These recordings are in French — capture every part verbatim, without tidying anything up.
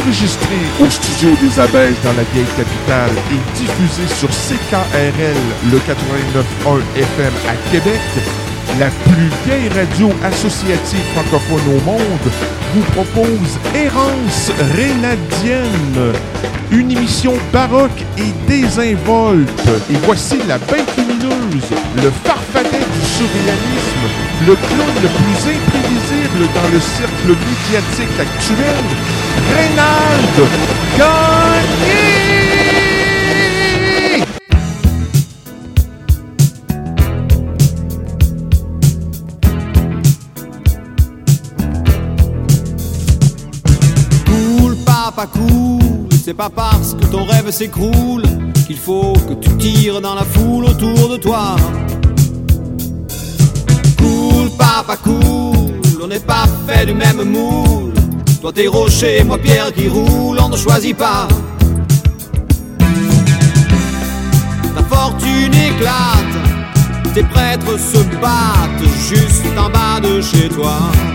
enregistré au studio des Abeilles dans la vieille capitale et diffusé sur C K R L, le quatre-vingt-neuf point un F M à Québec, la plus vieille radio associative francophone au monde, vous propose Errance Rénadienne, une émission baroque et désinvolte. Et voici la bête lumineuse, le farfadet du surréalisme, le clown le plus imprévisible dans le cercle médiatique actuel, Reynald Gagné! Cool, papa, cool, c'est pas parce que ton rêve s'écroule qu'il faut que tu tires dans la foule autour de toi. Cool, papa, cool, on n'est pas fait du même moule. Toi t'es rocher, moi pierre qui roule, on ne choisit pas. Ta fortune éclate, tes prêtres se battent juste en bas de chez toi.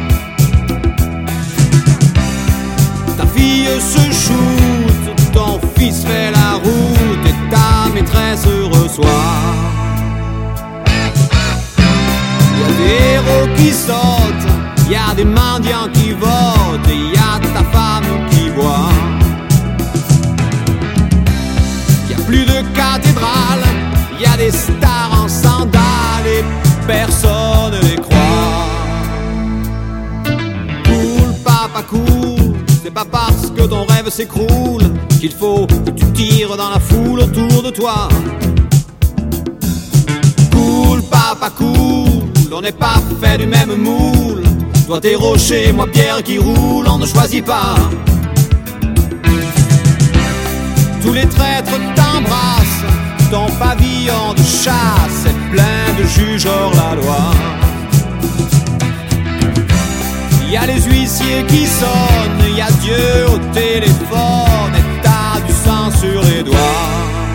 Ta fille se shoot, ton fils fait la route et ta maîtresse reçoit. Y'a des héros qui sautent, y'a des mendiants qui votent, et y'a ta femme qui boit. Y'a plus de cathédrale, y'a des stars en sandales et personne les croit. Cool, papa, cool, c'est pas parce que ton rêve s'écroule qu'il faut que tu tires dans la foule autour de toi. Cool, papa, cool, on n'est pas fait du même moule. Toi t'es rocher, moi pierre qui roule, on ne choisit pas. Tous les traîtres t'embrassent, ton pavillon de chasse est plein de juges hors la loi. Y a les huissiers qui sonnent, y a Dieu au téléphone et t'as du sang sur les doigts.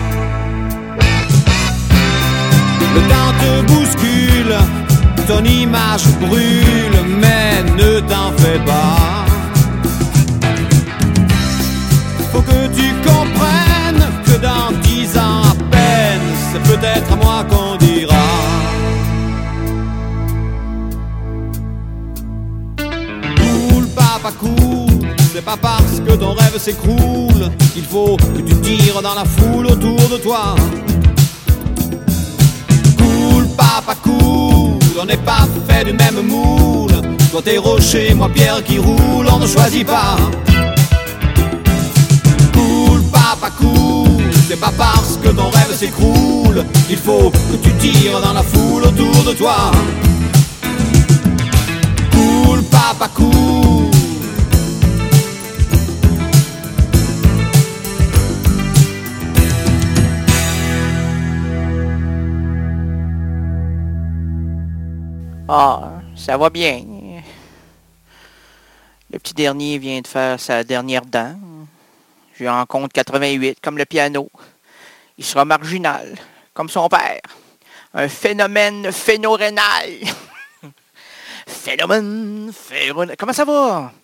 Le temps te bouscule, ton image brûle, mais ne t'en fais pas. Faut que tu comprennes que dans dix ans à peine, c'est peut-être à moi qu'on dira. Cool, papa, cool, c'est pas parce que ton rêve s'écroule qu'il faut que tu tires dans la foule autour de toi. Cool, papa, cool, on n'est pas fait du même moule. Toi t'es rocher, moi pierre qui roule, on ne choisit pas. Cool, papa, cool, c'est pas parce que ton rêve s'écroule qu'il faut que tu tires dans la foule autour de toi. Cool, papa, cool. Ah, ça va bien. Le petit dernier vient de faire sa dernière dent. Je en compte quatre-vingt-huit, comme le piano. Il sera marginal, comme son père. Un phénomène phénorénal. Phénomène phénorénal. Comment ça va?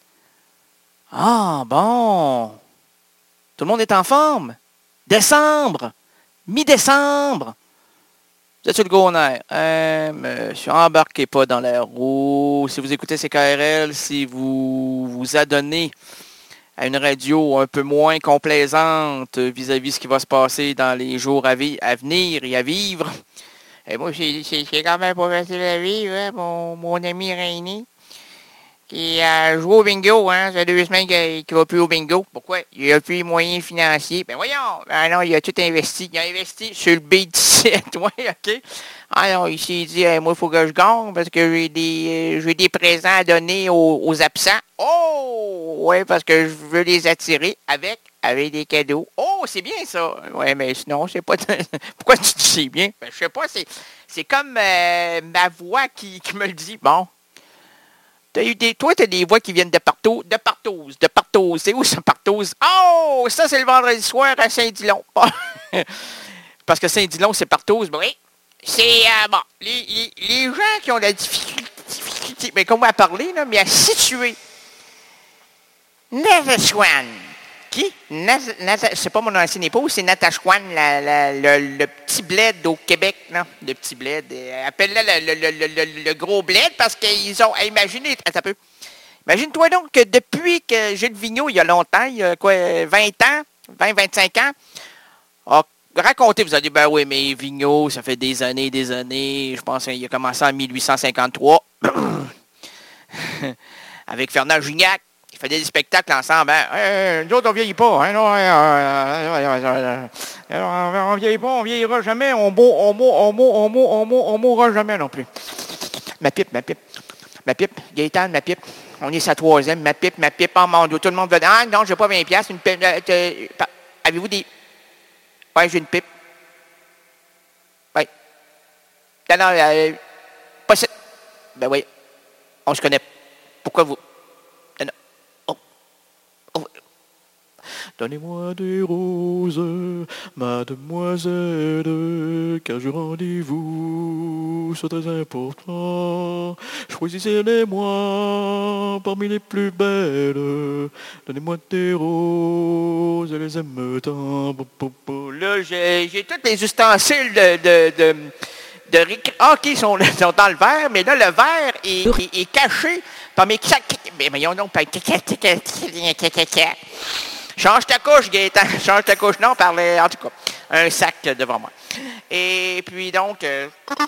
Ah, bon. Tout le monde est en forme. Décembre. Mi-décembre. Vous êtes sur le gros nerf. Euh, monsieur, embarquez pas dans la roue. Si vous écoutez C K R L, si vous vous adonnez à une radio un peu moins complaisante vis-à-vis ce qui va se passer dans les jours à, vi- à venir et à vivre. Et moi, c'est, c'est, c'est quand même pas facile à vivre, hein, mon, mon ami Rainé, qui a joué au bingo, hein. Ça fait deux semaines qu'il ne va plus au bingo. Pourquoi? Il a plus les moyens financiers. Ben voyons! Ben non, il a tout investi. Il a investi sur le B dix-sept, ouais, OK? Alors, il s'est dit, hey, moi, il faut que je gagne parce que j'ai des, euh, j'ai des présents à donner aux, aux absents. Oh! Ouais, parce que je veux les attirer avec, avec des cadeaux. Oh, c'est bien ça! Ouais, mais sinon, c'est pas... Pourquoi tu dis c'est bien? Ben, je sais pas, c'est, c'est comme euh, ma voix qui, qui me le dit. Bon. T'as eu des, toi, t'as des voix qui viennent de partout. De partout. De partout. C'est où ça, partout? Oh! Ça, c'est le vendredi soir à Saint-Dilon. Parce que Saint-Dilon, c'est partout. Oui. C'est, euh, bon, les, les, les gens qui ont la difficulté, mais comment à parler, là, mais à situer Natashquan. Qui? Nat- Nat- c'est pas mon ancienne épouse, c'est Natashquan, la, la, le, le petit bled au Québec, non? Le petit bled. Euh, Appelle-le le, le, le, le, le gros bled parce qu'ils ont... Imaginez, ça peut... Imagine-toi donc que depuis que Gilles Vigneault, il y a longtemps, il y a quoi, vingt ans, vingt, vingt-cinq ans, a raconté, vous allez dire, ben oui, mais Vigneault, ça fait des années, des années, je pense qu'il a commencé en mille huit cent cinquante-trois, avec Fernand Gignac. Ils faisaient des spectacles ensemble. Hein? Hey, nous autres, on ne vieillit pas. Hein? Non, euh, on ne vieillit pas, on ne vieillira jamais. On ne on, on, on, on, on mourra jamais non plus. Ma pipe, ma pipe. Ma pipe, Gaëtan, ma pipe. On est sa troisième. Ma pipe, ma pipe. Oh mon Dieu, tout le monde veut dire, ah non, j'ai pas vingt piastres. Une pipe. Euh, avez-vous des... Oui, j'ai une pipe. Oui. Non, non, euh, pas ça. Ben oui. On se connaît. Pourquoi vous... Donnez-moi des roses, mademoiselle, car je rendez-vous, c'est très important. Choisissez-les-moi parmi les plus belles. Donnez-moi des roses, les aime tant. Là, j'ai, j'ai tous les ustensiles de... de, de de récré... Ah, OK, ils sont, sont dans le verre, mais là, le verre est, est, est caché par mes... Mais voyons donc, par... Change ta couche, Gaëtan. Change ta couche. Non, par les... En tout cas, un sac devant moi. Et puis donc... Euh...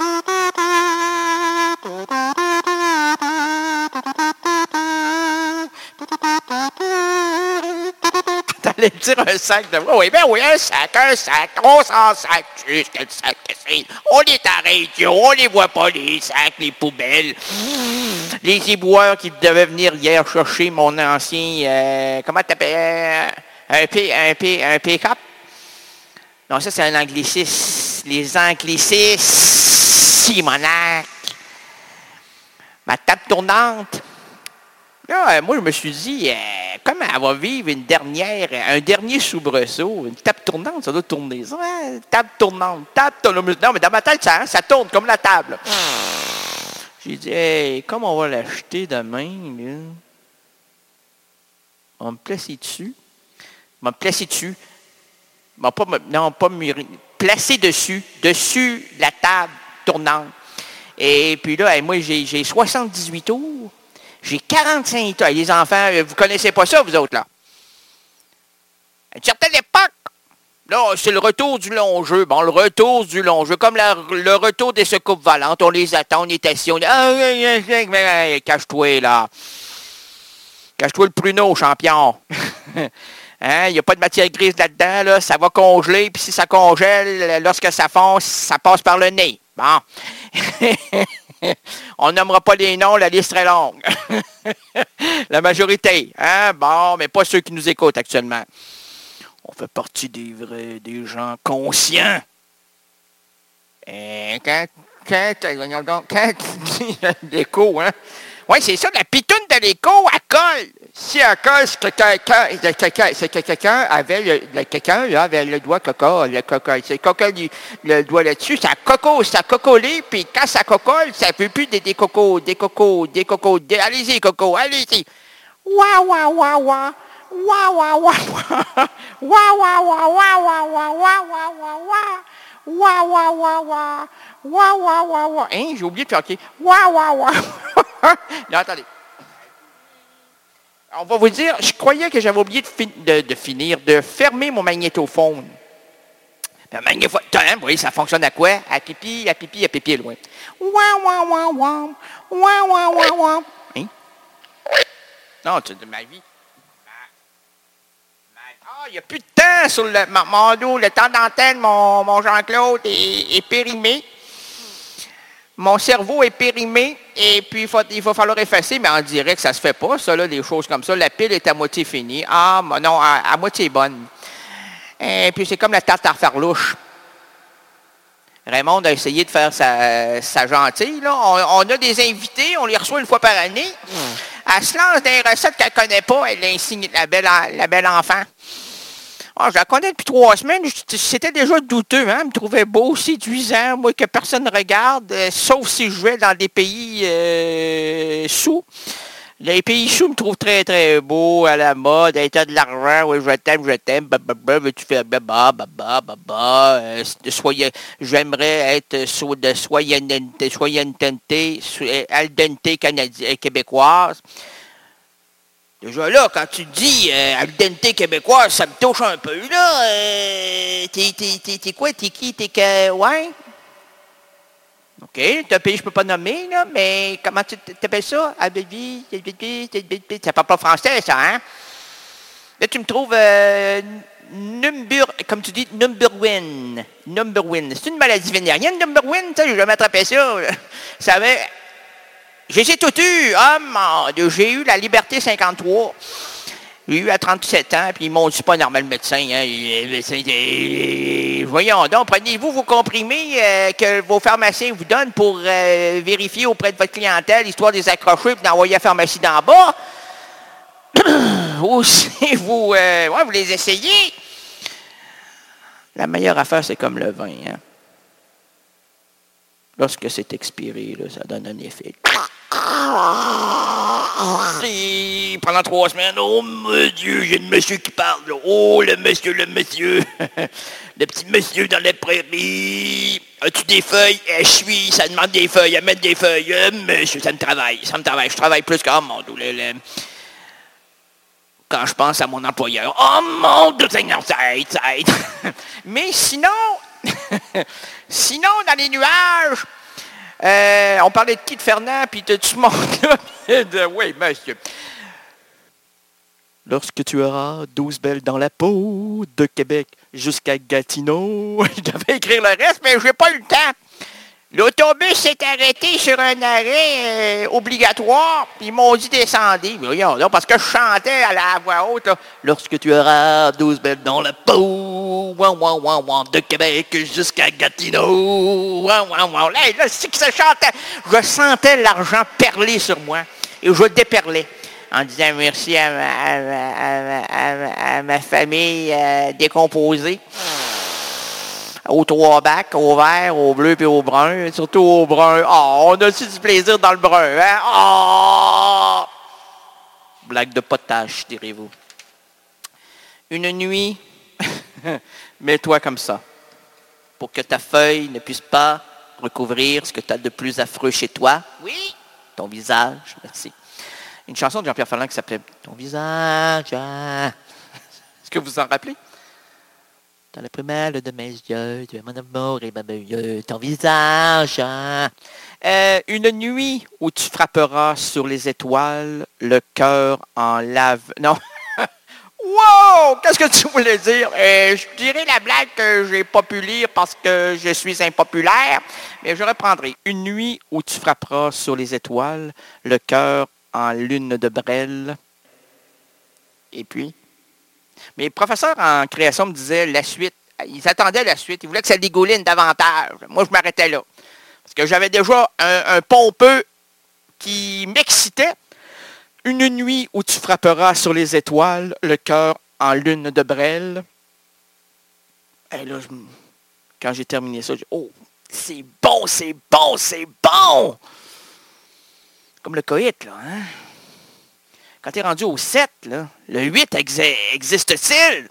T'allais dire un sac de... Oui, ben oui, un sac, un sac. On s'en sac. Juste quel sac que c'est. On est à radio, on les voit pas, les sacs, les poubelles. Les éboueurs qui devaient venir hier chercher mon ancien... Euh, comment t'appelles? Un P... Un P... Un pick-up? Non, ça, c'est un anglicisme. Les anglicismes, Simonac. Ma table tournante. Là, moi, je me suis dit, euh, comment elle va vivre une dernière, un dernier soubresaut? Une table tournante, ça doit tourner. Ça, hein? Table tournante, table tournante. Non, mais dans ma tête, ça, ça tourne comme la table. J'ai dit, hey, comme on va l'acheter demain, là, on va me placer dessus. On va me placer dessus. On va pas me, non, pas me placer dessus, dessus la table tournante. Et puis là, hey, moi, j'ai, j'ai soixante-dix-huit tours. J'ai quarante-cinq tours. Les enfants, vous connaissez pas ça, vous autres, là? À une certaine époque, là, c'est le retour du long jeu. Bon, le retour du long jeu. Comme la, le retour des secoupes volantes. On les attend, on est assis. On est... Ah, cache-toi, là. Cache-toi le pruneau, champion. Hein? Il n'y a pas de matière grise là-dedans, là. Ça va congeler. Puis si ça congèle, lorsque ça fond, ça passe par le nez. Bon. On nommera pas les noms, la liste est longue. La majorité, hein? Bon, mais pas ceux qui nous écoutent actuellement. On fait partie des vrais, des gens conscients. Et quand, quand, quand, quand tu dis l'écho, hein? Oui, c'est ça, la pitoune de l'écho, elle colle. Si elle colle, c'est que quelqu'un, c'est que quelqu'un avait le, quelqu'un là, avait le doigt coco, le coco, c'est coco le, le doigt là-dessus, ça coco, ça cocolé, puis quand ça cocole, ça fait plus des, des cocos, des cocos, des cocos, des, allez-y, coco, allez-y. Waouh, waouh, waouh, waouh. Waouh, waouh, waouh, waouh, waouh, waouh, waouh, waouh, waouh, waouh, waouh, waouh, waouh, waouh, waouh, waouh, waouh, waouh, hein, j'ai oublié de faire OK. Waouh, waouh, waouh. Là, attendez. On va vous dire, je croyais que j'avais oublié de, fin, de, de finir, de fermer mon magnétophone. Le magnétophone, hein, vous voyez, ça fonctionne à quoi? À pipi, à pipi, à pipi, loin. Waouh, waouh, waouh, waouh, waouh, waouh, waouh, waouh. Hein? Non, c'est de ma vie. Ah, il n'y a plus de temps sur le, mon, mon dos. Le temps d'antenne, mon, mon Jean-Claude est, est périmé. Mon cerveau est périmé. Et puis, il, faut, il va falloir effacer, mais en direct, ça se fait pas, ça, là, des choses comme ça. La pile est à moitié finie. Ah, non, à, à moitié bonne. Et puis, c'est comme la tarte à farlouche. Raymond a essayé de faire sa, sa gentille, là. On, on a des invités, on les reçoit une fois par année. Mmh. Elle se lance dans des recettes qu'elle ne connaît pas. Elle insigne la belle, la belle enfant. Oh, je la connais depuis trois semaines. C'était déjà douteux. Hein? Elle me trouvait beau, séduisant. Moi, que personne ne regarde, euh, sauf si je vais dans des pays euh, sous. Les pays choux me trouvent très, très beau, à la mode. Hey, t'as de l'argent, oui, je t'aime, je t'aime, blablabla, veux-tu faire baba, baba, baba, euh, soyez, j'aimerais être so, de soyennente, soyennente, al dente canadienne, québécoise. Déjà là, quand tu dis euh, al dente québécoise, ça me touche un peu, là. Euh, t'es, t'es, t'es, t'es quoi, t'es qui, t'es que, ouais? OK, c'est un pays que je peux pas nommer, là, mais comment tu t'appelles ça? C'est pas pas français, ça, hein? Là, tu me trouves euh, number, comme tu dis, number one. Number one. C'est une maladie vénérienne, number one? Ça, j'ai jamais attrapé ça. Ça avait... J'ai tout eu. Ah, mon... J'ai eu la Liberté cinquante-trois. J'ai eu à trente-sept ans, puis ils m'ont dit, c'est pas normal le médecin. Hein. Les médecins, euh, voyons donc, prenez-vous vos comprimés euh, que vos pharmaciens vous donnent pour euh, vérifier auprès de votre clientèle, histoire de les accrocher et d'envoyer à la pharmacie d'en bas. Ou si vous, euh, ouais, vous les essayez. La meilleure affaire, c'est comme le vin. Hein. Lorsque c'est expiré, là, ça donne un effet. Et pendant trois semaines, oh mon Dieu, j'ai le monsieur qui parle. Là. Oh, le monsieur, le monsieur. Le petit monsieur dans les prairies. As-tu des feuilles? Eh, je suis, ça demande des feuilles, à mettre des feuilles. Euh, monsieur, ça me travaille, ça me travaille. Je travaille plus que, oh mon Dieu, le, le... quand je pense à mon employeur. Oh mon Dieu, Seigneur, ça aide, ça aide. Mais sinon, sinon, dans les nuages, Euh, on parlait de qui de Fernand, puis de tout le monde là. Oui, monsieur. Lorsque tu auras douze belles dans la peau, de Québec jusqu'à Gatineau. Je devais écrire le reste, mais j'ai pas eu le temps. L'autobus s'est arrêté sur un arrêt euh, obligatoire, puis ils m'ont dit descendez. Mais voyons, là, parce que je chantais à la voix haute, là. Lorsque tu auras douze belles dans la peau, ouan, ouan, ouan, ouan, de Québec jusqu'à Gatineau, ouan, ouan, ouan. Là, là c'est que ça chantait. Je sentais l'argent perler sur moi, et je déperlais, en disant merci à ma, à ma, à ma, à ma, à ma famille euh, décomposée. Aux trois bacs, au vert, au bleu puis au brun. Surtout au brun. Oh, on a-tu du plaisir dans le brun, hein? Oh! Blague de potage, direz-vous. Une nuit, mets-toi comme ça, pour que ta feuille ne puisse pas recouvrir ce que tu as de plus affreux chez toi. Oui, ton visage. Merci. Une chanson de Jean-Pierre Ferland qui s'appelait « Ton visage hein? ». Est-ce que vous vous en rappelez? Dans le primaire de mes yeux, tu es mon amour et ma meilleure, ton visage. Hein? Euh, une nuit où tu frapperas sur les étoiles, le cœur en lave... Non. Wow! Qu'est-ce que tu voulais dire? Euh, je dirais la blague que j'ai pas pu lire parce que je suis impopulaire, mais je reprendrai. Une nuit où tu frapperas sur les étoiles, le cœur en lune de Brel. Et puis... Mes professeurs en création me disaient la suite. Ils attendaient la suite. Ils voulaient que ça dégouline davantage. Moi, je m'arrêtais là. Parce que j'avais déjà un, un pompeux qui m'excitait. Une nuit où tu frapperas sur les étoiles, le cœur en lune de Brel. Et là, je, quand j'ai terminé ça, j'ai dit, oh, c'est bon, c'est bon, c'est bon! Comme le coït, là, hein? Quand tu es rendu au sept, là, le huit ex- existe-t-il?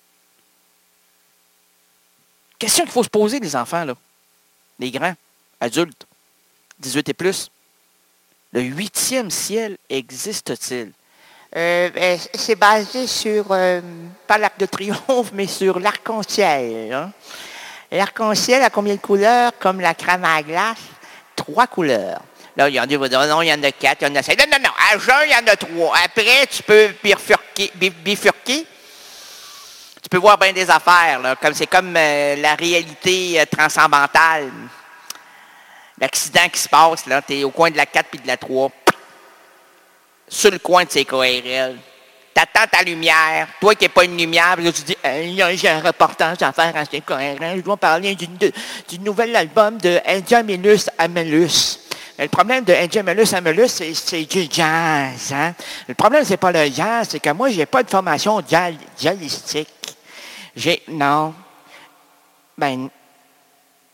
Question qu'il faut se poser, les enfants, là. Les grands, adultes, dix-huit et plus. Le huitième ciel existe-t-il? Euh, ben, c'est basé sur, euh, pas l'Arc de Triomphe, mais sur l'arc-en-ciel. Hein? L'arc-en-ciel a combien de couleurs? Comme la crème à glace? Trois couleurs. Là, il y en a, non, il y en a quatre, il y en a cinq. Non, non, non, à jeun, il y en a trois. Après, tu peux bifurquer. bifurquer. Tu peux voir bien des affaires, là. Comme, c'est comme euh, la réalité euh, transcendantale. L'accident qui se passe, là, tu es au coin de la quatre puis de la trois. Sur le coin de ces K R L. T'attends ta lumière. Toi qui n'es pas une lumière, puis là, tu dis hey, j'ai un reportage à faire à ces K R L. Je dois parler d'une, du nouvel album de Angelus Amelus. Le problème de Angelus Amelus, c'est, c'est du jazz. Hein? Le problème, c'est pas le jazz, c'est que moi, j'ai pas de formation jazzistique. J'ai... Non. Ben...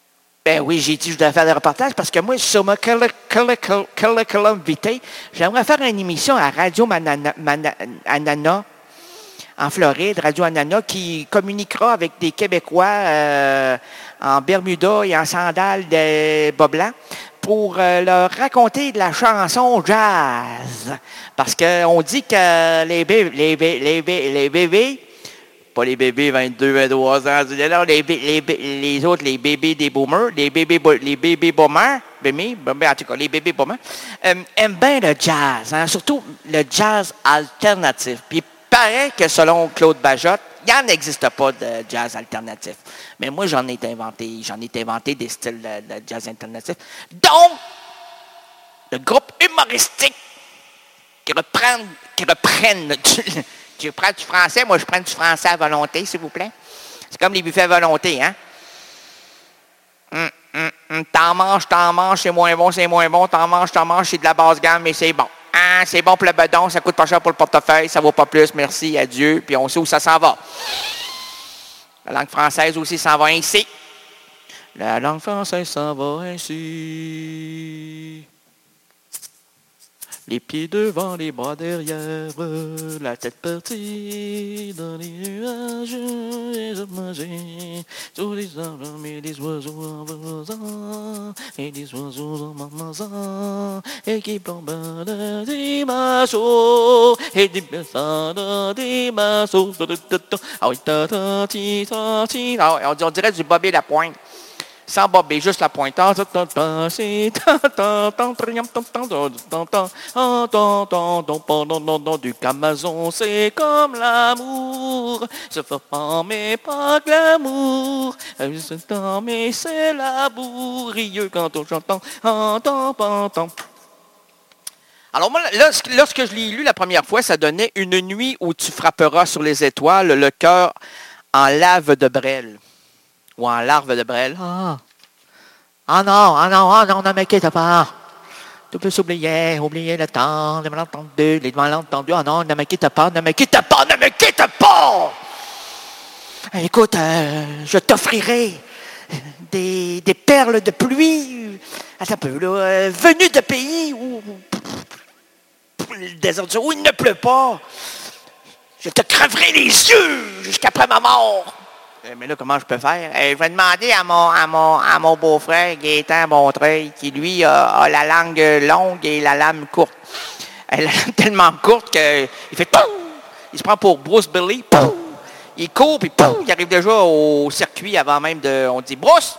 Ben oui, j'ai dit que je devais faire des reportages parce que moi, sur ma curriculum vitae, j'aimerais faire une émission à Radio Manana, Mana- Anana, en Floride, Radio Anana, qui communiquera avec des Québécois euh, en Bermuda et en sandales de bas blancs pour euh, leur raconter de la chanson jazz. Parce qu'on dit que les bébés, les bébés, les bébés, les bébés pas les bébés vingt-deux, vingt-trois ans, non, les, les, les autres, les bébés des boomers, les bébés, les bébés boomers, bébés, en tout cas, les bébés boomers, euh, aiment bien le jazz, hein, surtout le jazz alternatif. Puis il paraît que selon Claude Bajotte, il n'en existe pas de jazz alternatif. Mais moi, j'en ai inventé, j'en ai inventé des styles de, de jazz alternatif. Donc, le groupe humoristique qui reprennent, qui reprennent tu prends du français, moi je prends du français à volonté, s'il vous plaît. C'est comme les buffets à volonté, hein? Hum, hum, hum, t'en manges, t'en manges, c'est moins bon, c'est moins bon. T'en manges, t'en manges, c'est de la basse gamme, mais c'est bon. Hein? C'est bon pour le bedon, ça coûte pas cher pour le portefeuille, ça vaut pas plus, merci, adieu, puis on sait où ça s'en va. La langue française aussi s'en va ainsi. La langue française s'en va ainsi. Les pieds devant, les bras derrière, la tête partie dans les nuages, les hommes mangés, tous les arbres, mais les oiseaux en volant, et les oiseaux en maman, et qui plombent des masseaux, et des personnes des masseaux. Ah oui, ta ta ti ta ti. On dirait du Bobby Lapointe. Sans bobber, juste la pointe. Du Camazon, c'est comme l'amour. Se fait mais pas glamour. Mais c'est labourieux quand on chante. Alors moi, lorsque je l'ai lu la première fois, ça donnait une nuit où tu frapperas sur les étoiles, le cœur en lave de Brel. Ou en larve de Brel. Ah, ah non, ah non, ah non, ne m'inquiète pas. Tu peux s'oublier, oublier le temps, les malentendus, les malentendus. Ah non, ne m'inquiète pas, ne m'inquiète pas, ne m'inquiète pas. Écoute, euh, je t'offrirai des, des perles de pluie. Attends un peu, là, euh, venues de pays où, le désert, où il ne pleut pas. Je te creverai les yeux jusqu'après ma mort. Mais là, comment je peux faire? Euh, je vais demander à mon, à mon, à mon beau-frère, Gaétan Montreuil, qui, lui, a, a la langue longue et la lame courte. Elle est tellement courte qu'il fait « Pouf! » Il se prend pour Bruce Billy. Pouf! Il court, puis pouf! Il arrive déjà au circuit avant même de... On dit « Bruce!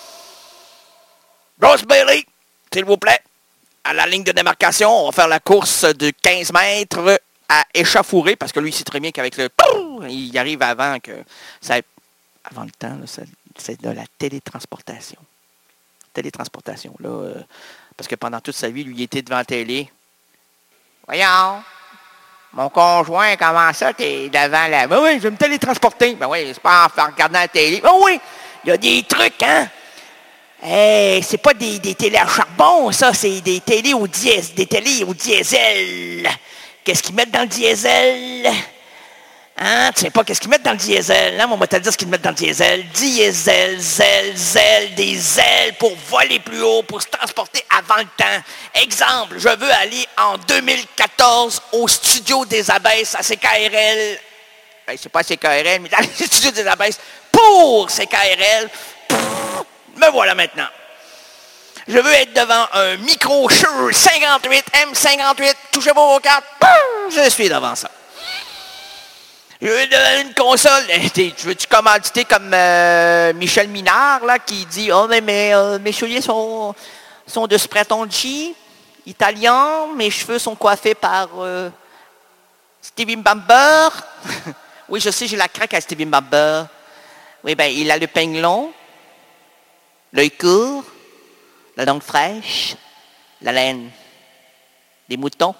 Bruce Billy! S'il vous plaît! À la ligne de démarcation, on va faire la course de quinze mètres à échauffourée, parce que lui, il sait très bien qu'avec le... Pouf! Il arrive avant que ça... Avant le temps, là, c'est, c'est de la télétransportation. Télétransportation, là, euh, parce que pendant toute sa vie, lui, il était devant la télé. Voyons, mon conjoint, comment ça, t'es devant la... Ben oui, je vais me télétransporter. Ben oui, c'est pas en faire regarder la télé. Ben oui, il y a des trucs, hein. Hey, c'est pas des, des télés à charbon, ça, c'est des télés au diesel, des télés au diesel. Qu'est-ce qu'ils mettent dans le diesel? Hein? Tu sais pas qu'est-ce qu'ils mettent dans le diesel, hein? On va te dire ce qu'ils mettent dans le diesel. Diesel, zèle, zèle, des ailes pour voler plus haut, pour se transporter avant le temps. Exemple, je veux aller en deux mille quatorze au studio des Abbesses à C K R L. Ben, c'est pas C K R L, mais dans le studio des Abbesses pour C K R L. Pff, me voilà maintenant. Je veux être devant un micro Shure cinquante-huit M cinquante-huit. Touchez pas vos cartes. Je suis devant ça. Je veux devant une console. Tu veux-tu commanditer comme euh, Michel Minard, là, qui dit « Oh, mais, mais euh, mes souliers sont, sont de Spratonci, italien, mes cheveux sont coiffés par euh, Stevie Bamber. » Oui, je sais, j'ai la craque à Stevie Bamber. Oui, ben, il a le peigne long, l'œil court, la langue fraîche, la laine des moutons.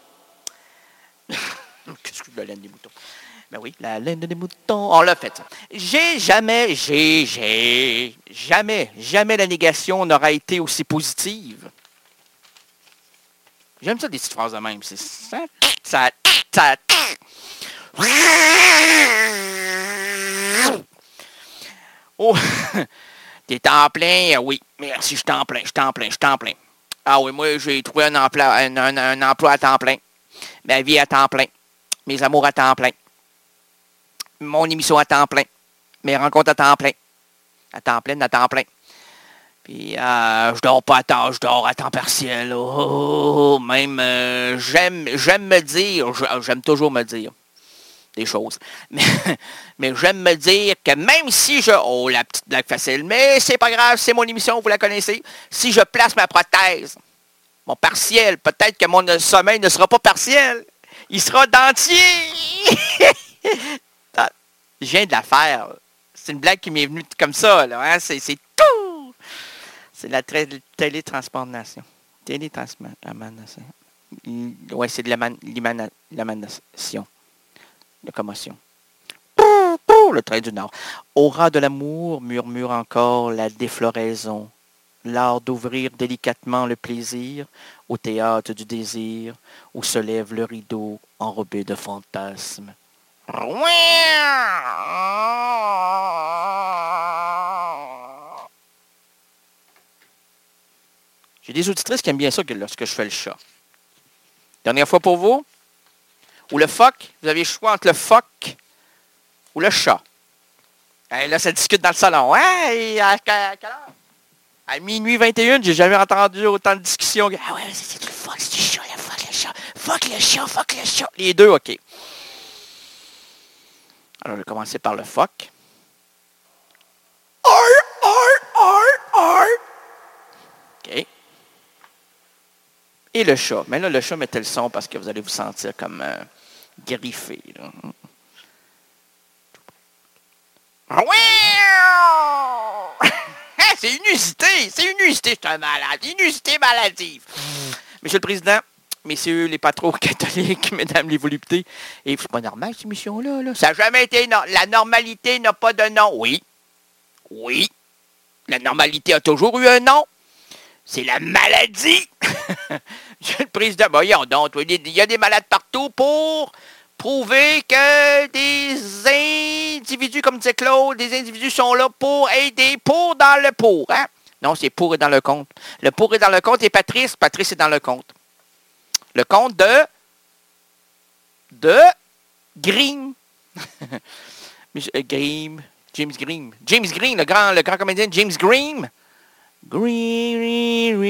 Qu'est-ce que la laine des moutons? Ben oui, la laine des moutons. On l'a fait, ça. J'ai jamais, j'ai, j'ai, jamais, jamais la négation n'aura été aussi positive. J'aime ça des petites phrases de même. C'est ça, ça, ça. Oh. T'es temps plein? Oui. Merci, je suis temps plein, je suis temps plein, je suis temps plein. Ah oui, moi, j'ai trouvé un emploi, un, un, un emploi à temps plein. Ma vie à temps plein. Mes amours à temps plein. Mon émission à temps plein. Mes rencontres à temps plein. À temps plein, à temps plein. Puis, euh, je dors pas à temps, je dors à temps partiel. Oh, oh, oh, même, euh, j'aime, j'aime me dire, j'aime toujours me dire des choses. Mais, mais j'aime me dire que même si je... Oh, la petite blague facile. Mais c'est pas grave, c'est mon émission, vous la connaissez. Si je place ma prothèse, mon partiel, peut-être que mon sommeil ne sera pas partiel. Il sera dentier. Je viens de la faire. C'est une blague qui m'est venue comme ça. Là, hein? C'est, c'est tout. C'est la tra- télétransportation. Télétransportation. Oui, c'est de l'eman- l'emana- l'émanation. Locomotion. Le train du Nord. Aura de l'amour, murmure encore la défloraison. L'art d'ouvrir délicatement le plaisir au théâtre du désir où se lève le rideau enrobé de fantasmes. J'ai des auditrices qui aiment bien ça que lorsque je fais le chat. Dernière fois pour vous. Ou le phoque. Vous avez le choix entre le phoque ou le chat. Et là, ça discute dans le salon. Hein? Et à, à, à quelle heure? À minuit vingt et un, j'ai jamais entendu autant de discussions. Ah ouais, c'est, c'est du phoque, c'est du chat, le phoque, le chat. Phoque le chat, phoque le chat. Les deux, OK. Alors, je vais commencer par le phoque. Ar, ar, ar, ar. OK. Et le chat. Mais là, le chat, mettez le son parce que vous allez vous sentir comme euh, griffé. Là. C'est inusité, c'est inusité, c'est un malade, inusité maladive. Monsieur le Président, messieurs les patrons catholiques, mesdames les voluptés, et c'est pas normal cette émission-là, là. Ça n'a jamais été, no- la normalité n'a pas de nom. Oui, oui, la normalité a toujours eu un nom. C'est la maladie. Monsieur le Président, voyons donc, il y a des malades partout pour prouver que des individus, comme disait Claude, des individus sont là pour aider, pour dans le pour. Hein? Non, c'est pour et dans le compte. Le pour est dans le compte et Patrice, Patrice est dans le compte. Le compte de... de... Green. Green. James Green. James Green, le grand, le grand comédien James Green. Green.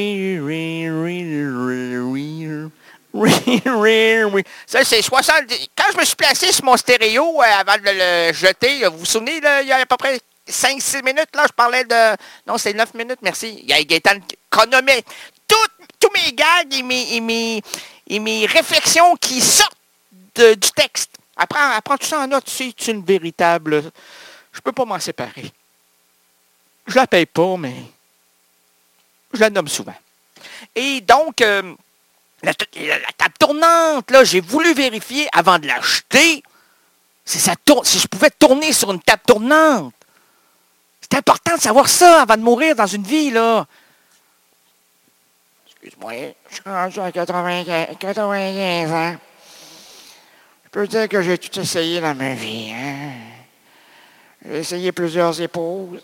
Ça, c'est soixante. Quand je me suis placé sur mon stéréo euh, avant de le jeter, vous vous souvenez, là, il y a à peu près cinq six minutes, là, je parlais de... Non, c'est neuf minutes, merci. Il y a Gaëtan chronomètre. Tous mes gags et mes, et, mes, et mes réflexions qui sortent de, du texte. Apprends, apprends tout ça en note. C'est une véritable... Je peux pas m'en séparer. Je la paye pas, mais je la nomme souvent. Et donc... Euh, La, la, la table tournante, là, j'ai voulu vérifier avant de l'acheter si, ça tourne, si je pouvais tourner sur une table tournante. C'est important de savoir ça avant de mourir dans une vie, là. Excuse-moi, je suis rendu à quatre-vingt-quinze, quatre-vingt-quinze ans. Je peux dire que j'ai tout essayé dans ma vie. Hein? J'ai essayé plusieurs épouses.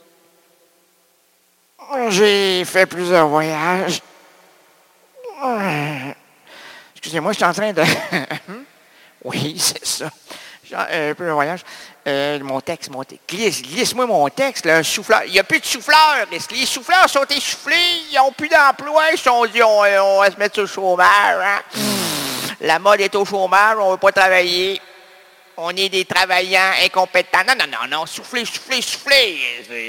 J'ai fait plusieurs voyages. Excusez-moi, je suis en train de... oui, c'est ça. Un peu de voyage. Euh, mon texte, mon texte. Glisse, glisse-moi mon texte, là, un souffleur. Il n'y a plus de souffleurs. Les souffleurs sont essoufflés, ils n'ont plus d'emploi, ils se sont dit, on, on va se mettre sur le chômage. Hein? La mode est au chômage, on ne veut pas travailler. On est des travaillants incompétents. Non, non, non, non, soufflez, soufflez, soufflez.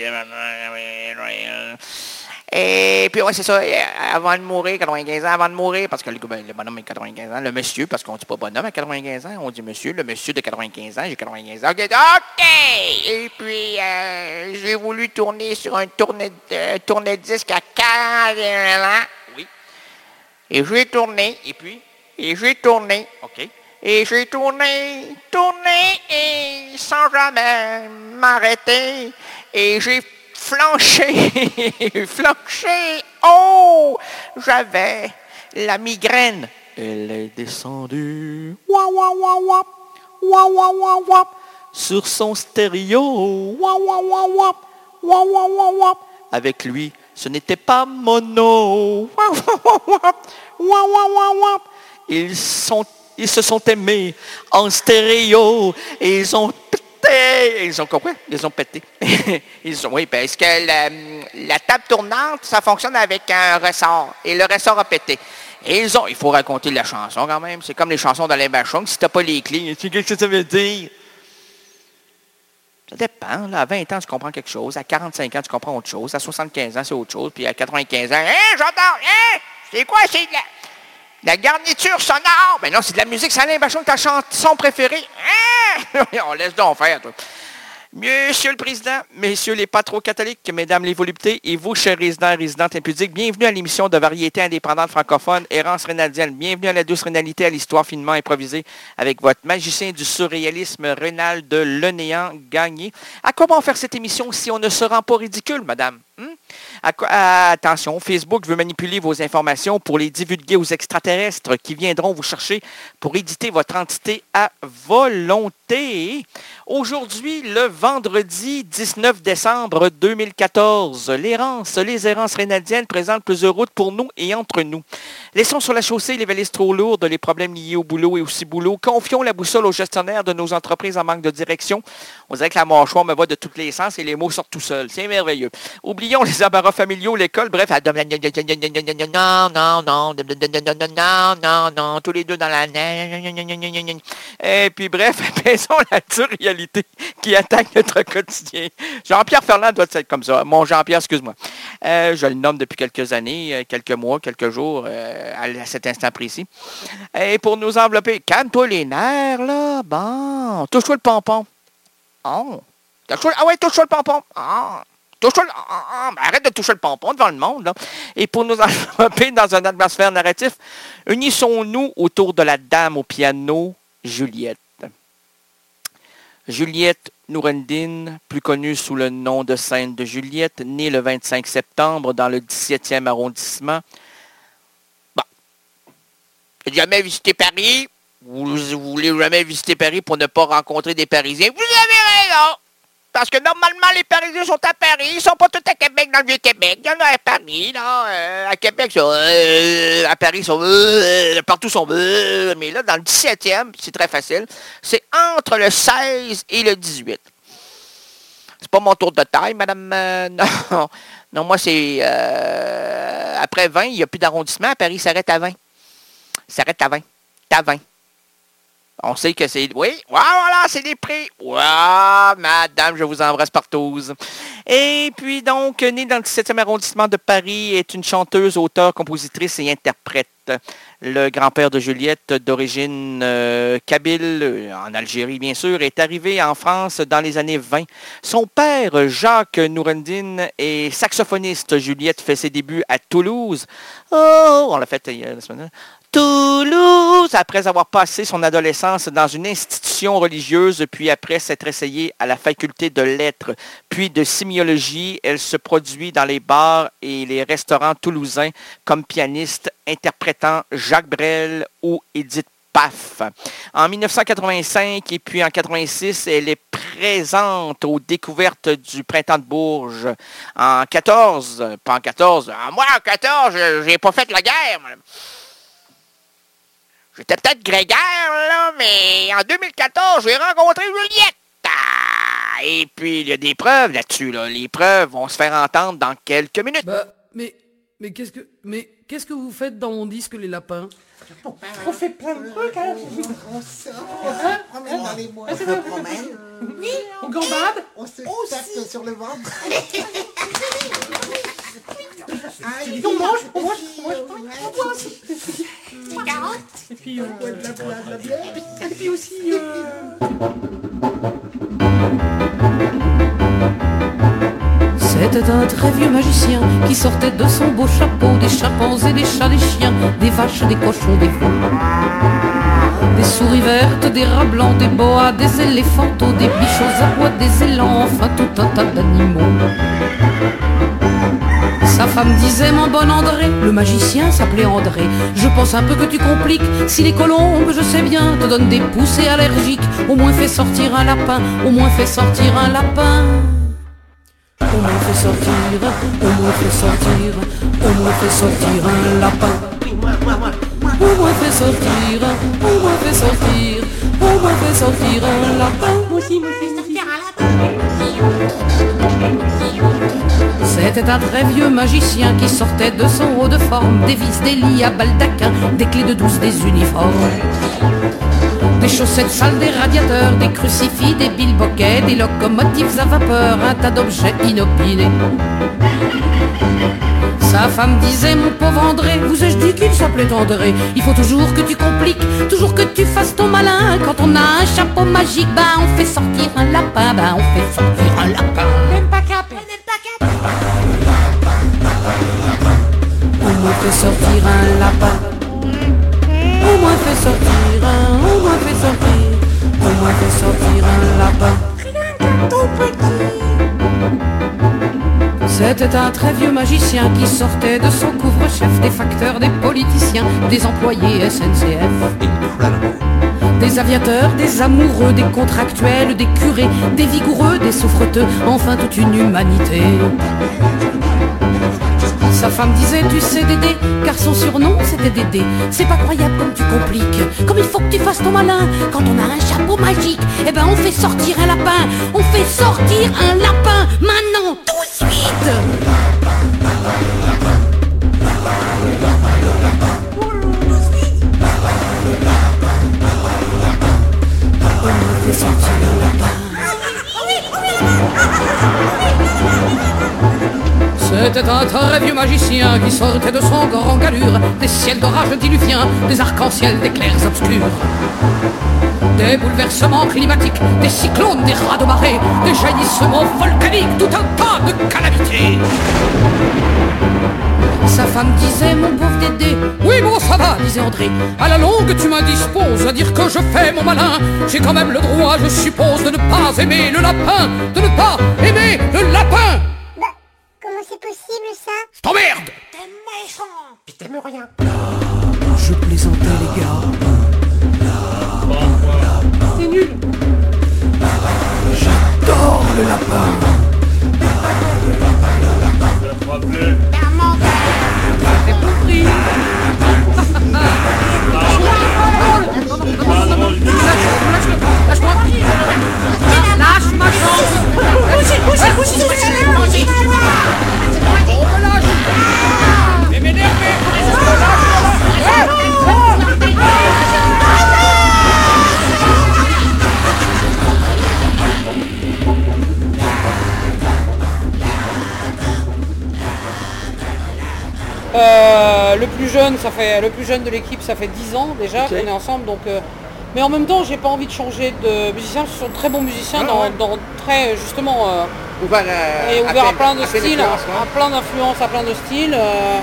Et puis, ouais, c'est ça, avant de mourir, quatre-vingt-quinze ans, avant de mourir, parce que le, ben, le bonhomme est quatre-vingt-quinze ans, le monsieur, parce qu'on ne dit pas bonhomme à quatre-vingt-quinze ans, on dit monsieur, le monsieur de quatre-vingt-quinze ans, j'ai quatre-vingt-quinze ans, OK, OK! Et puis, euh, j'ai voulu tourner sur un tourne, euh, tourne-disque à quarante et un ans, oui, et j'ai tourné, et puis, et j'ai tourné, OK, et j'ai tourné, tourné, et sans jamais m'arrêter, et j'ai flanché, flanché, oh, j'avais la migraine. Elle est descendue, wap, wap, wap, wap, wap, wap, wap, wap, sur son stéréo, wap, wap, wap, wap, wap, wap, wap, wap, avec lui, ce n'était pas mono. Ils, sont, ils se sont aimés en stéréo et ils ont pété. Ils ont compris? Ils ont pété. Ils ont, oui, parce que la, la table tournante, ça fonctionne avec un ressort. Et le ressort a pété. Et ils ont, il faut raconter la chanson quand même. C'est comme les chansons d'Alain Bachung. Si tu n'as pas les clés, tu sais qu'est-ce que ça veut dire? Ça dépend. Là, à vingt ans, tu comprends quelque chose. À quarante-cinq ans, tu comprends autre chose. À soixante-quinze ans, c'est autre chose. Puis à quatre-vingt-quinze ans, hein, j'entends, hein? C'est quoi? C'est de la, la garniture sonore? Ben non, c'est de la musique. C'est Alain Bachung, ta chanson préférée. Hein? On laisse donc faire, toi. Monsieur le Président, messieurs les patro-catholiques, mesdames les voluptés et vous, chers résidents et résidentes impudiques, bienvenue à l'émission de variété indépendante francophone, Errance rénalienne. Bienvenue à la douce rénalité, à l'histoire finement improvisée avec votre magicien du surréalisme, Rénal de Lenéant Gagné. À quoi bon faire cette émission si on ne se rend pas ridicule, madame? Hum? À quoi, à, attention, Facebook veut manipuler vos informations pour les divulguer aux extraterrestres qui viendront vous chercher pour éditer votre entité à volonté. Aujourd'hui, le vendredi dix-neuf décembre deux mille quatorze, l'errance, les errances rénadiennes présentent plusieurs routes pour nous et entre nous. Laissons sur la chaussée les valises trop lourdes, les problèmes liés au boulot et au ciboulot. Confions la boussole aux gestionnaires de nos entreprises en manque de direction. On dirait que la mâchoire me va de tous les sens et les mots sortent tout seuls. C'est merveilleux. Oublions les embarras familiaux, l'école, bref. Non, non, non, non, non, non, tous les deux dans la... Et puis bref, apaisons la dure réalité qui attaque notre quotidien. Jean-Pierre Ferland doit être comme ça. Mon Jean-Pierre, excuse-moi. Euh, je le nomme depuis quelques années, quelques mois, quelques jours, euh, à cet instant précis. Et pour nous envelopper, calme-toi les nerfs, là. Bon, touche-toi le pompon. Oh. Touche-toi, ah ouais, touche-toi le pompon. Ah. Touche-toi le... Ah, ah, ben arrête de toucher le pompon devant le monde, là. Et pour nous envelopper dans une atmosphère narrative, unissons-nous autour de la dame au piano, Juliette. Juliette Noureddine, plus connue sous le nom de scène de Juliette, née le vingt-cinq septembre dans le dix-septième arrondissement. Bon. Vous n'avez jamais visité Paris? Vous ne voulez jamais visiter Paris pour ne pas rencontrer des Parisiens? Vous avez raison! Parce que normalement, les Parisiens sont à Paris. Ils ne sont pas tous à Québec, dans le Vieux-Québec. Il y en a à Paris, là. Euh, à Québec, ça, euh, à Paris, ils sont... Euh, partout, sont... Euh, mais là, dans le dix-septième, c'est très facile. C'est entre le seize et le dix-huit. C'est pas mon tour de taille, madame. Euh, non. Non, moi, c'est... Euh, après vingt, il n'y a plus d'arrondissement. À Paris, ça s'arrête à vingt. Ça s'arrête à vingt. T'as vingt. On sait que c'est... Oui, voilà, c'est des prix. Wow, madame, je vous embrasse partout. Et puis donc, née dans le dix-septième arrondissement de Paris, est une chanteuse, auteure, compositrice et interprète. Le grand-père de Juliette, d'origine euh, kabyle, en Algérie bien sûr, est arrivé en France dans les années vingt. Son père, Jacques Noureddine, est saxophoniste. Juliette fait ses débuts à Toulouse. Oh, on l'a fait euh, la semaine dernière. Toulouse, après avoir passé son adolescence dans une institution religieuse, puis après s'être essayée à la faculté de lettres, puis de sémiologie, elle se produit dans les bars et les restaurants toulousains comme pianiste, interprétant Jacques Brel ou Édith Piaf. En dix-neuf cent quatre-vingt-cinq et puis en quatre-vingt-six, elle est présente aux découvertes du Printemps de Bourges. En quatorze, pas en quatorze, en moi en quatorze, j'ai pas fait la guerre, madame. J'étais peut-être grégaire, là, mais en deux mille quatorze, j'ai rencontré Juliette. Ah, et puis, il y a des preuves là-dessus, là. Les preuves vont se faire entendre dans quelques minutes. Bah, mais, mais qu'est-ce que, mais qu'est-ce que vous faites dans mon disque, les lapins? On fait plein de trucs, hein. On se promène dans les bois. On se promène. Oui, on gambade. On se tape sur le ventre. On mange, on mange, on mange, on mange. Des carottes. Et puis, euh, et puis aussi, euh... C'était un très vieux magicien qui sortait de son beau chapeau des chimpanzés, des chats, des chiens, des vaches, des cochons, des veaux. Des souris vertes, des rats blancs, des boas, des éléphantos, des bichots abois, des élans, enfin tout un tas d'animaux. Sa femme disait, mon bon André, le magicien s'appelait André. Je pense un peu que tu compliques, si les colombes, je sais bien, te donnent des poussées allergiques. Au moins fais sortir un lapin, au moins fais sortir un lapin. Au moins fais sortir, au moins fais sortir, au moins fais sortir un lapin. Au moins fais sortir, au moins fais sortir, au moins fais sortir un lapin. Moi aussi, moi aussi, moi aussi. C'était un très vieux magicien qui sortait de son haut de forme des vis, des lits à baldaquin, des clés de douze, des uniformes, des chaussettes sales, des radiateurs, des crucifix, des bilboquets, des locomotives à vapeur, un tas d'objets inopinés. Sa femme disait, mon pauvre André, vous ai-je dit qu'il s'appelait André? Il faut toujours que tu compliques, toujours que tu fasses ton malin. Quand on a un chapeau magique, bah on fait sortir un lapin, bah on fait sortir un lapin. Même pas capé, même pas capé. Au moins fait sortir un lapin. Au moins fait sortir un, au moins fait sortir, au moins fait sortir un lapin. Tout petit. C'était un très vieux magicien qui sortait de son couvre-chef des facteurs, des politiciens, des employés S N C F, des aviateurs, des amoureux, des contractuels, des curés, des vigoureux, des souffreteux, enfin toute une humanité. Sa femme disait, tu sais Dédé, car son surnom c'était Dédé. C'est pas croyable comme tu compliques, comme il faut que tu fasses ton malin. Quand on a un chapeau magique, eh ben on fait sortir un lapin. On fait sortir un lapin, maintenant, tout de suite. On fait sortir un lapin. C'était un très vieux magicien qui sortait de son grand galure des ciels d'orage diluviens, des arcs-en-ciel, des clairs obscurs, des bouleversements climatiques, des cyclones, des rats de marée, des jaillissements volcaniques, tout un tas de calamités. Sa femme disait, mon pauvre Dédé, oui bon ça va, disait André, à la longue tu m'indisposes à dire que je fais mon malin. J'ai quand même le droit, je suppose, de ne pas aimer le lapin, de ne pas aimer le lapin. Comment c'est possible ça? Je t'emmerde! T'es méchant! Puis t'aimes rien. Je plaisantais les gars. C'est nul. J'adore le lapin. T'es compris. Lâche-moi. Lâche ma chance. Bougez, bougez, bougez, bougez. Mais m'énervez. Euh, le plus jeune, ça fait le plus jeune de l'équipe, ça fait dix ans déjà okay. qu'on est ensemble, donc. Euh, mais en même temps, j'ai pas envie de changer de musiciens. Ce sont très bons musiciens, ah, dans, ouais. dans très justement euh, ouvert à, et ouvert à, à plein de à styles, à, à plein d'influences, à plein de styles. Euh,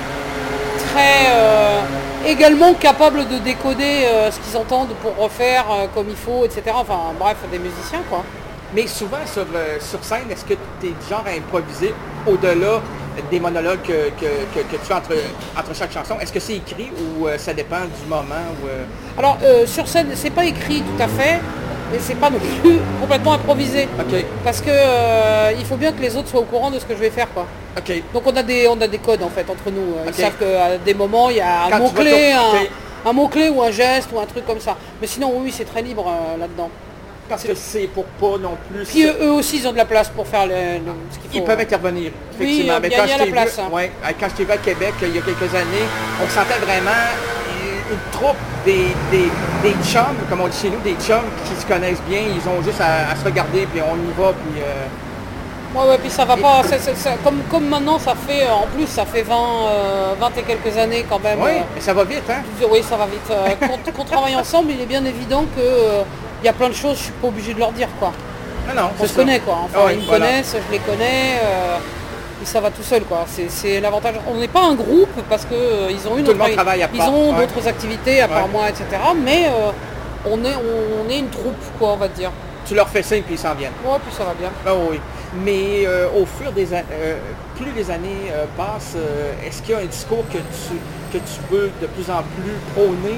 très euh, également capables de décoder euh, ce qu'ils entendent pour refaire euh, comme il faut, et cetera. Enfin, bref, des musiciens quoi. Mais souvent sur, euh, sur scène, est-ce que tu es du genre à improviser au-delà des monologues que, que, que, que tu fais entre, entre chaque chanson? Est-ce que c'est écrit ou euh, ça dépend du moment? Ou, euh... Alors, euh, sur scène, c'est pas écrit tout à fait, mais c'est pas non plus complètement improvisé. Okay. Parce que euh, il faut bien que les autres soient au courant de ce que je vais faire, quoi. Okay. Donc on a des on a des codes en fait entre nous. Ils okay. savent qu'à des moments il y a un mot-clé, un, okay. un mot-clé ou un geste ou un truc comme ça. Mais sinon oui, c'est très libre euh, là-dedans. Parce que c'est pour pas non plus... Puis eux, eux aussi, ils ont de la place pour faire le, le, ce qu'il faut. Ils peuvent intervenir, effectivement. Oui, mais il y a, quand y a la place. Vu, hein. ouais, quand je t'ai vu à Québec, il y a quelques années, on sentait vraiment une troupe, des, des, des chums, comme on dit chez nous, des chums qui se connaissent bien. Ils ont juste à, à se regarder, puis on y va, puis... Euh... Ouais, ouais, puis ça va et pas... C'est, c'est, c'est, comme, comme maintenant, ça fait... En plus, ça fait vingt, euh, vingt et quelques années quand même. Oui, euh, mais ça va vite, hein? Oui, ça va vite. Euh, quand, qu'on travaille ensemble, il est bien évident que... Euh, il y a plein de choses, je suis pas obligé de leur dire quoi. Non, non, on se ça. connaît quoi. Enfin, oh, oui, ils me voilà. connaissent, je les connais, euh, et ça va tout seul quoi. C'est, c'est l'avantage. On n'est pas un groupe parce que euh, ils ont une tout autre, le monde travaille à ils part. ont ouais. d'autres activités à part ouais. moi, et cetera. Mais euh, on est on, on est une troupe quoi, on va dire. Tu leur fais signe puis ils s'en viennent. Ouais, puis ça va bien. Oh, oui. Mais euh, au fur des années, euh, plus les années euh, passent, euh, est-ce qu'il y a un discours que tu que tu peux de plus en plus prôner?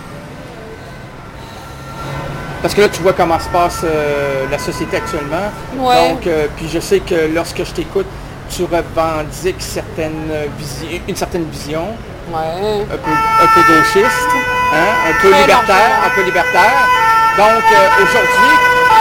Parce que là, tu vois comment se passe euh, la société actuellement. Ouais. Donc, euh, puis je sais que lorsque je t'écoute, tu revendiques certaines visi- une certaine vision, Ouais. un peu, un peu gauchiste, hein, un peu Très libertaire, largement. un peu libertaire. Donc euh, aujourd'hui,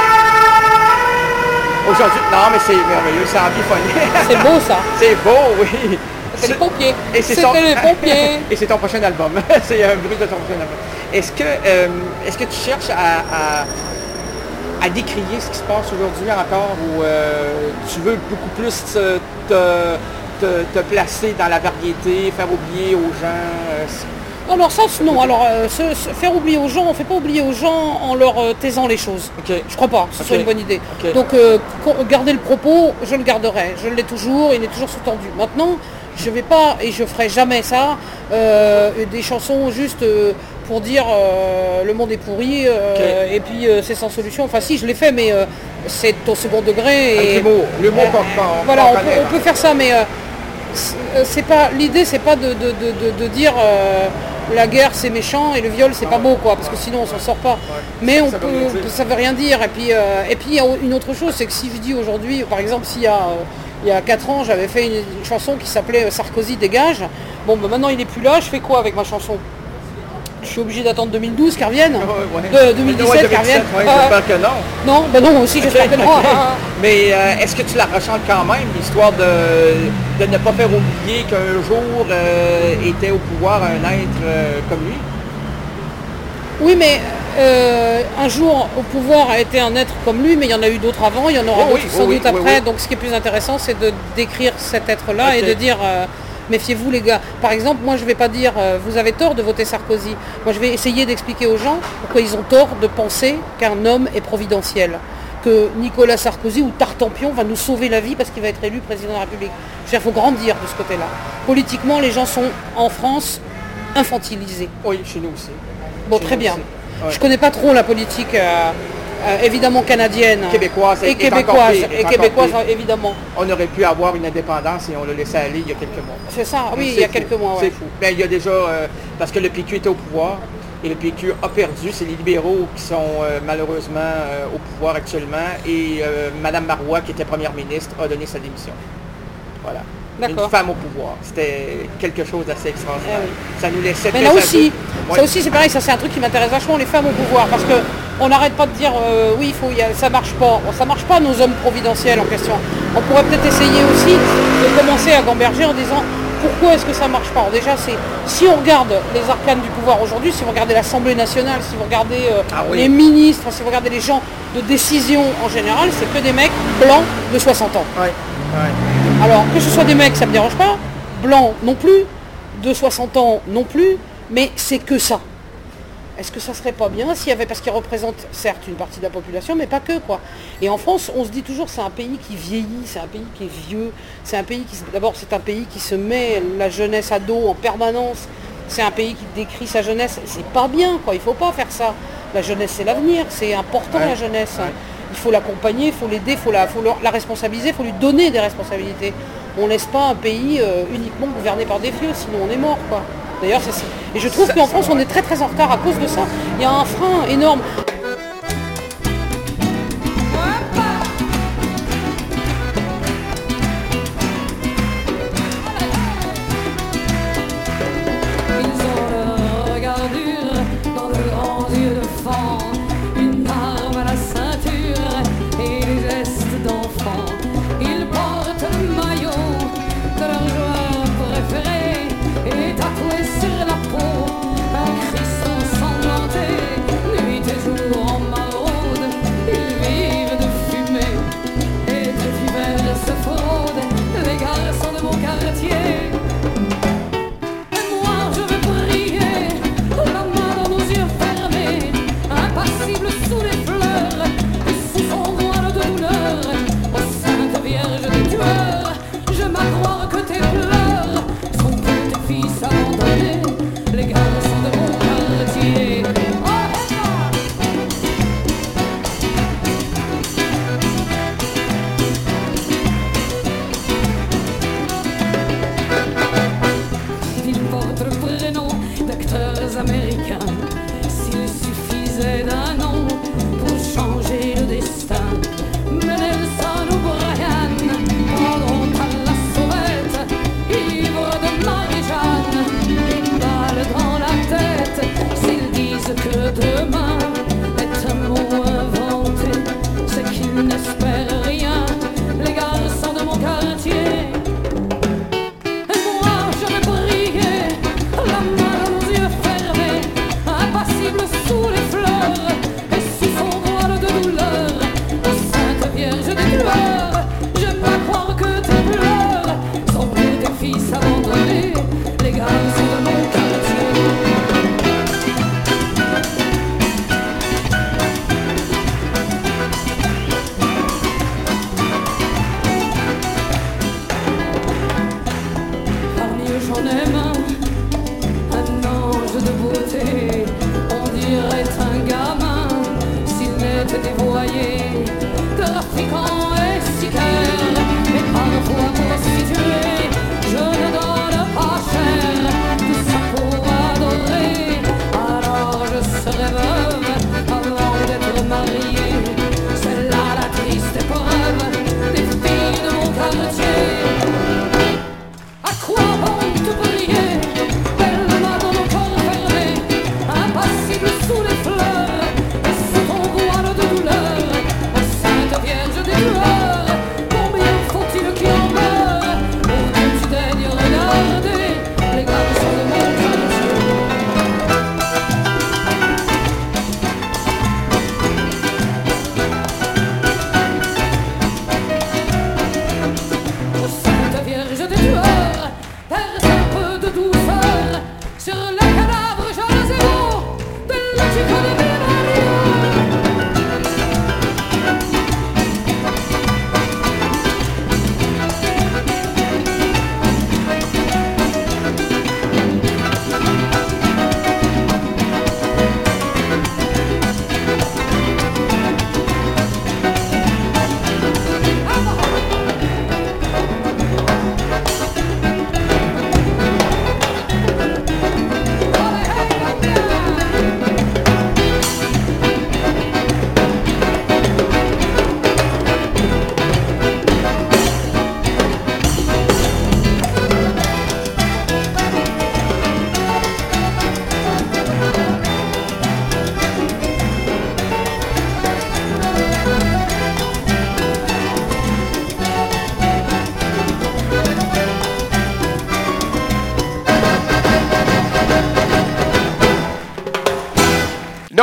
aujourd'hui, non mais c'est merveilleux, c'est ambiphonique. C'est beau ça. C'est beau, oui. C'est les pompiers. Et c'est C'était son- les pompiers. Et c'est ton prochain album. C'est un bruit de ton prochain album. Est-ce que, euh, est-ce que tu cherches à, à, à décrier ce qui se passe aujourd'hui encore ou euh, tu veux beaucoup plus te, te, te- te placer dans la variété, faire oublier aux gens euh, Non, alors ça, c- non. Alors, euh, se, se faire oublier aux gens, on ne fait pas oublier aux gens en leur euh, taisant les choses. Ok. Je crois pas que ce Ok. soit une bonne idée. Ok. Donc, euh, co- garder le propos, je le garderai. Je l'ai toujours, il est toujours sous-tendu. Maintenant, je ne vais pas, et je ferai jamais ça, euh, des chansons juste euh, pour dire euh, le monde est pourri, euh, Ok. et puis euh, c'est sans solution. Enfin, si, je l'ai fait, mais euh, c'est au second degré. avec Et, l'humour, l'humour Euh, qu'on qu'on- voilà, qu'on on peut, connaît, on peut faire ça, mais euh, c'est euh, c'est pas l'idée, c'est pas de, de- de- de- de dire euh, la guerre c'est méchant et le viol c'est pas beau, quoi, parce que sinon on s'en sort pas. Mais on Ça veut peut, rien dire. ça veut rien dire. Et puis, euh, et puis il y a une autre chose, c'est que si je dis aujourd'hui, par exemple, s'il y a euh, il y a quatre ans, j'avais fait une, une chanson qui s'appelait euh, Sarkozy dégage. Bon, ben maintenant il est plus là. Je fais quoi avec ma chanson? Je suis obligé d'attendre deux mille douze qu'il revienne, Ouais, ouais. de deux mille dix-sept Ouais, qu'il revienne. ouais, Euh, j'espère que non. non, ben non, moi aussi j'espère que non. Mais euh, est-ce que tu la rechantes quand même, l'histoire de, de ne pas faire oublier qu'un jour euh, était au pouvoir un être euh, comme lui? Oui, mais euh, un jour au pouvoir a été un être comme lui, mais il y en a eu d'autres avant, il y en aura Oh oui, d'autres oh sans oui, doute oui, après. oui. Donc ce qui est plus intéressant, c'est de décrire cet être-là Ok. et de dire euh, méfiez-vous les gars. Par exemple, moi je ne vais pas dire euh, vous avez tort de voter Sarkozy. Moi je vais essayer d'expliquer aux gens pourquoi ils ont tort de penser qu'un homme est providentiel. Que Nicolas Sarkozy ou Tartampion va nous sauver la vie parce qu'il va être élu président de la République. Il faut grandir de ce côté-là. Politiquement, les gens sont en France infantilisés. Oui, chez nous aussi. Bon, Chez très nous bien. aussi. Ouais. Je connais pas trop la politique, euh, euh, évidemment canadienne. Québécoise, et est- est québécoise, encore pire, est et encore québécoise, pire. évidemment. On aurait pu avoir une indépendance et on l'a laissé aller il y a quelques mois. C'est ça, oui, C'est il y a fou. quelques mois. C'est Ouais. fou. Ben, il y a déjà, euh, parce que le P Q était au pouvoir et le P Q a perdu. C'est les libéraux qui sont euh, malheureusement euh, au pouvoir actuellement et euh, Mme Marois, qui était première ministre, a donné sa démission. Voilà. Une D'accord. femme au pouvoir. C'était quelque chose d'assez extraordinaire. Eh oui. Ça nous laissait Mais là peser aussi, Ouais. ça aussi c'est pareil, ça c'est un truc qui m'intéresse vachement, les femmes au pouvoir, parce que on n'arrête pas de dire euh, oui, il faut, il y a- ça marche pas. Bon, ça marche pas nos hommes providentiels en question. On pourrait peut-être essayer aussi de commencer à gamberger en disant pourquoi est-ce que ça marche pas. Alors déjà, c'est si on regarde les arcanes du pouvoir aujourd'hui, si vous regardez l'Assemblée nationale, si vous regardez euh, Ah oui. les ministres, si vous regardez les gens de décision en général, c'est que des mecs blancs de soixante ans. Ouais. Ouais. Alors, que ce soit des mecs, ça me dérange pas, blancs non plus, de soixante ans non plus, mais c'est que ça. Est-ce que ça serait pas bien s'il y avait, parce qu'ils représentent certes une partie de la population, mais pas que, quoi. Et en France, on se dit toujours c'est un pays qui vieillit, c'est un pays qui est vieux, c'est un pays qui, se- d'abord c'est un pays qui se met la jeunesse à dos en permanence, c'est un pays qui décrit sa jeunesse, c'est pas bien, quoi, il faut pas faire ça. La jeunesse c'est l'avenir, c'est important Ouais. la jeunesse. Ouais. Il faut l'accompagner, il faut l'aider, il faut la, faut le- la responsabiliser, il faut lui donner des responsabilités. On ne laisse pas un pays euh, uniquement gouverné par des vieux, sinon on est mort, quoi. D'ailleurs, c'est ça. Et je trouve Ça- qu'en ça, France, on ouais. est très très en retard à cause de ça. Il y a un frein énorme. Ils ont le regard dur dans de grands yeux de fan, une arme à la ceinture et des gestes d'enfant. Ils portent le maillot de leur joueur préféré et tatoué sur la peau un cri ensanglanté, nuit et jour.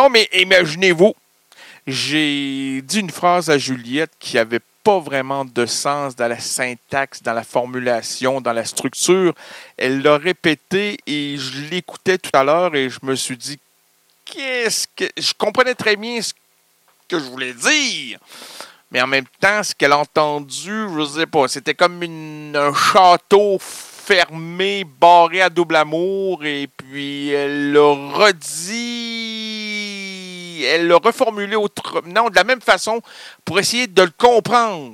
Non, mais imaginez-vous, j'ai dit une phrase à Juliette qui n'avait pas vraiment de sens dans la syntaxe, dans la formulation, dans la structure. Elle l'a répété et je l'écoutais tout à l'heure et je me suis dit, qu'est-ce que... Je comprenais très bien ce que je voulais dire. Mais en même temps, ce qu'elle a entendu, je sais pas, c'était comme une, un château fermé, barré à double amour, et puis elle l'a redit, elle l'a reformulé autre, non, de la même façon, pour essayer de le comprendre.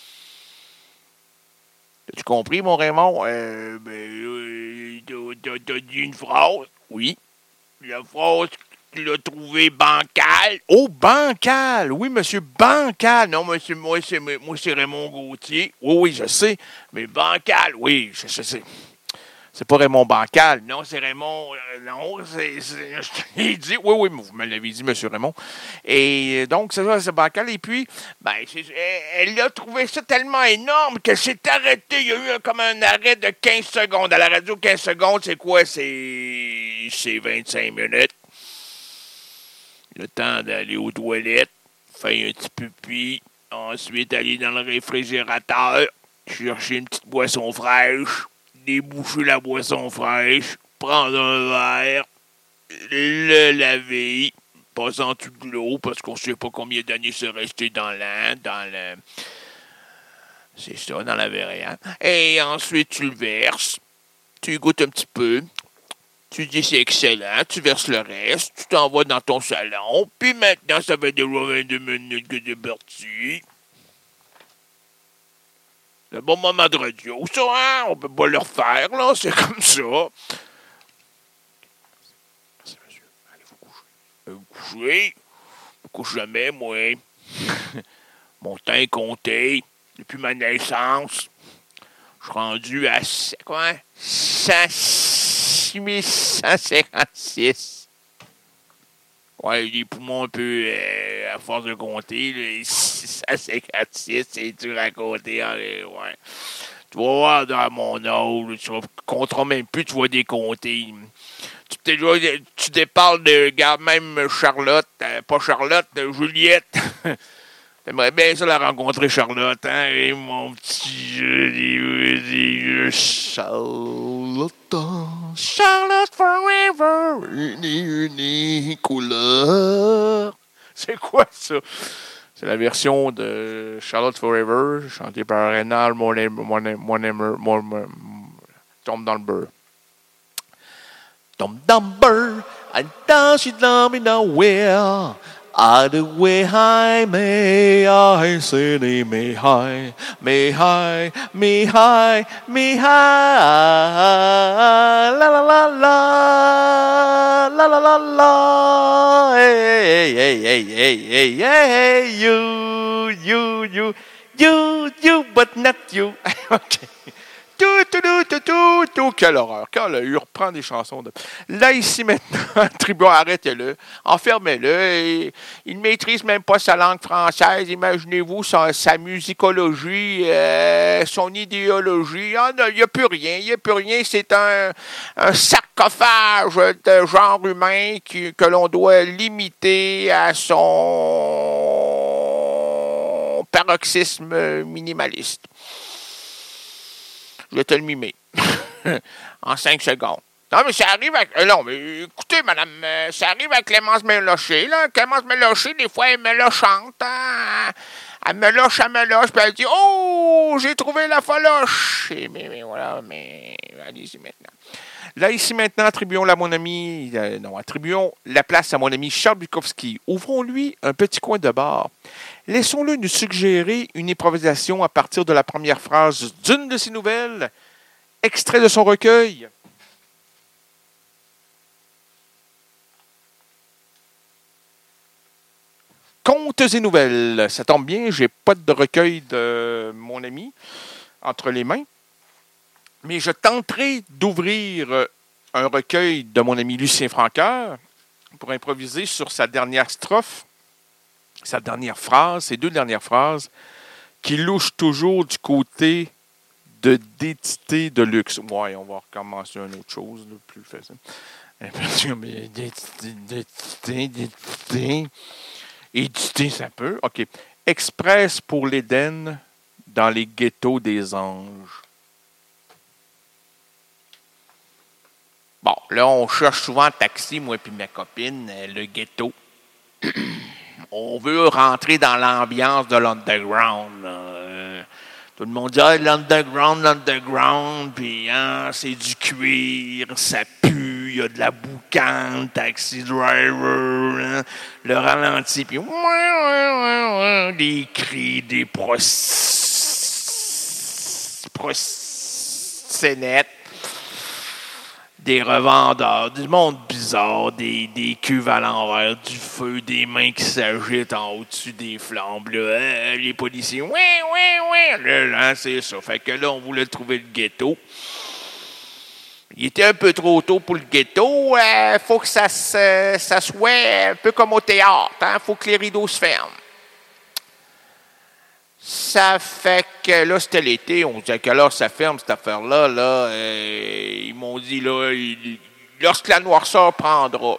As-tu compris, mon Raymond? Euh, ben, euh, t'as, t'as dit une phrase? Oui. La phrase... Tu l'as trouvé bancal. Oh, bancal! Oui, monsieur, bancal. Non, monsieur, moi, c'est, moi, c'est Raymond Gauthier. Oui, oui, je sais. Mais bancal, oui, je, je sais. C'est pas Raymond Bancal. Non, c'est Raymond... Euh, non, c'est... c'est je t'ai dit... Oui, oui, vous me l'avez dit, monsieur Raymond. Et donc, c'est ça, c'est bancal. Et puis, ben, c'est, elle, elle a trouvé ça tellement énorme qu'elle s'est arrêtée. Il y a eu un, comme un arrêt de quinze secondes. À la radio, quinze secondes, c'est quoi? C'est... C'est vingt-cinq minutes. Le temps d'aller aux toilettes, faire un petit pipi, ensuite aller dans le réfrigérateur, chercher une petite boisson fraîche, déboucher la boisson fraîche, prendre un verre, le laver, pas en dessous de l'eau parce qu'on ne sait pas combien d'années c'est resté dans l'an, dans le... C'est ça, dans la variante. Et ensuite, tu le verses, tu goûtes un petit peu. Tu dis c'est excellent, tu verses le reste, tu t'envoies dans ton salon, puis maintenant, ça fait déjà vingt-deux minutes que t'es parti. C'est un bon moment de radio, ça, hein? On peut pas le refaire, là, c'est comme ça. Merci, monsieur. Allez, vous coucher. Vous coucher? Je me couche jamais, moi. Mon temps est compté. Depuis ma naissance, je suis rendu à... Quoi? six mille cent cinquante-six. Ouais, les poumons un peu, euh, à force de compter, là, six cent cinquante-six, c'est dur à compter. Hein, ouais. Tu vas voir dans mon âge, tu ne compteras même plus, tu vas décompter. Tu, tu déparles de, regarde, même Charlotte, euh, pas Charlotte, euh, Juliette. J'aimerais bien ça la rencontrer, Charlotte, hein, et mon petit joli, Charlotte, Charlotte forever, une, une couleur. C'est quoi ça? C'est la version de Charlotte Forever, chantée par Rénal, mon mon mon mon tombe dans le beurre. Tombe dans le beurre, and down she love me nowhere. Ah, the way high may I say thee, may high, may high, may high, may high, la la la la, la la la la, hey, hey, hey, hey, hey, hey, you, you, you, you, you, but not you. Okay. Tout, tout, tout, tout, tout, tout. Quelle horreur. Quelle il reprend des chansons. De... Là, ici, maintenant, Tribun, arrêtez-le. Enfermez-le. Et il ne maîtrise même pas sa langue française. Imaginez-vous sa, sa musicologie, euh, son idéologie. Il n'y a plus rien. Il n'y a plus rien. C'est un, un sarcophage de genre humain qui, que l'on doit limiter à son paroxysme minimaliste. Je vais te le mimer. En cinq secondes. Non, mais ça arrive avec... Euh, non, mais écoutez, madame, euh, ça arrive avec Clémence Mélocher, là. Clémence Mélocher, des fois, elle mélochante, hein. Elle méloche, elle méloche, puis elle dit « Oh, j'ai trouvé la foloche! » Et mais, mais voilà, mais... Allez-y maintenant. Là, ici, maintenant, attribuons à mon ami... Euh, non, attribuons la place à mon ami Charles Bukowski. Ouvrons-lui un petit coin de bar. Laissons-le nous suggérer une improvisation à partir de la première phrase d'une de ses nouvelles, extrait de son recueil. Contes et nouvelles. Ça tombe bien, j'ai pas de recueil de mon ami entre les mains, mais je tenterai d'ouvrir un recueil de mon ami Lucien Francoeur pour improviser sur sa dernière strophe. Sa dernière phrase, ses deux dernières phrases, qui louchent toujours du côté de d'édité de luxe. Ouais, on va recommencer une autre chose, là, plus facile. Éditer, ça peut. OK. Express pour l'Éden dans les ghettos des anges. Bon, là, on cherche souvent en taxi, moi et ma copine, le ghetto. On veut rentrer dans l'ambiance de l'underground. Euh, tout le monde dit ah, l'underground, l'underground, puis hein, c'est du cuir, ça pue, il y a de la boucane, taxi driver, hein, le ralenti, puis des cris, des proxénètes. Des revendeurs, du monde bizarre, des, des cuves à l'envers, du feu, des mains qui s'agitent en au-dessus des flammes. Là, euh, les policiers, oui, oui, oui. Là, là, c'est ça. Fait que là, on voulait trouver le ghetto. Il était un peu trop tôt pour le ghetto. Il euh, faut que ça, se, ça soit un peu comme au théâtre. Il hein? faut que les rideaux se ferment. Ça fait que là, c'était l'été, on disait à quelle heure ça ferme, cette affaire-là. Là, euh, ils m'ont dit, là, il, lorsque la noirceur prendra.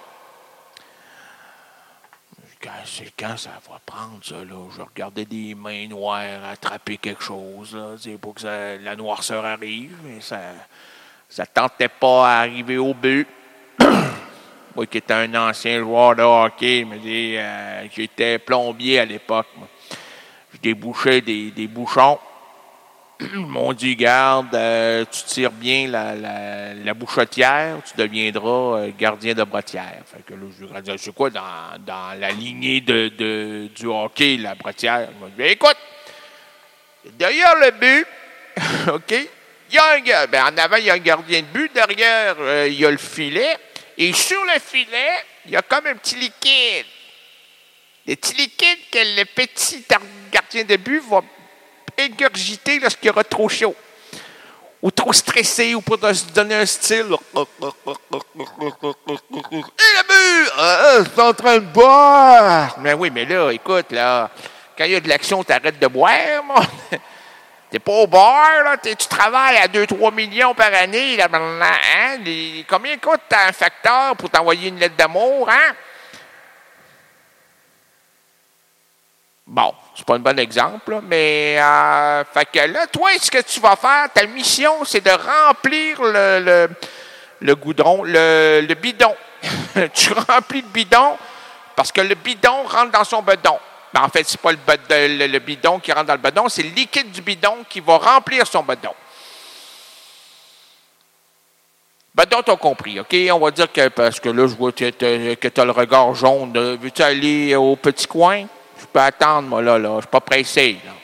C'est quand ça va prendre, ça, là? Je regardais des mains noires attraper quelque chose, là, pour que ça, la noirceur arrive, mais ça ne tentait pas à arriver au but. Moi qui étais un ancien joueur de hockey, mais euh, j'étais plombier à l'époque, moi. Je débouchais des, des bouchons. Ils m'ont dit, garde, euh, tu tires bien la, la, la bouchotière, tu deviendras euh, gardien de brettière. Fait que là, je lui ai dit, c'est quoi dans, dans la lignée de, de, du hockey, la brettière? Il m'a dit, écoute, derrière le but, OK, il y a un gars, ben, en avant, il y a un gardien de but, derrière, euh, il y a le filet, et sur le filet, il y a comme un petit liquide. Le petit liquide que le petit gardien de but va ingurgiter lorsqu'il y aura trop chaud. Ou trop stressé, ou pour se donner un style. Et le but! Ah, c'est en train de boire! Mais oui, mais là, écoute, là, quand il y a de l'action, t'arrêtes de boire, moi. T'es pas au bar, là. Tu travailles à deux à trois millions par année, là, hein? Les, combien coûte un facteur pour t'envoyer une lettre d'amour, hein? Bon, c'est pas un bon exemple, là, mais euh, fait que là, toi, ce que tu vas faire, ta mission, c'est de remplir le, le, le goudron, le, le bidon. Tu remplis le bidon parce que le bidon rentre dans son bedon. Ben, en fait, c'est pas le, le, le bidon qui rentre dans le bedon, c'est le liquide du bidon qui va remplir son bedon. Bedon, t'as compris, OK? On va dire que, parce que là, je vois que tu as le regard jaune. Veux-tu aller au petit coin? Je peux attendre, moi, là, là. Je ne suis pas pressé, là.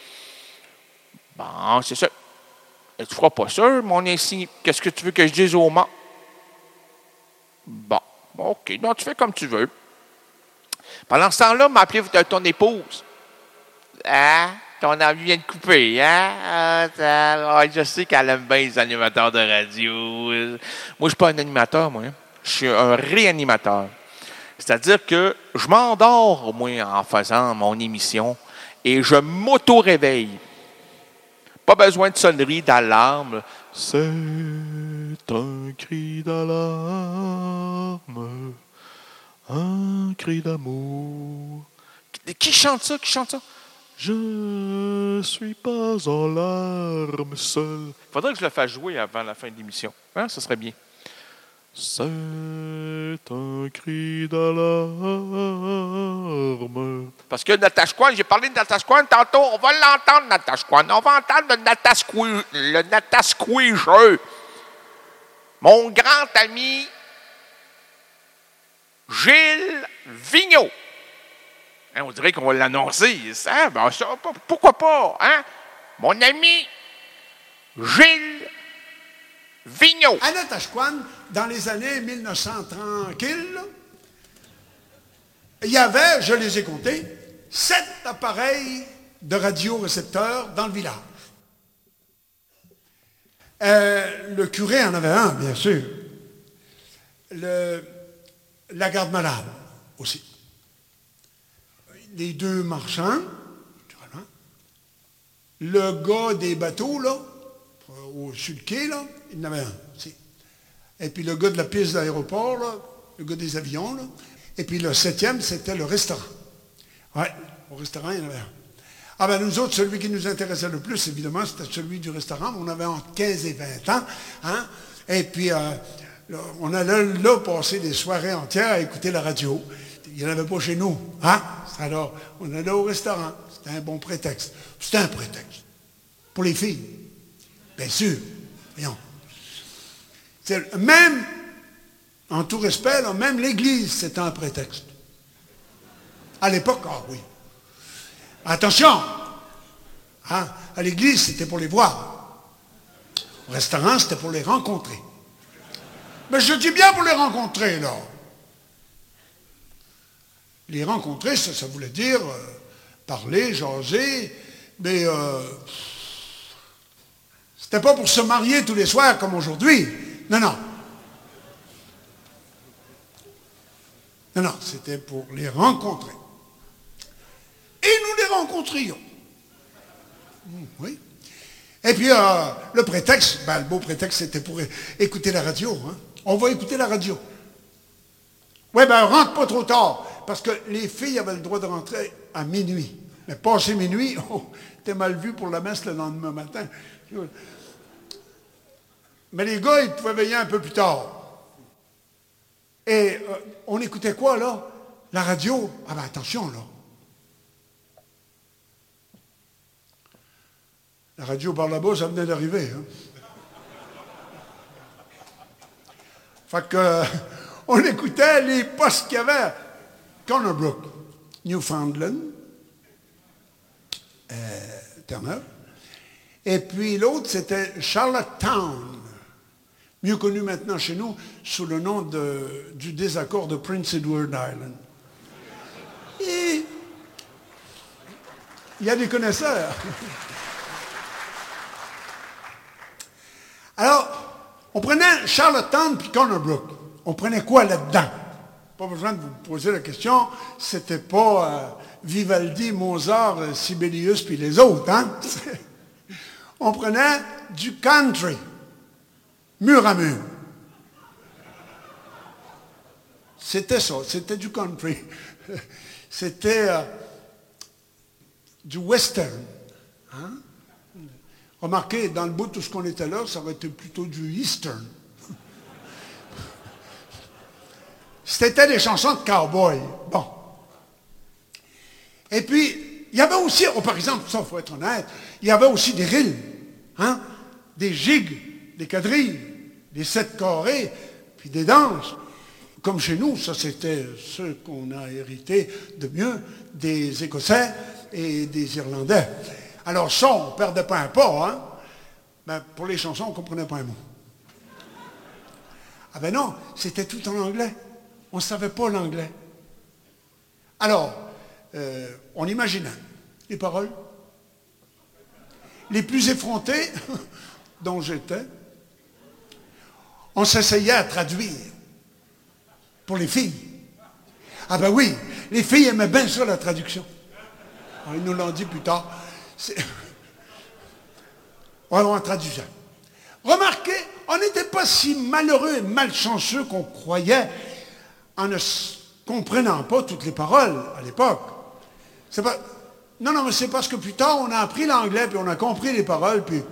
Bon, c'est ça. Et tu ne feras pas ça, mon insigne. Qu'est-ce que tu veux que je dise au Mans? Bon, OK. Donc, tu fais comme tu veux. Pendant ce temps-là, m'a appelé ton épouse. Hein? Ton envie vient de couper, hein? Ah, ça, je sais qu'elle aime bien les animateurs de radio. Moi, je ne suis pas un animateur, moi. Je suis un réanimateur. C'est-à-dire que je m'endors, moi, en faisant mon émission, et je m'auto-réveille. Pas besoin de sonnerie, d'alarme. C'est un cri d'alarme, un cri d'amour. Qui chante ça? Qui chante ça? Je suis pas en larmes seul. Il faudrait que je le fasse jouer avant la fin de l'émission. Hein? Ça serait bien. C'est un cri d'alarme. Parce que Natashquan, j'ai parlé de Natashquan tantôt, on va l'entendre, Natashquan. On va entendre le Natashquan, le Natasquijeux. Mon grand ami Gilles Vigneault. Hein, on dirait qu'on va l'annoncer. Hein? Ben, ça, pourquoi pas? Hein? Mon ami Gilles Vigneault. À Natashquan, dans les années mille neuf cent tranquille, il y avait, je les ai comptés, sept appareils de radiorécepteurs dans le village. Euh, le curé en avait un, bien sûr. Le, la garde malade aussi. Les deux marchands, le gars des bateaux, là, au sur le quai, là, il en avait un aussi. Et puis le gars de la piste d'aéroport, là, le gars des avions, là. Et puis le septième, c'était le restaurant. Ouais, au restaurant, il y en avait un. Ah ben nous autres, celui qui nous intéressait le plus, évidemment, c'était celui du restaurant. On avait entre quinze et vingt ans. Hein? Et puis, euh, là, on allait là passer des soirées entières à écouter la radio. Il n'y en avait pas chez nous. Hein? Alors, on allait au restaurant. C'était un bon prétexte. C'était un prétexte. Pour les filles. Bien sûr. Voyons. C'est, même, en tout respect, là, même l'église, c'était un prétexte. À l'époque, ah oui. Attention, hein, à l'église, c'était pour les voir. Au restaurant, c'était pour les rencontrer. Mais je dis bien pour les rencontrer, là. Les rencontrer, ça, ça voulait dire euh, parler, jaser, mais euh, c'était pas pour se marier tous les soirs comme aujourd'hui. Non, non. Non, non, c'était pour les rencontrer. Et nous les rencontrions. Oui. Et puis, euh, le prétexte, ben, le beau prétexte, c'était pour écouter la radio. Hein. On va écouter la radio. Oui, ben, rentre pas trop tard, parce que les filles avaient le droit de rentrer à minuit. Mais passé minuit, oh, t'es mal vu pour la messe le lendemain matin. Mais les gars, ils pouvaient veiller un peu plus tard. Et euh, on écoutait quoi, là? La radio. Ah ben, attention, là. La radio par là-bas, ça venait d'arriver. Hein. Fait que, euh, on écoutait les postes qu'il y avait. Corner Brook, Newfoundland, euh, Terre-Neuve. Et puis l'autre, c'était Charlottetown, mieux connu maintenant chez nous sous le nom de, du désaccord de Prince Edward Island. Et il y a des connaisseurs. Alors, on prenait Charlottetown puis Corner Brook. On prenait quoi là-dedans? Pas besoin de vous poser la question. C'était pas euh, Vivaldi, Mozart, euh, Sibelius puis les autres, hein? On prenait du country, mur à mur. C'était ça, c'était du country. C'était euh, du western, hein? Remarquez, dans le bout de tout ce qu'on était là, ça aurait été plutôt du eastern. C'était des chansons de cow-boy. Bon. Et puis, il y avait aussi, oh, par exemple, ça, il faut être honnête, il y avait aussi des rilles, hein? Des gigs, des quadrilles, des sept carrés, puis des danses. Comme chez nous, ça c'était ce qu'on a hérité de mieux des Écossais et des Irlandais. Alors ça, on ne perdait pas un pas, hein? Ben, pour les chansons, on ne comprenait pas un mot. Ah ben non, c'était tout en anglais. On ne savait pas l'anglais. Alors, euh, on imaginait les paroles. Les plus effrontés, dont j'étais, on s'essayait à traduire pour les filles. Ah ben oui, les filles aimaient bien ça, la traduction. Alors, ils nous l'ont dit plus tard. C'est... Ouais, on traduisait. Remarquez, on n'était pas si malheureux et malchanceux qu'on croyait en ne comprenant pas toutes les paroles à l'époque. C'est pas... Non, non, mais c'est parce que plus tard, on a appris l'anglais, puis on a compris les paroles, puis...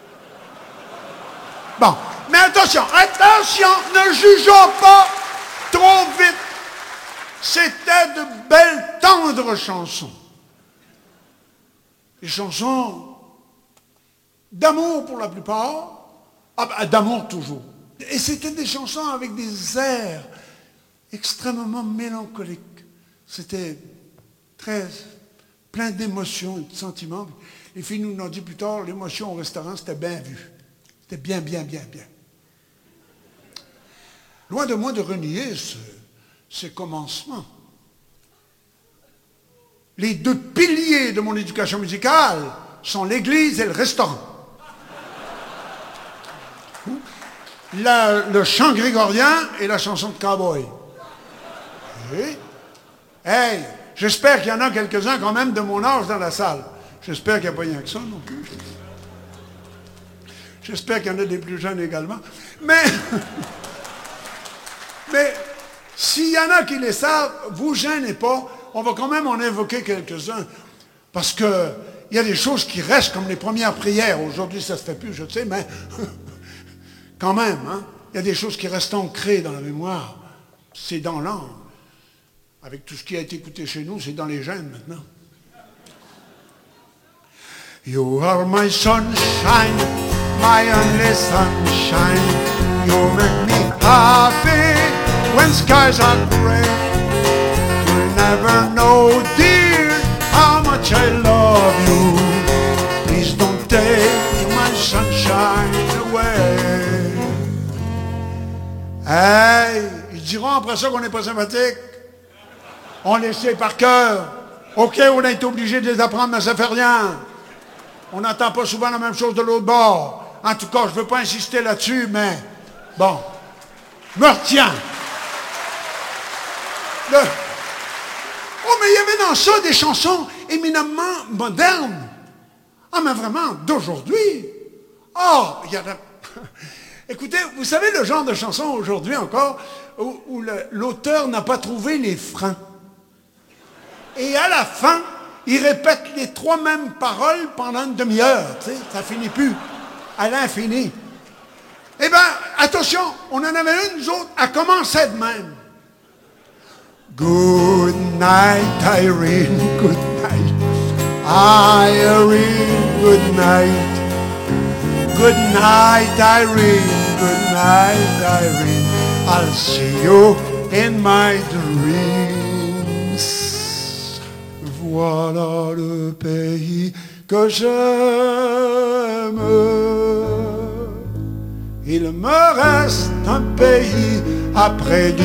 Bon, mais attention, attention, ne jugeons pas trop vite. C'était de belles, tendres chansons. Des chansons d'amour pour la plupart, ah ben, d'amour toujours. Et c'était des chansons avec des airs extrêmement mélancoliques. C'était très plein d'émotions et de sentiments. Les filles nous l'ont dit plus tard, l'émotion au restaurant, c'était bien vu. C'était bien, bien, bien, bien. Loin de moi de renier ce, ces commencements. Les deux piliers de mon éducation musicale sont l'église et le restaurant. La, le chant grégorien et la chanson de cowboy. Oui. Hey, j'espère qu'il y en a quelques-uns quand même de mon âge dans la salle. J'espère qu'il n'y a pas rien que ça non plus. J'espère qu'il y en a des plus jeunes également. Mais... Mais s'il y en a qui les savent, vous gênez pas. On va quand même en invoquer quelques-uns. Parce que il y a des choses qui restent comme les premières prières. Aujourd'hui, ça se fait plus, je sais, mais quand même, hein, il y a des choses qui restent ancrées dans la mémoire. C'est dans l'âme. Avec tout ce qui a été écouté chez nous, c'est dans les gènes maintenant. You are my sunshine, my only sunshine. You make me happy when skies are gray. You never know, dear, how much I love you. Please don't take my sunshine away. Hey, ils diront après ça qu'on n'est pas sympathique. On les sait par cœur. Ok, on a été obligé de les apprendre, mais ça fait rien. On n'entend pas souvent la même chose de l'autre bord. En tout cas, je ne veux pas insister là-dessus, mais bon, je me retiens. Le... Oh, mais il y avait dans ça des chansons éminemment modernes. Ah, mais vraiment, d'aujourd'hui. Oh, il y a... Écoutez, vous savez le genre de chanson aujourd'hui encore où, où le, l'auteur n'a pas trouvé les freins. Et à la fin, il répète les trois mêmes paroles pendant une demi-heure. Tu sais, ça finit plus. À l'infini. Eh bien, attention, on en avait une, nous autres, elle commençait de même. Good night, Irene, good night. Irene, good night. Good night, Irene, good night, Irene. I'll see you in my dreams. Voilà le pays que j'aime. Il me reste un pays à prédire.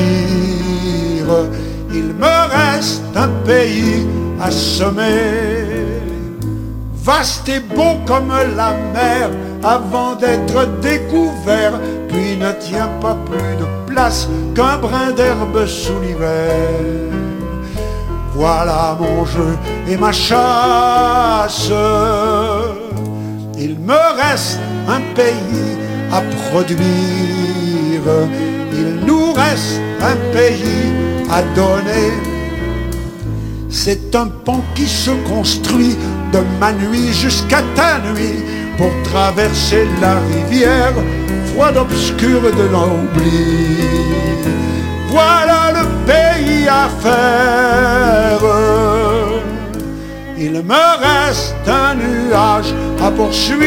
Il me reste un pays à semer. Vaste et beau comme la mer avant d'être découvert, puis ne tient pas plus de place qu'un brin d'herbe sous l'hiver. Voilà mon jeu et ma chasse. Il me reste un pays à produire. Il nous reste un pays à donner. C'est un pont qui se construit de ma nuit jusqu'à ta nuit pour traverser la rivière froide obscure de l'oubli. Voilà le pays à faire. Il me reste un nuage à poursuivre.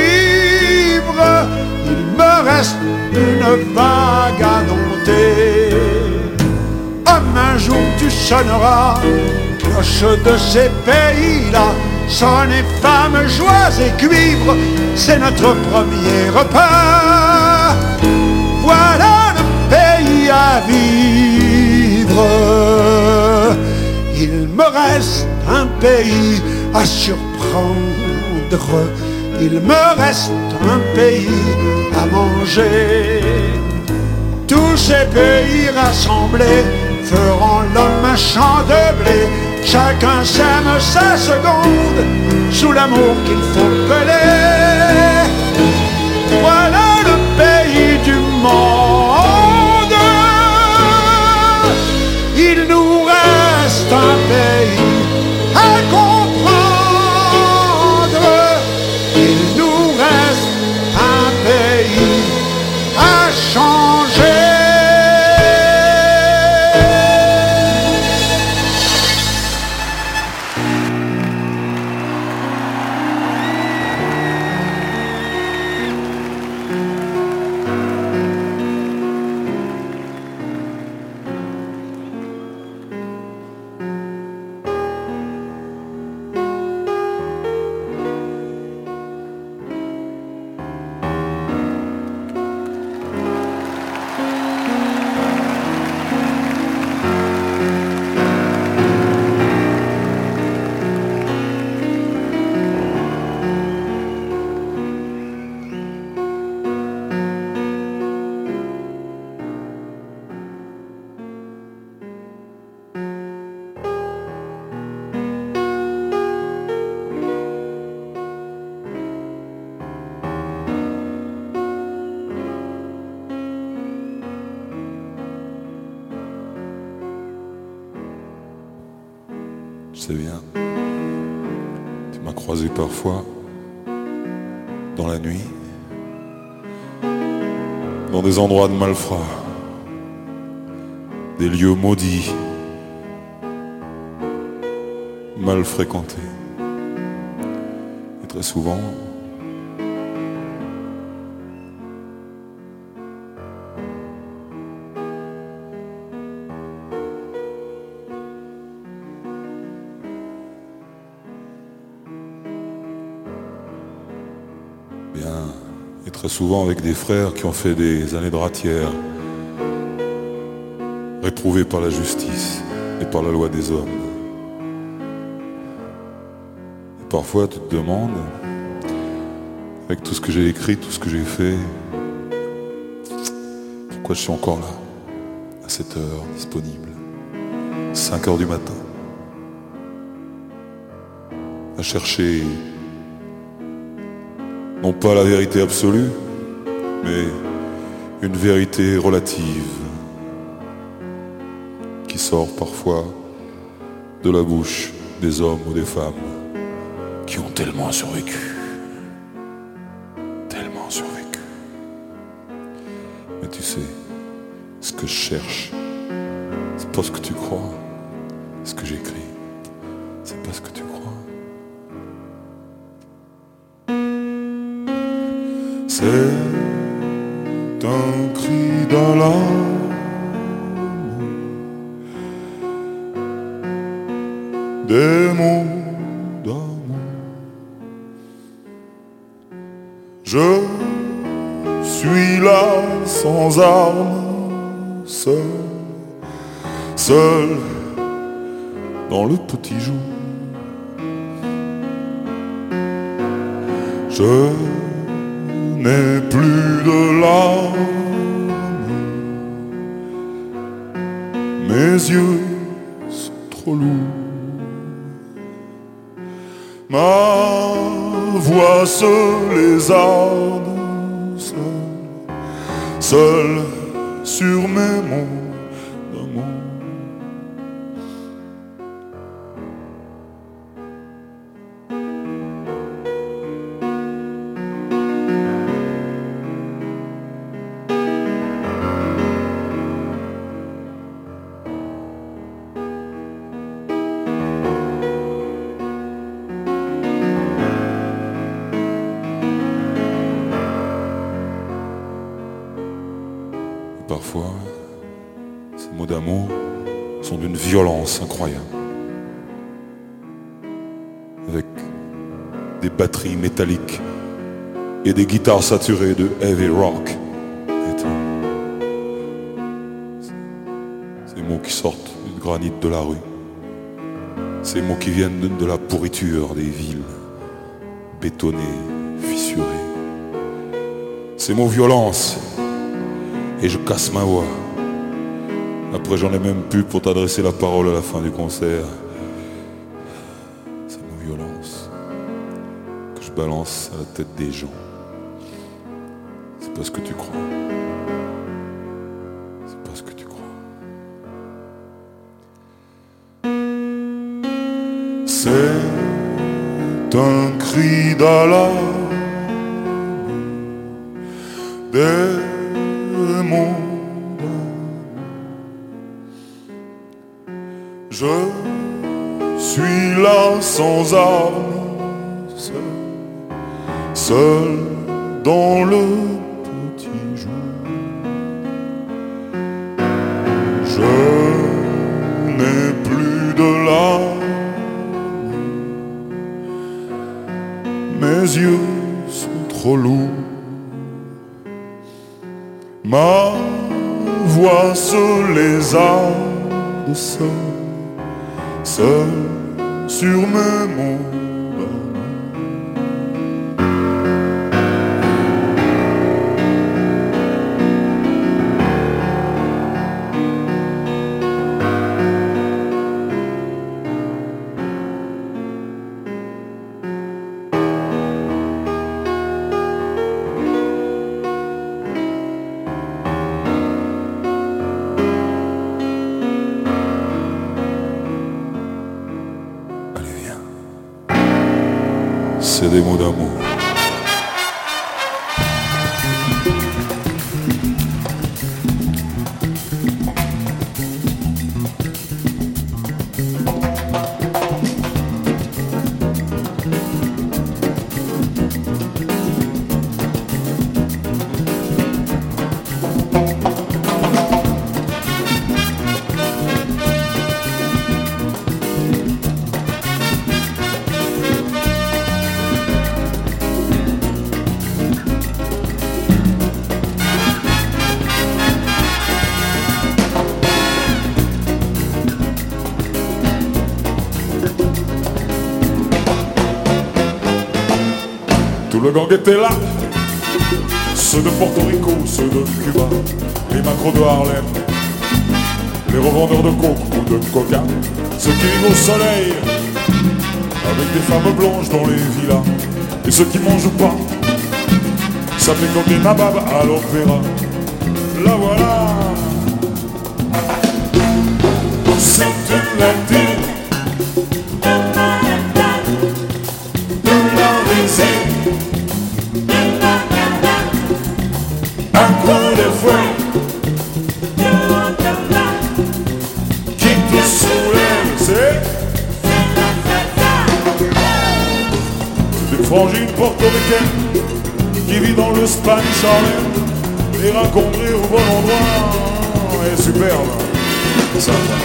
Il me reste une vague à dompter. Homme, un jour tu sonneras, cloche de ces pays-là. Sonnez femmes, joies et cuivres, c'est notre premier repas. Voilà le pays à vivre. Il me reste un pays à surprendre. Il me reste un pays à manger. Tous ces pays rassemblés feront l'homme un champ de blé. Chacun sème sa seconde sous l'amour qu'il faut peler. Voilà le pays du monde. Il nous reste un pays à comprendre. Il nous reste un pays à changer. sais bien. Tu m'as croisé parfois dans la nuit, dans des endroits de malfrats, des lieux maudits, mal fréquentés. Et très souvent, et très souvent avec des frères qui ont fait des années de ratière, réprouvés par la justice et par la loi des hommes. Et parfois tu te demandes, avec tout ce que j'ai écrit, tout ce que j'ai fait, pourquoi je suis encore là, à cette heure, disponible, cinq heures du matin, à chercher non pas la vérité absolue, mais une vérité relative qui sort parfois de la bouche des hommes ou des femmes qui ont tellement survécu, tellement survécu. Mais tu sais, ce que je cherche, c'est pas ce que tu crois, ce que j'écris, c'est pas ce que tu crois. C'est un cri d'alarme, des mots d'amour. Je suis là sans armes, seul, seul dans le petit jour. Je n'ai plus de larmes, mes yeux sont trop lourds, ma voix se lézarde, seul, seul sur mes mots d'amour. Parfois, ces mots d'amour sont d'une violence incroyable, avec des batteries métalliques et des guitares saturées de heavy rock. Et tout. Ces mots qui sortent du granit de la rue, ces mots qui viennent de, de la pourriture des villes, bétonnées, fissurées. Ces mots violence. Et je casse ma voix. Après j'en ai même plus pour t'adresser la parole à la fin du concert. C'est ma violence que je balance à la tête des gens. C'est pas ce que tu crois. C'est pas ce que tu crois. C'est un cri d'alarme, des mots d'amour. Je suis là sans armes, seul, seul dans le petit jour. Je n'ai plus de larmes, mes yeux sont trop lourds, ma voix se lézarde, seul, seul sur mes mots d'amour. que des mots d'amour. Tout le gang était là, ceux de Porto Rico, ceux de Cuba, les macros de Harlem, les revendeurs de coke ou de coca, ceux qui vivent au soleil, avec des femmes blanches dans les villas, et ceux qui mangent pas, ça fait comme des nababs à l'opéra. La voilà, c'est une latine de la résine. Un coup de fouet qui te soulève, c'est des frangines portoricaines qui vit dans le Spanish Harlem et rencontrée au bon endroit. Elle est superbe, ça va.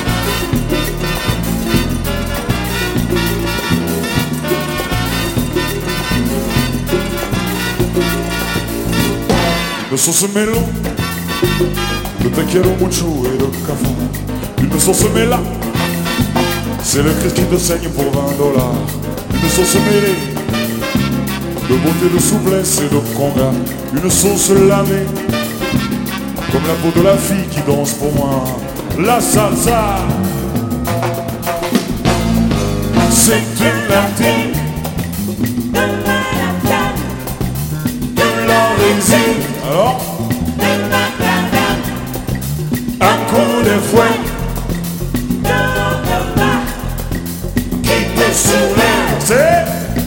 Une sauce melon, de tequila mucho et de café. Une sauce méla, c'est le Christ qui te saigne pour vingt dollars. Une sauce mêlée, de beauté, de souplesse et de conga. Une sauce lamée, comme la peau de la fille qui danse pour moi. La salsa, c'est une latine de la résine. Alors, un coup de fouet qui te soulève, c'est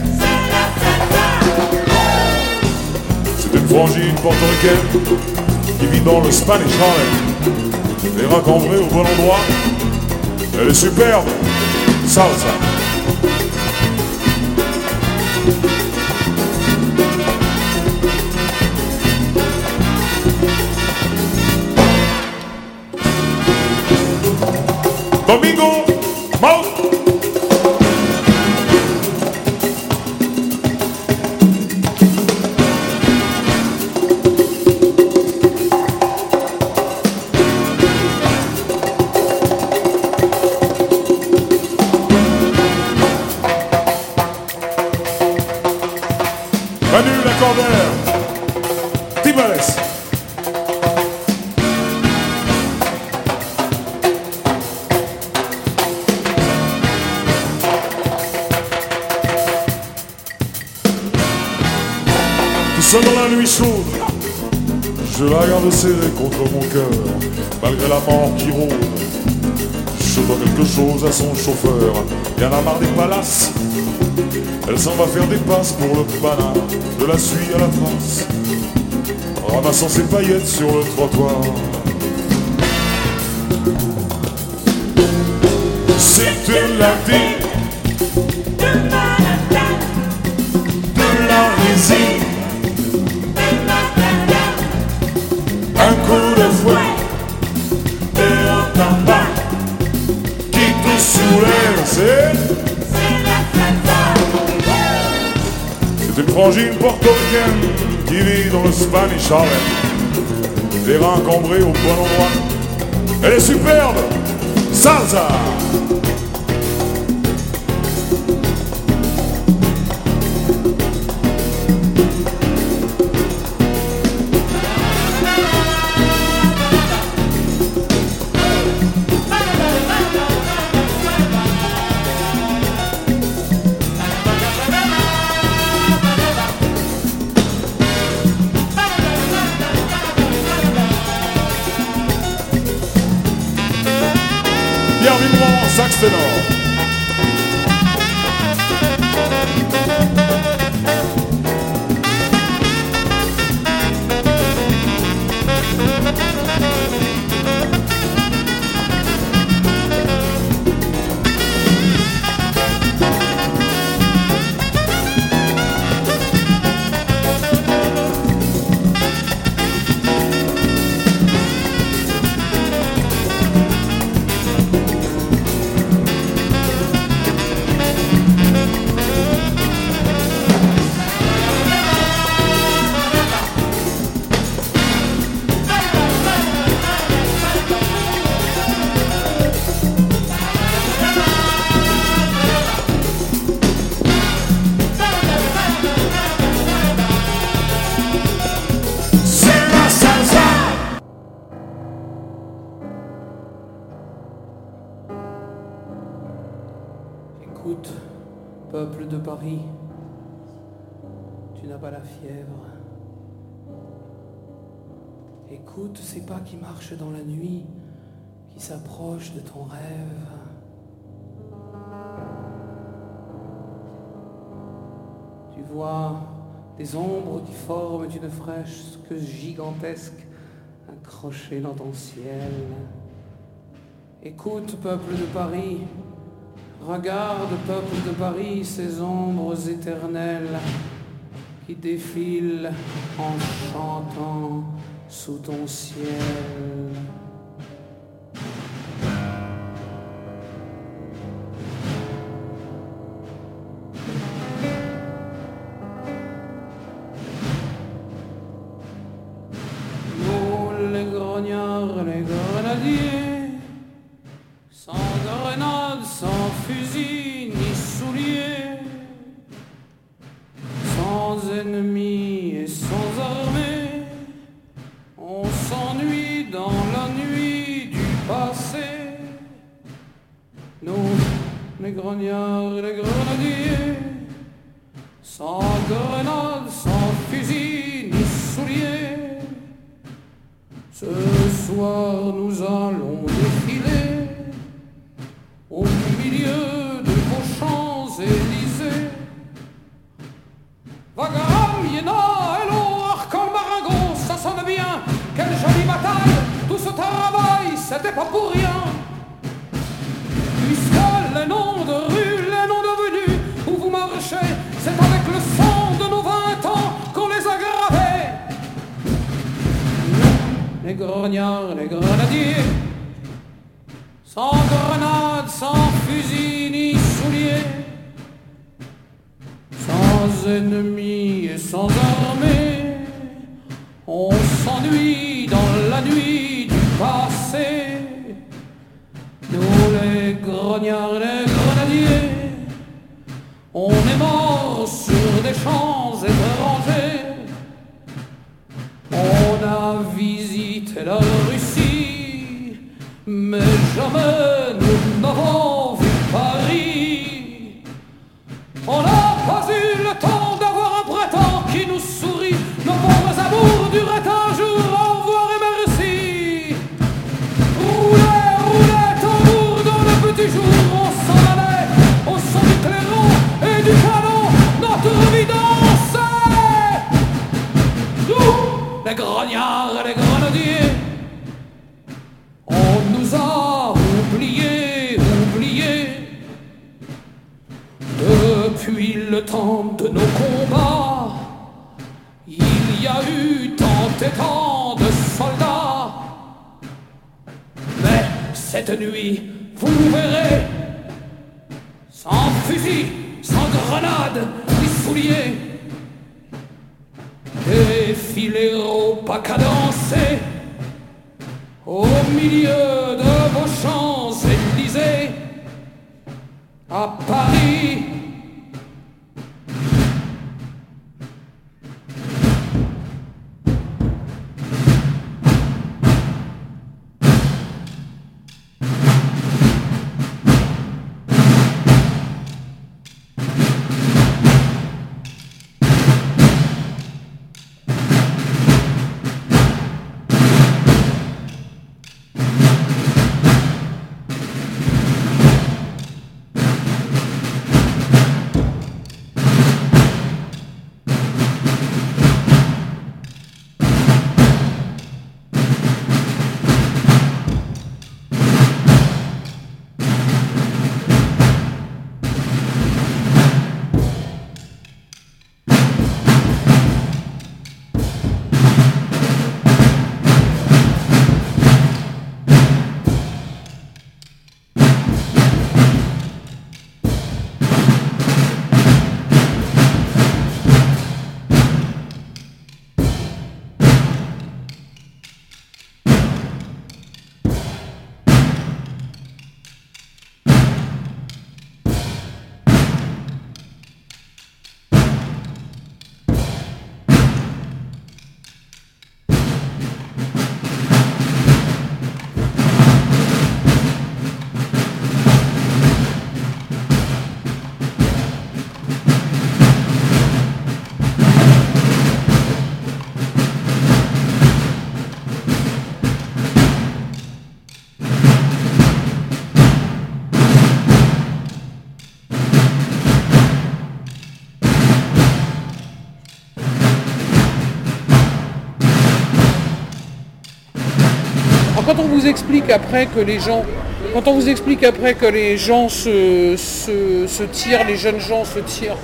C'est une frangine portoricaine qui vit dans le Spanish Harlem et raccambrée au bon endroit. Elle est superbe, salsa. Domingo, Mau. Manu Lacordaire, Timales. Seul dans la nuit chaude, je la garde serrée contre mon cœur, malgré la mort qui rôde. Je dois quelque chose à son chauffeur, y en a marre des palaces. Elle s'en va faire des passes pour le banal, de la suie à la face, ramassant ses paillettes sur le trottoir. C'est une latine de la résine. Un coup de fouet et un tabac qui te soulève, c'est C'est une frangine portoricaine qui vit dans le Spanish Harlem et rancambrée au bon endroit. Elle est superbe, salsa. Pierre Vimont, sax ténor. peuple de Paris, tu n'as pas la fièvre. Écoute ces pas qui marchent dans la nuit, qui s'approchent de ton rêve. Tu vois des ombres qui forment une fresque gigantesque accrochée dans ton ciel. Écoute, peuple de Paris, regarde, peuple de Paris, ces ombres éternelles qui défilent en chantant sous ton ciel. Nous, les grognards, les grenadiers, sans grenades, sans fusil ni souliers, sans ennemis et sans armée, on s'ennuie dans la nuit du passé. Nous, les grognards et les grenadiers, sans grenades, sans fusil ni souliers, ce soir nous allons défiler au milieu de vos Champs-Élysées. Wagram, Iéna, hello, Arcole, Marengo, ça sonne bien. Quelle jolie bataille, tout ce travail, c'était pas pour rien. Puisque les noms de rues, les noms de venues, où vous marchez, c'est avec le sang de nos vingt ans qu'on les a gravés. Les grognards, les grenadiers, sans grenades, sans fusil ni souliers, sans ennemis et sans armée, on s'ennuie dans la nuit du passé. Nous les grognards et les grenadiers, on est morts sur des champs étrangers. On a visité la Russie, mais jamais nous n'avons vu Paris. On n'a pas eu le temps d'avoir un printemps qui nous sourit. Nos pauvres amours duraient un jour, au revoir et merci. Roulez, roulez, tambour dans le petit jour, on s'en allait au son du clairon et du canon, notre vie dansait. Nous, les grognards et les grenadiers, on nous a oubliés, oubliés. Depuis le temps de nos combats, il y a eu tant et tant de soldats. Mais cette nuit, vous verrez, sans fusil, sans grenade, ni souliers, défiler au pas cadencé, au milieu de vos Champs-Élysées, à Paris. quand on vous explique après que les gens, quand on vous explique après que les gens se, se, se tirent, les jeunes gens se tirent,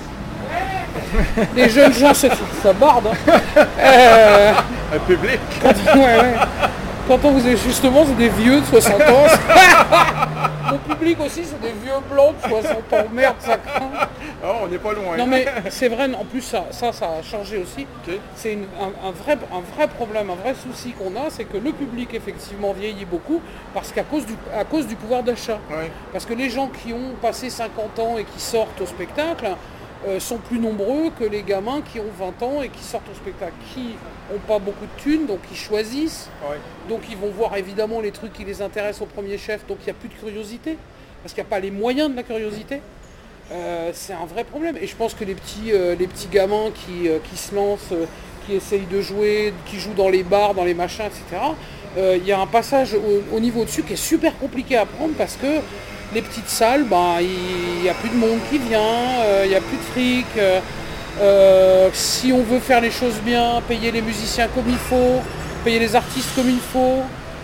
les jeunes gens se tirent, ça barde, hein. euh, Un public. Quand, ouais, ouais. Quand on vous est justement, c'est des vieux de soixante ans. Mon public aussi, c'est des vieux blancs de soixante ans. Merde, ça craint. Oh, on n'est pas loin. Non mais c'est vrai, en plus ça, ça, ça a changé aussi. Okay. C'est une, un, un, vrai, un vrai problème, un vrai souci qu'on a, c'est que le public effectivement vieillit beaucoup parce qu'à cause du, à cause du pouvoir d'achat. Ouais. Parce que les gens qui ont passé cinquante ans et qui sortent au spectacle euh, sont plus nombreux que les gamins qui ont vingt ans et qui sortent au spectacle, qui n'ont pas beaucoup de thunes, donc ils choisissent. Ouais. Donc ils vont voir évidemment les trucs qui les intéressent au premier chef, donc il n'y a plus de curiosité, parce qu'il n'y a pas les moyens de la curiosité. Euh, c'est un vrai problème et je pense que les petits, euh, les petits gamins qui, euh, qui se lancent, euh, qui essayent de jouer, qui jouent dans les bars, dans les machins, et cetera, il euh, y a un passage au, au niveau dessus qui est super compliqué à prendre parce que les petites salles, ben, il n'y a plus de monde qui vient, il euh, n'y a plus de fric. Euh, euh, si on veut faire les choses bien, payer les musiciens comme il faut, payer les artistes comme il faut,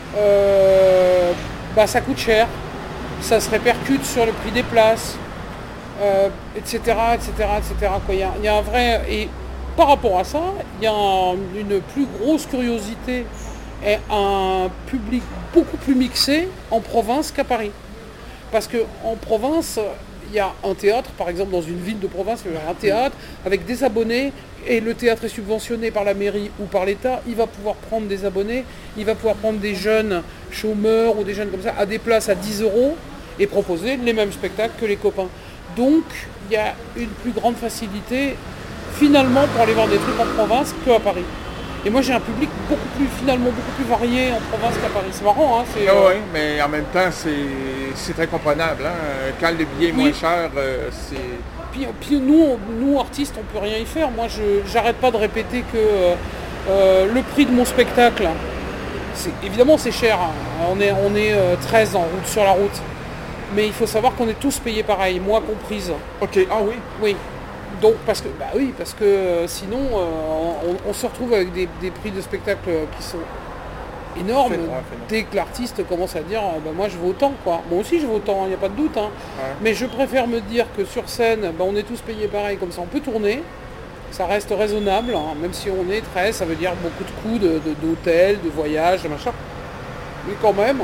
euh, bah, ça coûte cher, ça se répercute sur le prix des places. Euh, et cetera, et cetera, et cetera. Quoi. Il y a, il y a un vrai... Et par rapport à ça, il y a un, une plus grosse curiosité et un public beaucoup plus mixé en province qu'à Paris. Parce qu'en province, il y a un théâtre, par exemple dans une ville de province, il y a un théâtre avec des abonnés et le théâtre est subventionné par la mairie ou par l'État, il va pouvoir prendre des abonnés, il va pouvoir prendre des jeunes chômeurs ou des jeunes comme ça à des places à dix euros et proposer les mêmes spectacles que les copains. Donc, il y a une plus grande facilité, finalement, pour aller voir des trucs en province qu'à Paris. Et moi, j'ai un public beaucoup plus, finalement, beaucoup plus varié en province qu'à Paris. C'est marrant, hein c'est, ah, euh... oui, mais en même temps, c'est, c'est très comprenable. Hein? Quand le billet est oui. moins cher, euh, c'est... Puis, puis nous, nous, artistes, on peut rien y faire. Moi, je j'arrête pas de répéter que euh, euh, le prix de mon spectacle, c'est, évidemment, c'est cher. Hein. On est, on est euh, treize en route, sur la route. Mais il faut savoir qu'on est tous payés pareil, moi comprise. Ok, ah oui. Oui. Donc parce que bah oui, parce que euh, sinon euh, on, on se retrouve avec des, des prix de spectacle qui sont énormes. Fait, ouais, dès que l'artiste commence à dire bah, moi je veux autant quoi. Moi aussi je veux autant, il n'y a pas de doute. Hein. Ouais. Mais je préfère me dire que sur scène, bah, on est tous payés pareil, comme ça on peut tourner. Ça reste raisonnable, hein, même si on est treize, ça veut dire beaucoup de coûts de, de, d'hôtel, de voyage, de machin. Mais quand même.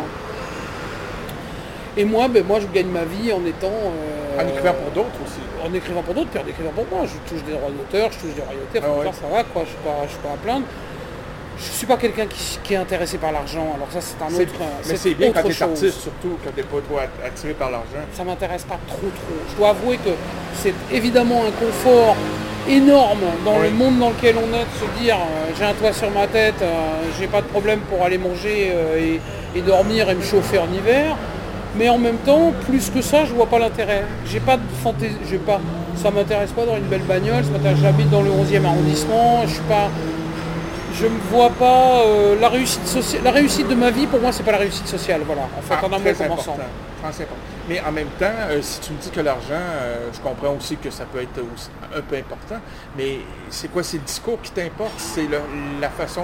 Et moi, ben, moi, je gagne ma vie en étant... Euh, en écrivant pour d'autres aussi. En écrivant pour d'autres, puis en écrivant pour moi. Je touche des droits d'auteur, je touche des royautés, ah ouais. Ça va, quoi. Je ne suis, suis pas à plaindre. Je ne suis pas quelqu'un qui, qui est intéressé par l'argent. Alors ça, c'est un c'est, autre Mais c'est, c'est bien quand tu es artiste, surtout, quand tu n'es pas trop attiré par l'argent. Ça ne m'intéresse pas trop, trop. Je dois avouer que c'est évidemment un confort énorme dans oui. le monde dans lequel on est, de se dire euh, j'ai un toit sur ma tête, euh, j'ai pas de problème pour aller manger euh, et, et dormir et me chauffer en hiver. Mais en même temps, plus que ça, je vois pas l'intérêt. J'ai pas de fantaisie, j'ai pas, ça m'intéresse pas dans une belle bagnole, ça m'intéresse, j'habite dans le onzième arrondissement, je suis pas, je me vois pas euh, la réussite sociale, la réussite de ma vie pour moi c'est pas la réussite sociale, voilà. En fait, ah, en un mot commençant. Mais en même temps, euh, si tu me dis que l'argent, euh, je comprends aussi que ça peut être aussi un peu important, mais c'est quoi, c'est le discours qui t'importe, c'est le, la façon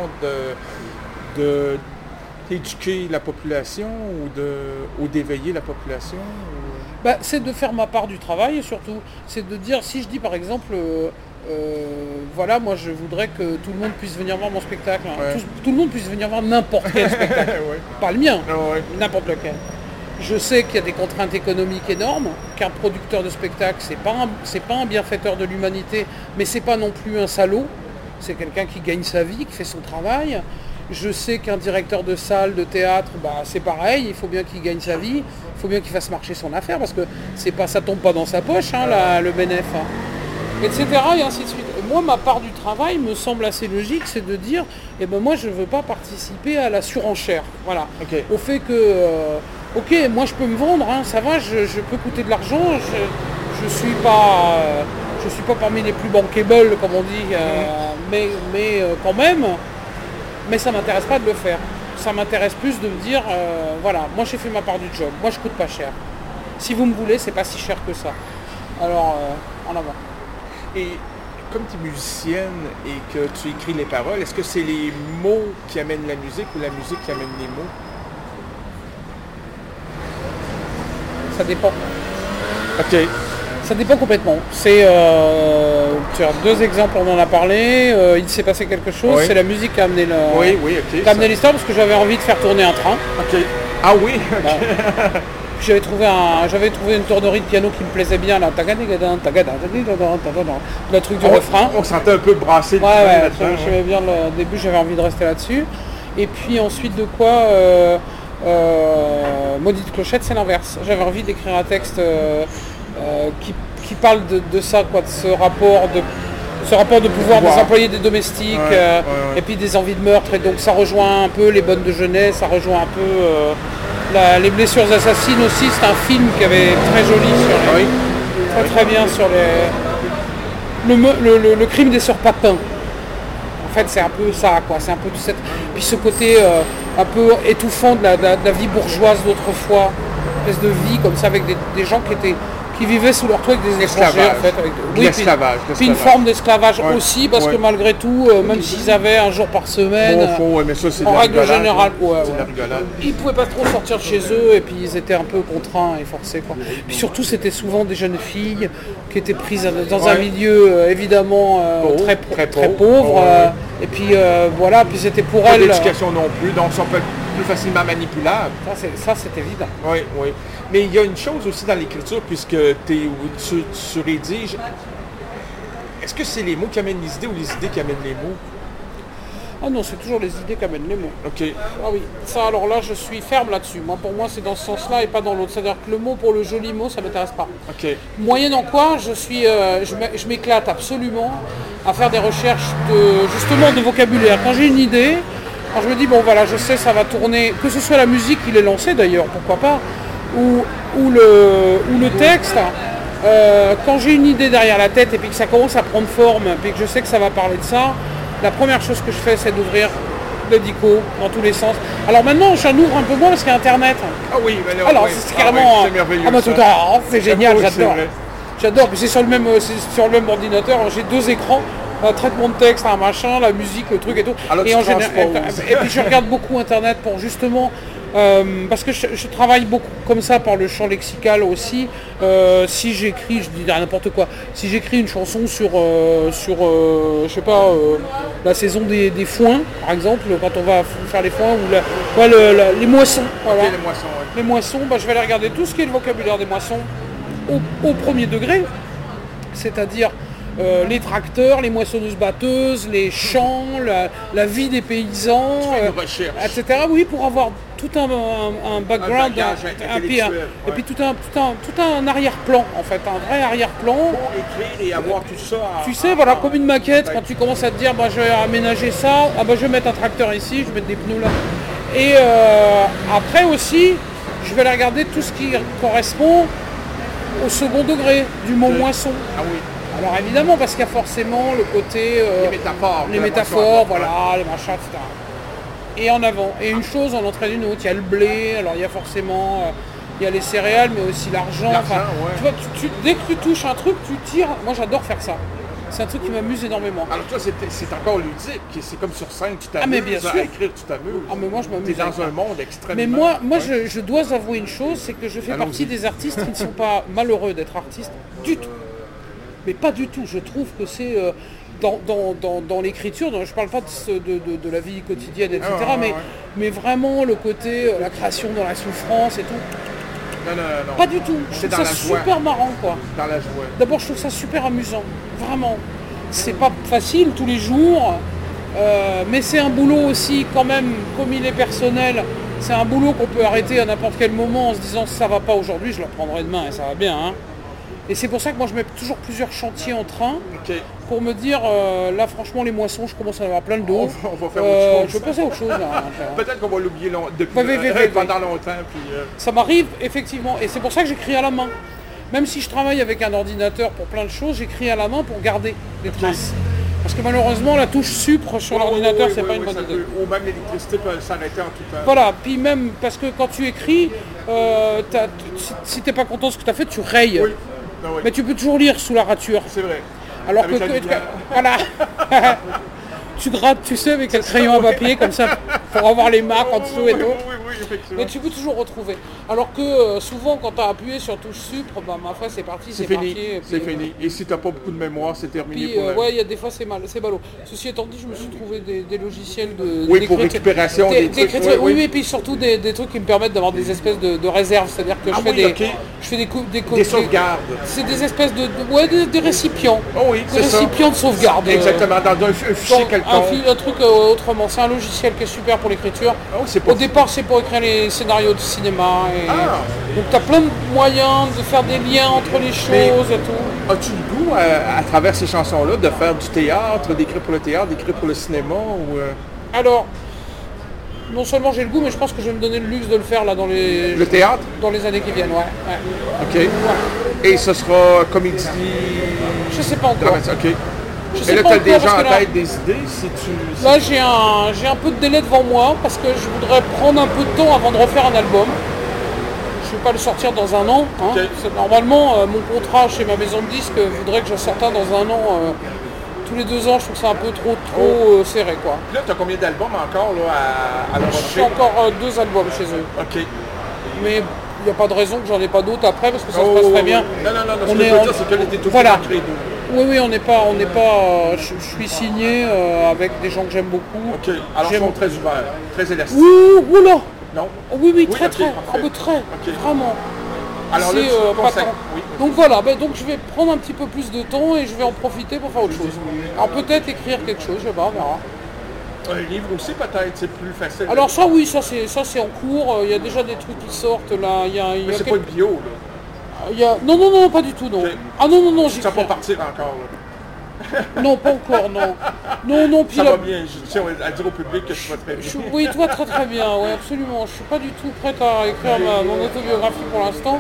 de, de éduquer la population ou, de, ou d'éveiller la population ou... bah, c'est de faire ma part du travail et surtout, c'est de dire, si je dis par exemple, euh, euh, voilà, moi je voudrais que tout le monde puisse venir voir mon spectacle, hein. ouais. tout, tout le monde puisse venir voir n'importe quel spectacle, ouais. Pas le mien, ouais. N'importe lequel. Je sais qu'il y a des contraintes économiques énormes, qu'un producteur de spectacle, c'est pas un, c'est pas un bienfaiteur de l'humanité, mais c'est pas non plus un salaud, c'est quelqu'un qui gagne sa vie, qui fait son travail. Je sais qu'un directeur de salle, de théâtre, bah, c'est pareil, il faut bien qu'il gagne sa vie, il faut bien qu'il fasse marcher son affaire, parce que c'est pas, ça tombe pas dans sa poche, hein, la, le bénéf, hein, et cetera, et ainsi de suite. Et moi, ma part du travail me semble assez logique, c'est de dire, eh ben moi, je ne veux pas participer à la surenchère, voilà, okay. Au fait que, euh, ok, moi, je peux me vendre, hein, ça va, je, je peux coûter de l'argent, je, je suis pas... Euh, je suis pas parmi les plus bankable, comme on dit, euh, mais, mais euh, quand même... Mais ça ne m'intéresse pas de le faire. Ça m'intéresse plus de me dire, euh, voilà, moi j'ai fait ma part du job, moi je coûte pas cher. Si vous me voulez, c'est pas si cher que ça. Alors, euh, en avant. Et comme tu es musicienne et que tu écris les paroles, est-ce que c'est les mots qui amènent la musique ou la musique qui amène les mots? Ça dépend. Ok. Ça dépend complètement. C'est euh, tu as deux exemples, on en a parlé. Euh, il s'est passé quelque chose. Oui. C'est la musique qui a amené, le, Oui, oui, ok. qui a amené l'histoire parce que j'avais envie de faire tourner un train. Ok. Ah oui, ok. Bah, j'avais trouvé un, j'avais trouvé une tournerie de piano qui me plaisait bien là. Tagadagadin, tagada, tagada, tagada, le truc du on, refrain. On sentait un peu brassé. Ouais, ouais. J'aimais bien le au début. J'avais envie de rester là-dessus. Et puis ensuite de quoi. Euh, euh, Maudite Clochette, c'est l'inverse. J'avais envie d'écrire un texte. Euh, Euh, qui, qui parle de, de ça, quoi, de ce rapport de, ce rapport de pouvoir Pouvoir. des employés, des domestiques, Ouais, euh, ouais, ouais. et puis des envies de meurtre. Et donc ça rejoint un peu les bonnes de jeunesse, ça rejoint un peu euh, la- les blessures assassines aussi. C'est un film qui avait très joli sur les, très très bien sur les, le, me- le, le- le crime des sœurs Papin. En fait, c'est un peu ça, quoi. C'est un peu tout cette, puis ce côté euh, un peu étouffant de la, de la- de la vie bourgeoise d'autrefois, une espèce de vie comme ça avec des, des gens qui étaient qui vivaient sous leur toit avec des étrangers L'esclavage. en fait. Avec, De l'esclavage, puis, puis une l'esclavage. forme d'esclavage Ouais, aussi parce ouais. que malgré tout, euh, même s'ils avaient un jour par semaine, Bon, faut, ouais, mais ça, c'est de en la règle rigolade, générale, hein. ouais, C'est de la ouais. rigolade. Ils pouvaient pas trop sortir de chez eux et puis ils étaient un peu contraints et forcés, quoi. Puis surtout, c'était souvent des jeunes filles qui étaient prises dans un Ouais. milieu euh, évidemment euh, Pauvre, très, très très pauvre. pauvre. Ouais, euh, ouais. et puis euh, voilà, puis c'était pour Pas elles. d'éducation non plus, donc ça peut être plus facilement manipulable. Ça, c'est, ça, c'est évident. Oui, oui. Mais il y a une chose aussi dans l'écriture, puisque t'es, tu, tu rédiges. Est-ce que c'est les mots qui amènent les idées ou les idées qui amènent les mots? Ah non, c'est toujours les idées qui amènent les mots. Ok. Ah oui, ça alors là, je suis ferme là-dessus. Moi, pour moi, c'est dans ce sens-là et pas dans l'autre. C'est-à-dire que le mot pour le joli mot, ça ne m'intéresse pas. Ok. Moyennant quoi, je suis, euh, je m'é- je m'éclate absolument à faire des recherches de, justement, de vocabulaire. Quand j'ai une idée, quand je me dis, bon voilà, je sais, ça va tourner, que ce soit la musique qui l'est lancée d'ailleurs, pourquoi pas, ou, ou, le, ou le texte, euh, quand j'ai une idée derrière la tête et puis que ça commence à prendre forme, puis que je sais que ça va parler de ça, la première chose que je fais, c'est d'ouvrir le dico dans tous les sens. Alors maintenant, j'en ouvre un peu moins parce qu'il y a Internet. Ah oui, mais là, Alors oui. c'est Ah carrément... oui, c'est merveilleux. Ah bah ça. tout à l'heure, c'est génial, Oui, c'est j'adore. vrai. J'adore, puis c'est sur le même, euh, c'est sur le même ordinateur, j'ai deux écrans, un traitement de texte, un machin, la musique, le truc et tout. Alors, et, tu en général- transposes. et puis je regarde beaucoup Internet pour justement, euh, parce que je, je travaille beaucoup comme ça par le champ lexical aussi. Euh, si j'écris, je dis n'importe quoi, si j'écris une chanson sur, euh, sur euh, je sais pas, euh, la saison des, des foins, par exemple, quand on va f- faire les foins, ou la- ouais, le- la- les moissons, voilà. Ok, les moissons, ouais. Les moissons, bah, je vais aller regarder tout ce qui est le vocabulaire des moissons au, au premier degré, c'est-à-dire euh, les tracteurs, les moissonneuses-batteuses, les champs, la, la vie des paysans, Tu fais une euh, recherche. et cetera. Oui, pour avoir tout un, un- un background, bagage un- un- puis un- intellectuel, et ouais. puis tout un, tout un, tout un arrière-plan, en fait, un vrai arrière-plan. Pour écrire et avoir tout ça. en- Tu sais, en- voilà, en- comme une maquette, quand tu commences à te dire, bah, je vais aménager ça, ah, bah, je vais mettre un tracteur ici, je vais mettre des pneus là. Et euh, après aussi, je vais aller regarder tout ce qui correspond au second degré du mot moisson. Ah oui. Alors évidemment, parce qu'il y a forcément le côté... euh, Les métaphores. les de la métaphores, moisson. voilà, les machins, et cetera. Et en avant. Et une chose en entraîne une autre. Il y a le blé, alors il y a forcément... euh, il y a les céréales, mais aussi l'argent. L'argent, Enfin, ouais. tu vois, tu- tu- dès que tu touches un truc, tu tires. Moi, j'adore faire ça. C'est un truc qui m'amuse énormément. Alors toi, c'est, c'est encore ludique. C'est comme sur scène, tu t'amuses. Ah, mais bien à sûr. écrire, tu t'amuses. Ah, mais moi, je m'amuse T'es avec dans ça. un monde extrêmement... Mais moi, moi Ouais. je, je dois avouer une chose, c'est que je fais Allons-y. partie des artistes qui ne sont pas malheureux d'être artistes du tout. Mais pas du tout. Je trouve que c'est euh, dans, dans, dans, dans l'écriture, dans- je parle pas de, ce- de, de- de la vie quotidienne, et cetera. Ah, ouais, mais, ouais. mais vraiment le côté, euh, la création dans la souffrance et tout. Non, non, non. Pas du tout. Je C'est trouve dans ça la joie. super marrant, quoi. Dans la joie. D'abord, je trouve ça super amusant. Vraiment. C'est pas facile tous les jours. euh, mais c'est un boulot aussi, quand même, comme il est personnel. C'est un boulot qu'on peut arrêter à n'importe quel moment en se disant ça va pas aujourd'hui, je le reprendrai demain et ça va bien. Hein. Et c'est pour ça que moi je mets toujours plusieurs chantiers en train Ok. pour me dire euh, là franchement les moissons je commence à en avoir plein le dos. On va- on va faire Euh, autre chose. Je vais passer à autre chose là. Peut-être qu'on va l'oublier long- depuis Ouais, ouais, ouais, euh, ouais, pendant longtemps. Puis, euh, Ça m'arrive effectivement et c'est pour ça que j'écris à la main. Même si je travaille avec un ordinateur pour plein de choses, j'écris à la main pour garder des traces. Parce que malheureusement la touche supre sur ouais, l'ordinateur ouais, c'est ouais, pas ouais, une bonne ça idée. peut- Ou même l'électricité peut s'arrêter en tout temps. Voilà, puis même parce que quand tu écris, euh, t'as- t- si- si t'es pas content de ce que tu as fait, tu rayes. Oui. Ah oui. Mais tu peux toujours lire sous la rature. C'est vrai. Alors Avec que, la que- lumière. voilà. Tu grattes, tu sais, avec un crayon à papier comme ça pour avoir les marques en dessous et tout. Oui, oui, oui. effectivement. Mais tu peux toujours retrouver. Alors que euh, souvent, quand tu as appuyé sur touche supre, bah, ma foi, c'est parti, c'est, C'est fini, marqué. et c'est puis, fini. Et si t'as pas beaucoup de mémoire, c'est terminé Puis, pour euh, la- ouais, il y a des fois, c'est mal, c'est ballot. Ceci étant dit, je me suis trouvé des, des logiciels de... Oui, pour d'écriture- récupération des trucs, d'écriture- oui, oui, oui. oui, et puis surtout des, des trucs qui me permettent d'avoir des espèces de, de réserves. C'est-à-dire que Ah je fais oui, des... ok. Je fais des, cou- des, cou- Des sauvegardes. C'est des espèces de... de- ouais, des, des récipients. Oh oui, Des c'est ça. récipients de sauvegarde. euh, Exactement, dans un, un fichier dans un, quelconque. fi- un truc euh, autrement. C'est un logiciel qui est super pour l'écriture. Ah oui, c'est pas... Au départ, c'est pour écrire les scénarios de cinéma. Et... Ah. Donc, tu as plein de moyens de faire des liens entre les choses Mais- et tout. As-tu le goût, à, à travers ces chansons-là, de faire du théâtre, d'écrire pour le théâtre, d'écrire pour le cinéma ou... euh, Alors, non seulement j'ai le goût, mais je pense que je vais me donner le luxe de le faire là dans les... Le théâtre? Dans les années qui viennent, ouais. ouais. OK. Et ce sera comédie... Je sais pas encore. dramatique, OK. Je sais Et là, pas tu as encore, déjà parce en que là- tête des idées si tu... si- Là, j'ai un, j'ai un peu de délai devant moi parce que je voudrais prendre un peu de temps avant de refaire un album. Je vais pas le sortir dans un an. Hein. Ok. C'est- Normalement, euh, mon contrat chez ma maison de disques voudrait que je sorte un dans un an. euh, tous les deux ans, je trouve que c'est un peu trop trop euh, serré, quoi. Puis là, tu as combien d'albums encore là, à, à Je l'enregistrer? fais encore euh, deux albums chez eux. OK. Mais il n'y a pas de raison que j'en ai pas d'autres après parce que ça Oh, se passe très oui, bien. oui. Non, non, non, non, ce On que je est veux en- dire, c'est qu'elle était tout Voilà. ancrée, donc. Oui, oui, on n'est pas, on n'est pas. euh, je, je suis signé euh, avec des gens que j'aime beaucoup. OK. Alors, ils J'aime- sont très ouverts, très élastiques. Ouh, oula. Non? Oh, oui, oui, Oui, très, ok, très. parfait. Ah, mais très. Ok. Vraiment. Alors là, C'est, tu euh, me pas conseilles. tant. Oui. Donc voilà, ben, donc je vais prendre un petit peu plus de temps et je vais en profiter pour faire autre chose. Alors peut-être écrire quelque chose, je sais pas, on verra. Un livre aussi, peut-être, c'est plus facile. Alors ça oui, ça c'est ça c'est en cours, il y a déjà des trucs qui sortent là, il y a, il y Mais a c'est quel- pas une bio, là. il y a- Non, non, non, pas du tout, non. Ok. Ah non, non, non, j'y Ça va crois. pas partir encore, là. Non, pas encore, non. Non, non, puis Ça là- va bien. Je tiens à dire au public que tu vas très bien. Je- oui, toi très très bien, ouais, absolument. Je suis pas du tout prête à écrire ma- mon autobiographie pour l'instant.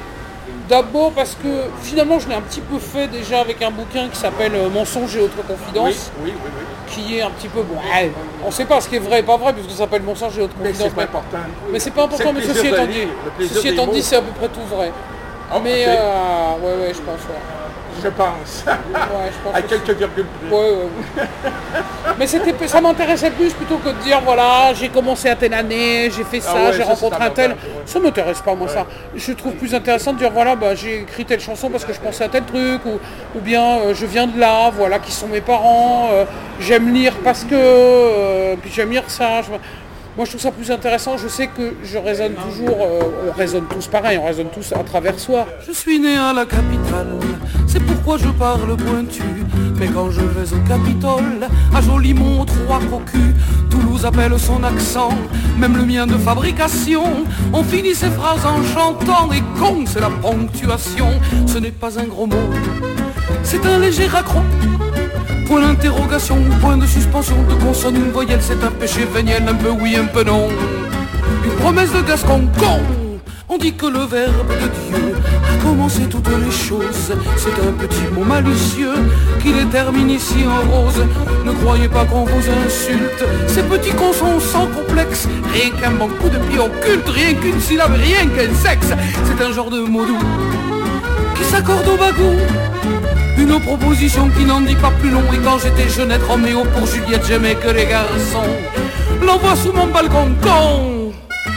D'abord parce que finalement je l'ai un petit peu fait déjà avec un bouquin qui s'appelle euh, Mensonges et autres Oui, confidences, oui, oui, oui. qui est un petit peu bon. ouais, on ne sait pas ce qui est vrai et pas vrai puisque ça s'appelle Mensonges et autres Mais confidences. c'est pas important. Mais c'est pas important, C'est le mais plaisir ceci de étant lire, dit, le plaisir ceci des étant mots. dit, c'est à peu près tout vrai. Ah, Mais ok. euh, ouais, ouais, je pense. Ouais. Je pense. Ouais, je pense À aussi. quelques virgules près. Ouais, ouais, ouais. Mais c'était, ça m'intéressait plus plutôt que de dire voilà, j'ai commencé à telle année, j'ai fait ça, Ah ouais, j'ai ça, rencontré c'est un tel. abordable, ouais. Ça m'intéresse pas moi ça. Je trouve plus intéressant de dire voilà, bah, j'ai écrit telle chanson parce que je pensais à tel truc, ou, ou bien euh, je viens de là, voilà qui sont mes parents, euh, j'aime lire parce que, euh, puis j'aime lire ça. je- Moi je trouve ça plus intéressant, je sais que je raisonne toujours, euh, on raisonne tous pareil, on raisonne tous à travers soi. Je suis né à la capitale, c'est pourquoi je parle pointu. Mais quand je vais au Capitole, à Jolimont, trois cocus, Toulouse appelle son accent, même le mien de fabrication. On finit ses phrases en chantant, et con, c'est la ponctuation. Ce n'est pas un gros mot, c'est un léger raccro. Point d'interrogation, point de suspension, de consonne, une voyelle, c'est un péché véniel, un peu oui, un peu non. Une promesse de Gascon, con. On dit que le verbe de Dieu a commencé toutes les choses. C'est un petit mot malicieux qui les termine ici en rose. Ne croyez pas qu'on vous insulte, ces petits cons sont sans complexe. Rien qu'un bon coup de pied occulte, rien qu'une syllabe, rien qu'un sexe. C'est un genre de mot doux qui s'accorde au bagou. Une proposition qui n'en dit pas plus long. Et quand j'étais jeunette Roméo pour Juliette, j'aimais que les garçons. L'envoie sous mon balcon, con.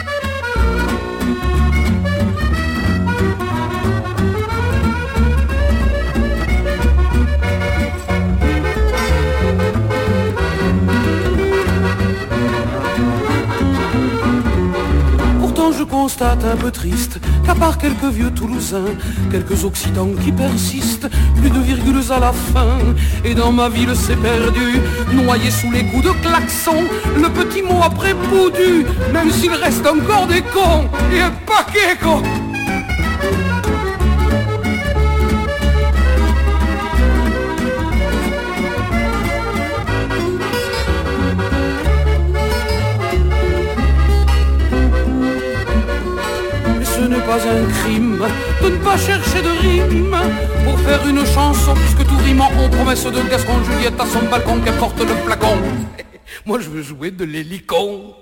Pourtant je constate un peu triste qu'à part quelques vieux Toulousains, quelques Occitans qui persistent, plus de virgules à la fin. Et dans ma ville c'est perdu, noyé sous les coups de klaxon, le petit mot après boudu, même s'il reste encore des cons, et un paquet con. Ce n'est pas un crime de ne pas chercher de rime pour faire une chanson, puisque tout rime en promesse de Gascon. Juliette à son balcon, qu'importe le flacon. Moi je veux jouer de l'hélicon.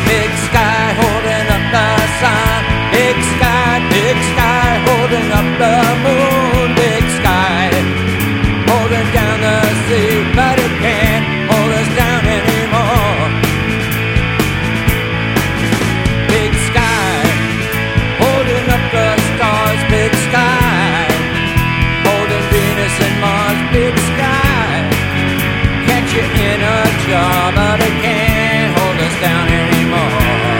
Big sky holding up the sun. Big sky, big sky holding up the moon. Big sky holding down the sea, but it can't hold us down anymore. Big sky holding up the stars. Big sky holding Venus and Mars. Big sky catch you in a jar, but it can't hold us down anymore.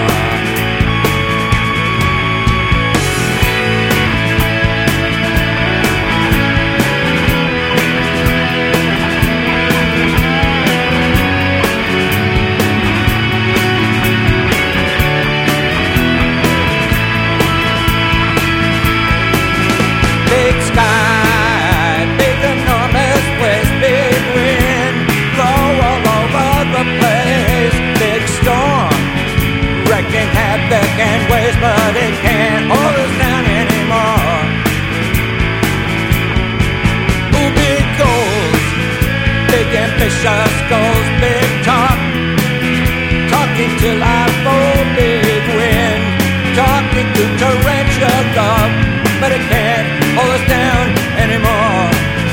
Big sky, big enormous waves, big wind, blow all over the place. Big storm, wrecking havoc and waste, but it can't hold us down anymore. Ooh, big goals, big ambitious goals, big talk, talking till I fall. Big wind, talking to torrential love, but it can't hold us down anymore.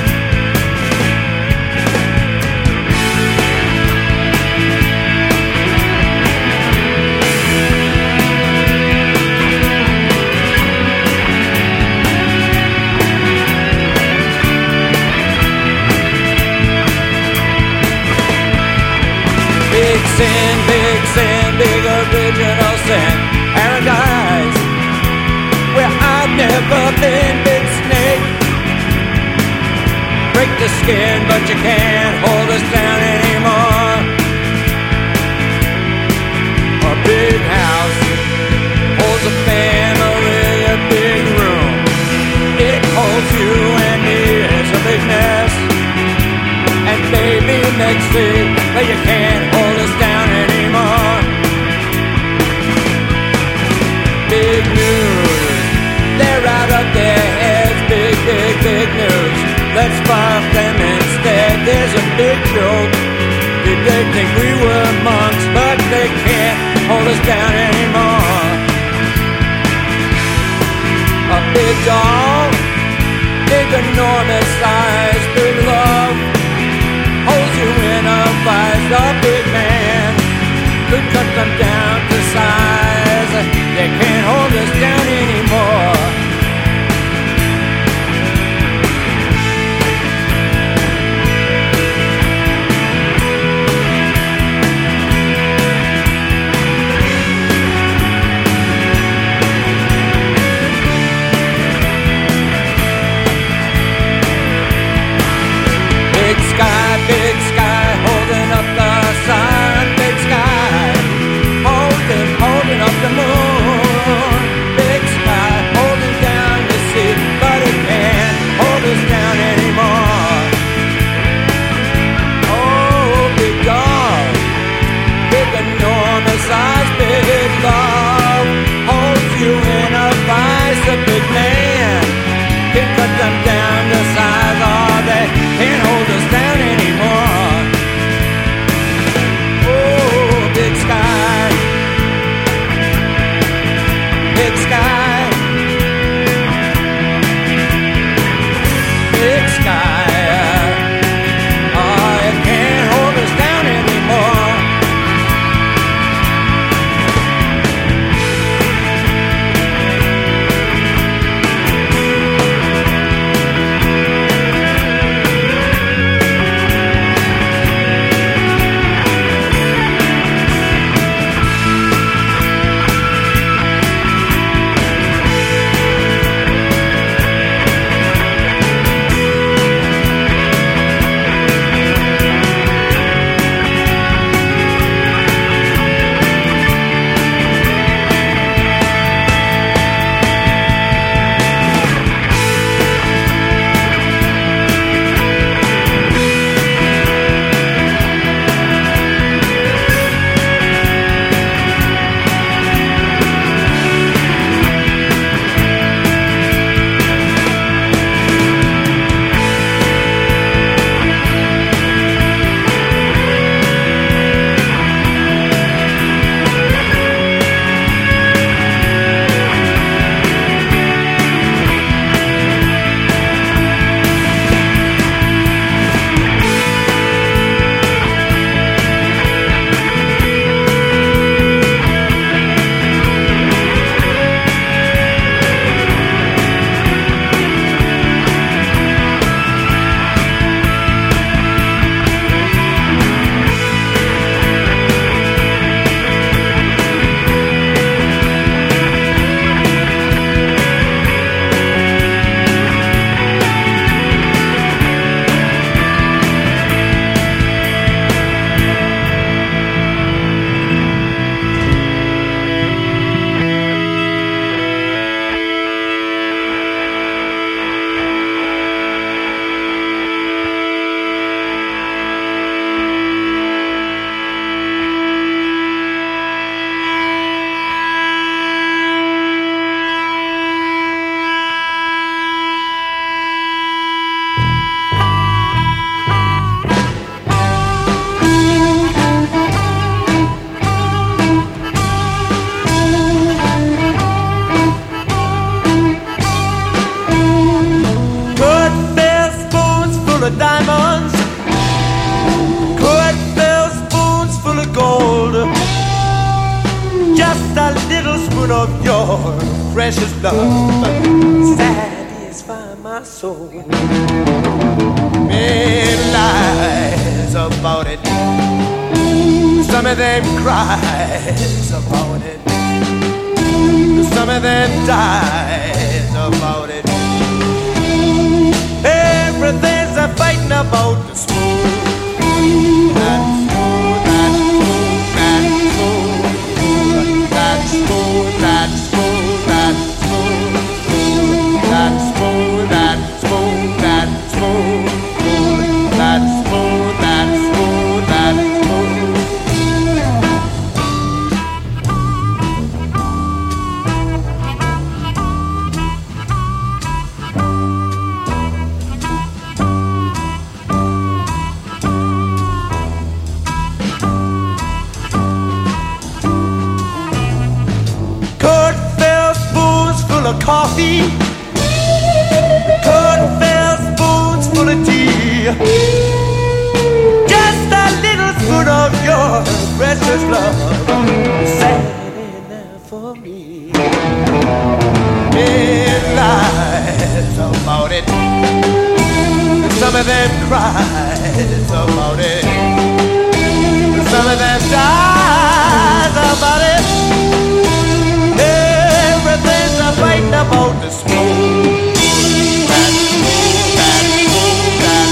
Big sin, big sin, big original sin, paradise where I've never been. Big snake, break the skin, but you can't hold us down anymore. A big house holds a family, a big room, it holds you and me, it's a big mess. And baby, next week, but you can't hold us down anymore. Big news, they're out of their heads. Big, big, big news, let's fuck them instead. There's a big joke, did they think we were monks? But they can't hold us down anymore. A big doll, big enormous size, big love holds you in a vice. A big man could cut them down to size. They can't hold us down anymore. spoon of your precious love satisfy my soul. Many lies about it, some of them cries about it, some of them dies about it. Everything's a fighting about the spoon. That spoon, that spoon, that spoon, that spoon, that spoon, that spoon, that spoon, that spoon, that spoon, that spoon, that spoon. Coffee, curtain fell spoons full of tea, just a little spoon of your precious love, sad enough for me. Many lies about it, some of them cries about it, some of them dies about it. Everything's a fighting about the spoon. That spoon, that spoon, that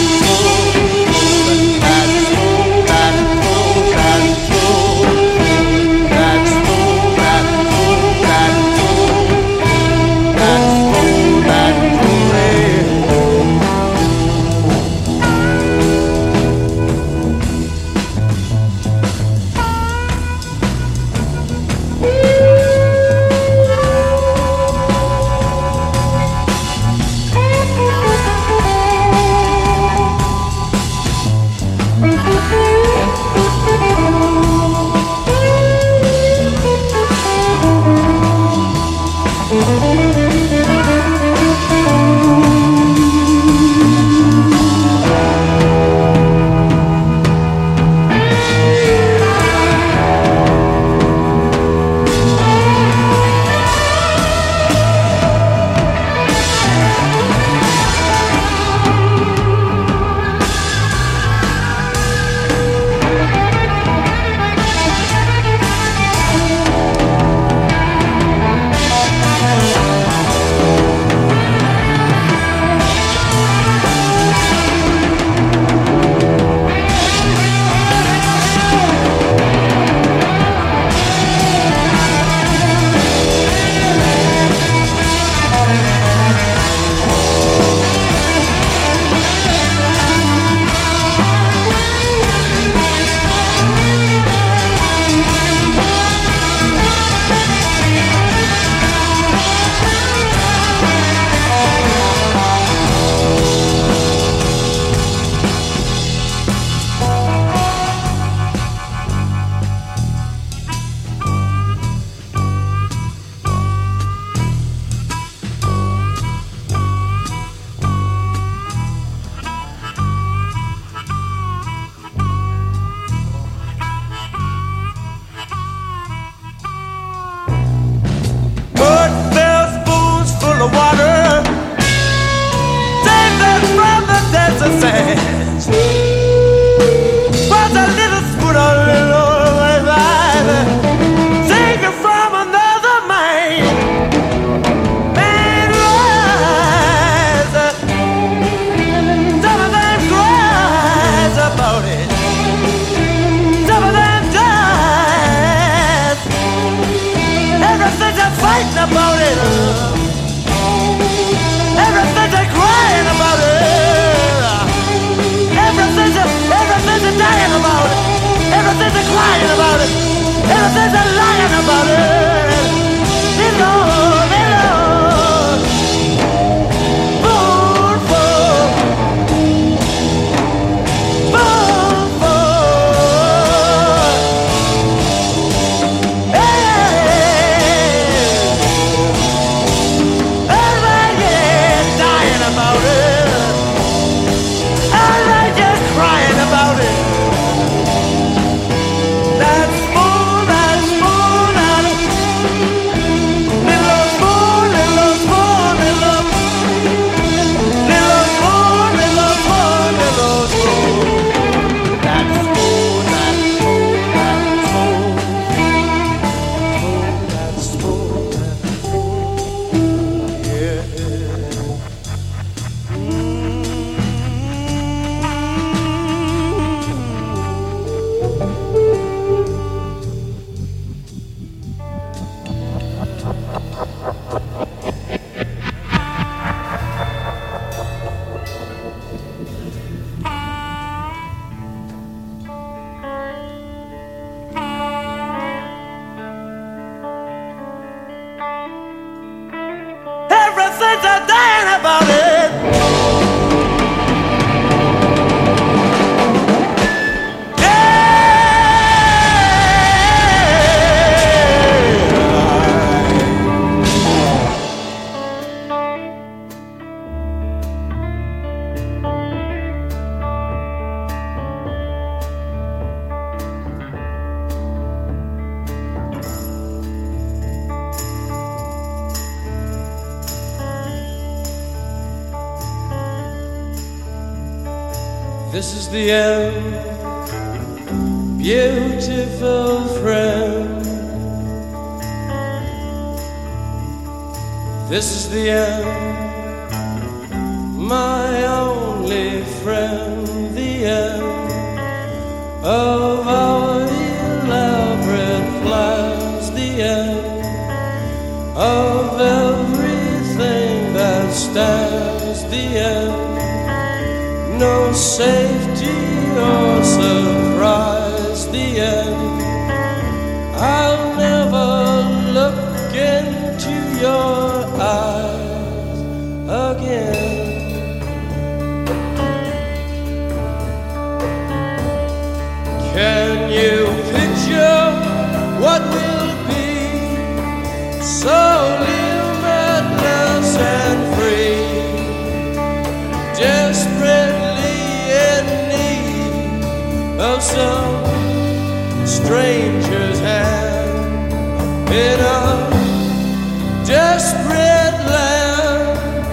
spoon, that spoon, that spoon, that spoon, that spoon, that spoon, that spoon, that spoon, This is the end, beautiful friend. This is the end, my only friend. The end of our elaborate plans. The end of everything that stands. The end. No safety or surprise, the end. I'll never look into your eyes again. Can you picture what will be so limitless and free? Desperately in need of some stranger's hand in a desperate land.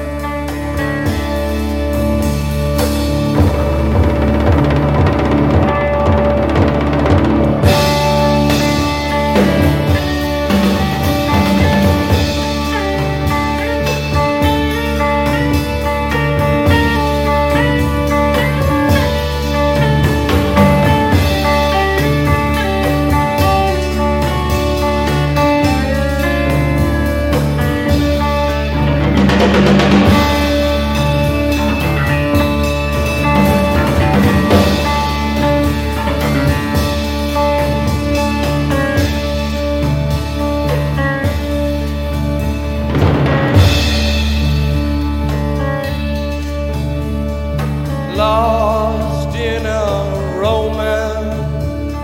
Lost in a romance,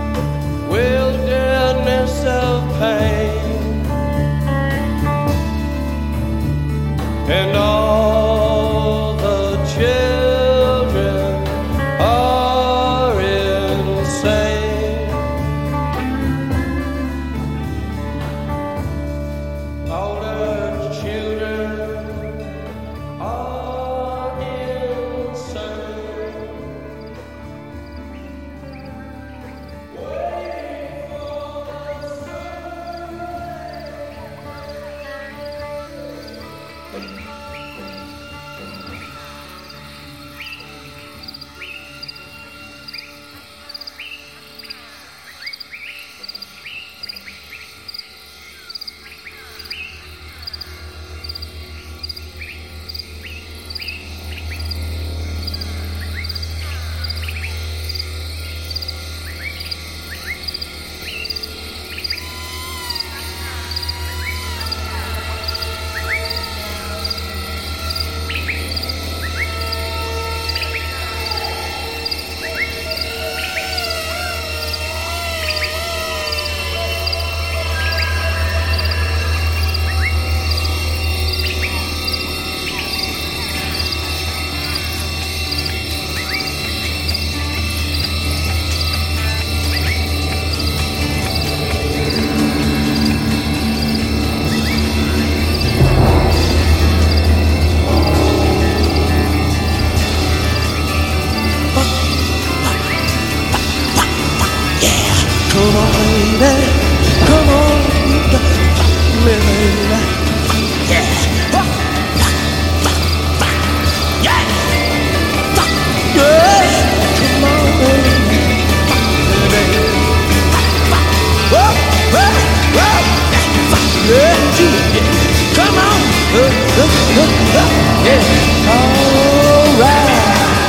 wilderness of pain, and all the children are insane. All the children are insane. Come on, baby. Come on, baby. Yeah. Yeah. Yeah. Come on, baby. Whoa, whoa, whoa. Yeah. Come on. Yeah. All right.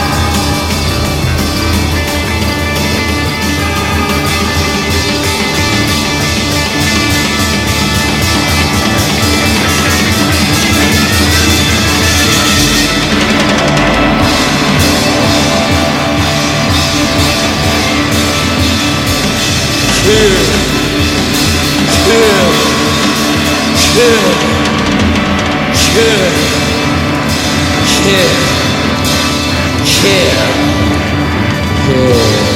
Chill, chill, chill, chill, chill, chill, chill.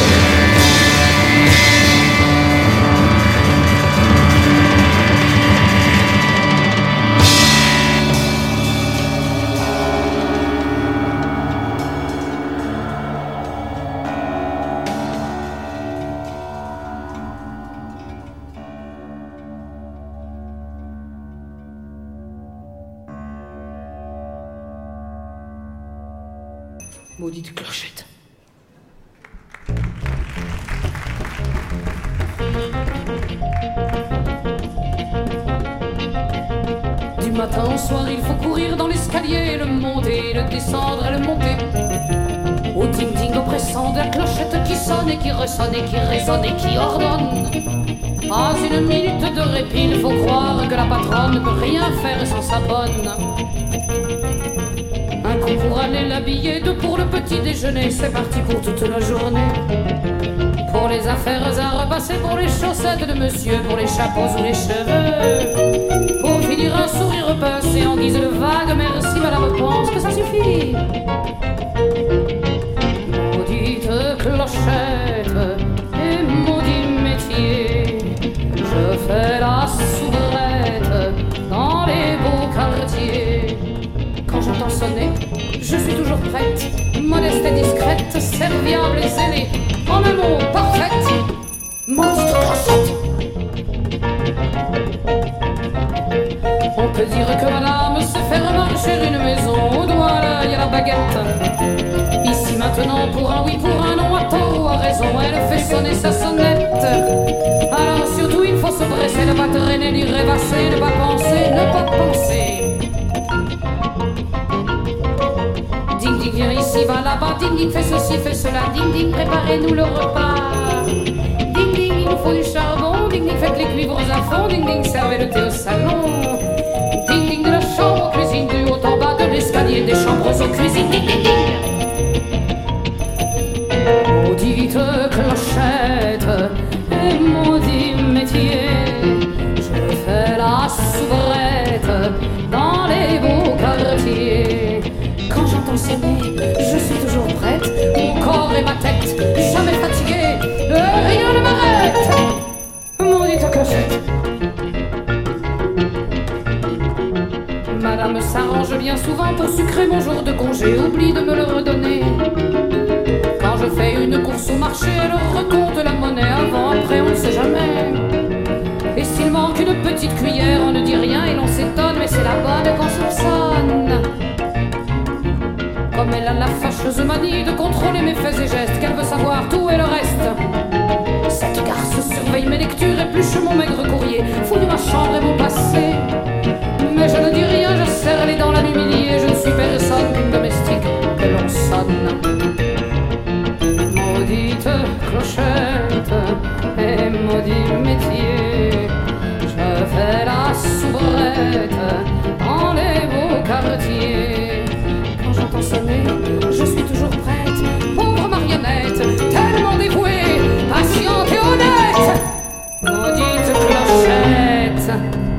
Maudite clochette. Du matin au soir, il faut courir dans l'escalier, le monter, le descendre et le monter. Au ding-ding oppressant de la clochette qui sonne et qui ressonne et qui résonne et qui ordonne. Pas une minute de répit, il faut croire que la patronne ne peut rien faire sans sa bonne. Un coup pour aller l'habiller, deux pour le petit déjeuner, c'est parti pour toute la journée. Pour les affaires à repasser, pour les chaussettes de monsieur, pour les chapeaux ou les cheveux. Pour finir un sourire pincé en guise de vague, merci madame, pense que ça suffit. Maudite clochette et maudit métier, je fais la soubrette dans les beaux quartiers. Quand j'entends sonner, je suis toujours prête, modeste et discrète, serviable et zélée, en un mot, parfaite, maudite clochette. On peut dire que madame sait faire marcher une maison, au doigt là, y a la baguette. Ici maintenant, pour un oui, pour un non, à tort ou à raison, elle fait sonner sa sonnette. Alors surtout, il faut se presser, ne pas traîner, ni rêvasser, ne pas penser, ne pas penser. Ding ding, viens ici, va là-bas, ding ding, fais ceci, fais cela, ding ding, préparez-nous le repas. Ding ding, il nous faut du charbon, ding ding, faites les cuivres à fond, ding ding, servez le thé au salon. Ding ding, de la chambre aux cuisines, du haut en bas de l'escalier, des chambres aux cuisines, ding ding ding. Maudite clochette et maudit métier, je fais la soubrette dans les beaux quartiers. Quand j'entends sonner, je suis toujours prête, mon corps et ma tête, jamais fatiguée, rien ne m'arrête. Maudite clochette. Madame s'arrange bien souvent pour sucrer mon jour de congé, oublie de me le redonner. Quand je fais une course au marché, elle recompte la monnaie, avant, après, on ne sait jamais. Et s'il manque une petite cuillère, on ne dit rien et l'on s'étonne, mais c'est la bonne qu'on soupçonne. Comme elle a la fâcheuse manie de contrôler mes faits et gestes, qu'elle veut savoir tout et le reste. Cette garce surveille mes lectures, épluche mon maigre courrier, fouille ma chambre et mon passé. Mais je ne dis rien, je serre les dents, la l'humilier, je ne suis personne qu'une domestique que l'on sonne. Maudite clochette et maudit métier, je fais la soubrette dans les beaux quartiers. Quand j'entends sonner, je suis toujours prête, pauvre marionnette, tellement dévouée, patiente et honnête. Maudite clochette.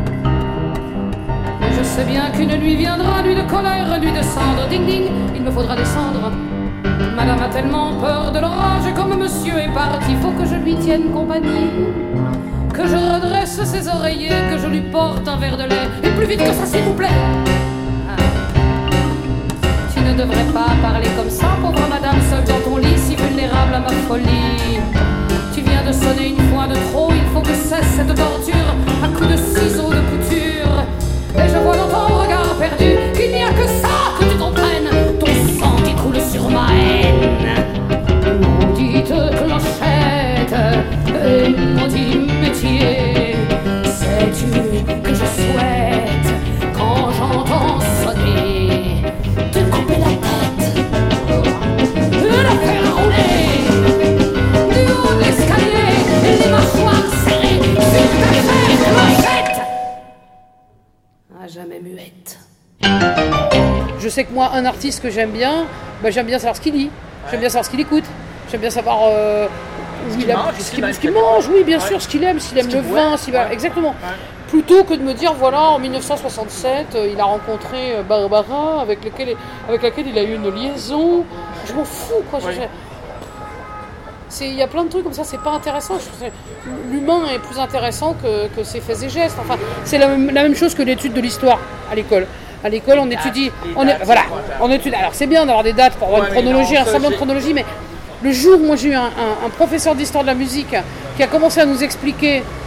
Mais je sais bien qu'une nuit viendra, nuit de colère, nuit de cendre, ding ding, il me faudra descendre. Madame a tellement peur de l'orage et comme monsieur est parti, faut que je lui tienne compagnie. Que je redresse ses oreillers, que je lui porte un verre de lait, et plus vite que ça s'il vous plaît. Ah. Tu ne devrais pas parler comme ça, pauvre madame, seule dans ton lit, si vulnérable à ma folie. Tu viens de sonner une fois de trop, il faut que cesse cette torture, à coups de ciseaux de couture. Et je vois dans ton regard perdu qu'il n'y a que ça que tu comprennes, ton sang qui coule sur ma haine. Maudite clochette et maudit métier, sais-tu que je souhaite, quand j'entends sonner, te couper la tête, de la faire rouler du haut de l'escalier, les mâchoires serrées sur ta chaise clochette, à jamais muette. Je sais que moi, un artiste que j'aime bien, bah, j'aime bien savoir ce qu'il dit, j'aime bien savoir ce qu'il écoute, j'aime bien savoir euh, où il, il, mange, ce qu'il, ce qu'il mange, oui, bien ouais. sûr, ce qu'il aime, s'il aime le vin, s'il va... ouais. exactement. Ouais. Plutôt que de me dire, voilà, en dix-neuf cent soixante-sept, euh, il a rencontré euh, Barbara, avec, lequel, avec laquelle il a eu une liaison. Je m'en fous, quoi. Ouais. Il y a plein de trucs comme ça, c'est pas intéressant. Je, l'humain est plus intéressant que, que ses faits et gestes. Enfin, c'est la même, la même chose que l'étude de l'histoire à l'école. À l'école, on étudie, on est, voilà, on étudie. Alors c'est bien d'avoir des dates pour avoir ouais, une chronologie, non, un semblant de chronologie, mais le jour où moi j'ai eu un, un, un professeur d'histoire de la musique qui a commencé à nous expliquer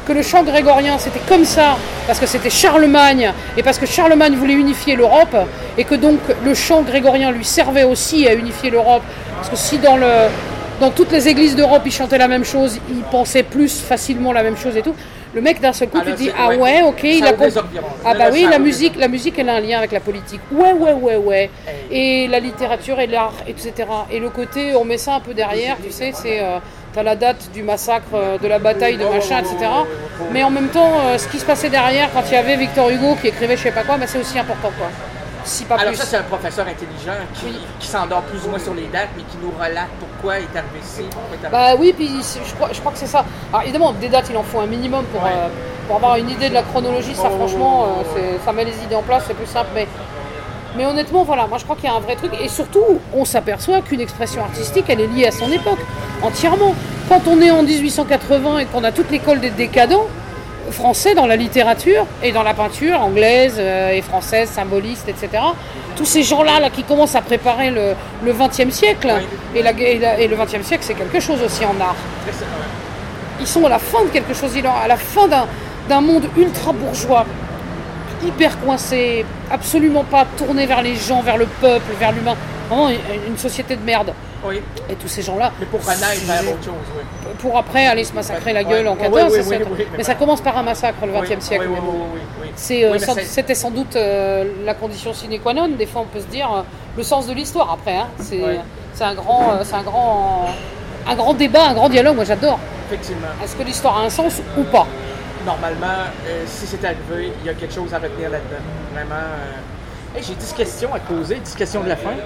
que le chant grégorien c'était comme ça, parce que c'était Charlemagne, et parce que Charlemagne voulait unifier l'Europe, et que donc le chant grégorien lui servait aussi à unifier l'Europe, parce que si dans, le, dans toutes les églises d'Europe ils chantaient la même chose, ils pensaient plus facilement la même chose et tout, le mec d'un seul coup ah, tu là, dis ah ouais, ouais ok, ça il a compris. Ah bah là, oui, ça la musique, la musique elle a un lien avec la politique, ouais ouais ouais ouais, hey. Et la littérature et l'art, et cetera. Et le côté, on met ça un peu derrière, tu sais, c'est... Euh, t'as la date du massacre, euh, de la bataille, de machin, et cetera. Mais en même temps, euh, ce qui se passait derrière, quand il y avait Victor Hugo qui écrivait je sais pas quoi, bah, c'est aussi important, quoi. Si pas Alors plus. ça, c'est un professeur intelligent qui, oui. qui s'endort plus ou moins sur les dates, mais qui nous relate pourquoi il est arrivé ici. Bah oui, puis je crois, je crois que c'est ça. Alors évidemment, des dates, il en faut un minimum pour, ouais. euh, pour avoir une idée de la chronologie. Ça, oh, franchement, oh, oh, euh, ça met les idées en place, c'est plus simple. Mais, mais honnêtement, voilà, moi je crois qu'il y a un vrai truc. Et surtout, on s'aperçoit qu'une expression artistique, elle est liée à son époque, entièrement. Quand on est en dix-huit cent quatre-vingts et qu'on a toute l'école des décadents français dans la littérature et dans la peinture anglaise euh, et française, symboliste, et cetera, tous ces gens-là là, qui commencent à préparer le, le vingtième siècle, oui. et, la, et, la, et le vingtième siècle, c'est quelque chose aussi en art. Ils sont à la fin de quelque chose, à la fin d'un, d'un monde ultra-bourgeois, hyper coincé, absolument pas tourné vers les gens, vers le peuple, vers l'humain. Vraiment une société de merde. Oui. Et tous ces gens-là. Mais pour renaître vers autre chose, oui. Pour après aller se massacrer la gueule ouais. en quatorze. Oui, oui, oui, oui, oui, mais, mais ça commence par un massacre le vingtième oui, siècle. Oui, oui, oui, oui. C'est, euh, oui, sans, c'est... C'était sans doute euh, la condition sine qua non. Des fois, on peut se dire euh, le sens de l'histoire après. Hein. C'est, oui. c'est, un grand, euh, c'est un, grand, euh, un grand débat, un grand dialogue. Moi, j'adore. Effectivement. Est-ce que l'histoire a un sens ou pas? Normalement, euh, si c'est arrivé, il y a quelque chose à retenir là-dedans. Vraiment. Euh... Hey, j'ai dix questions à poser, dix questions de la fin.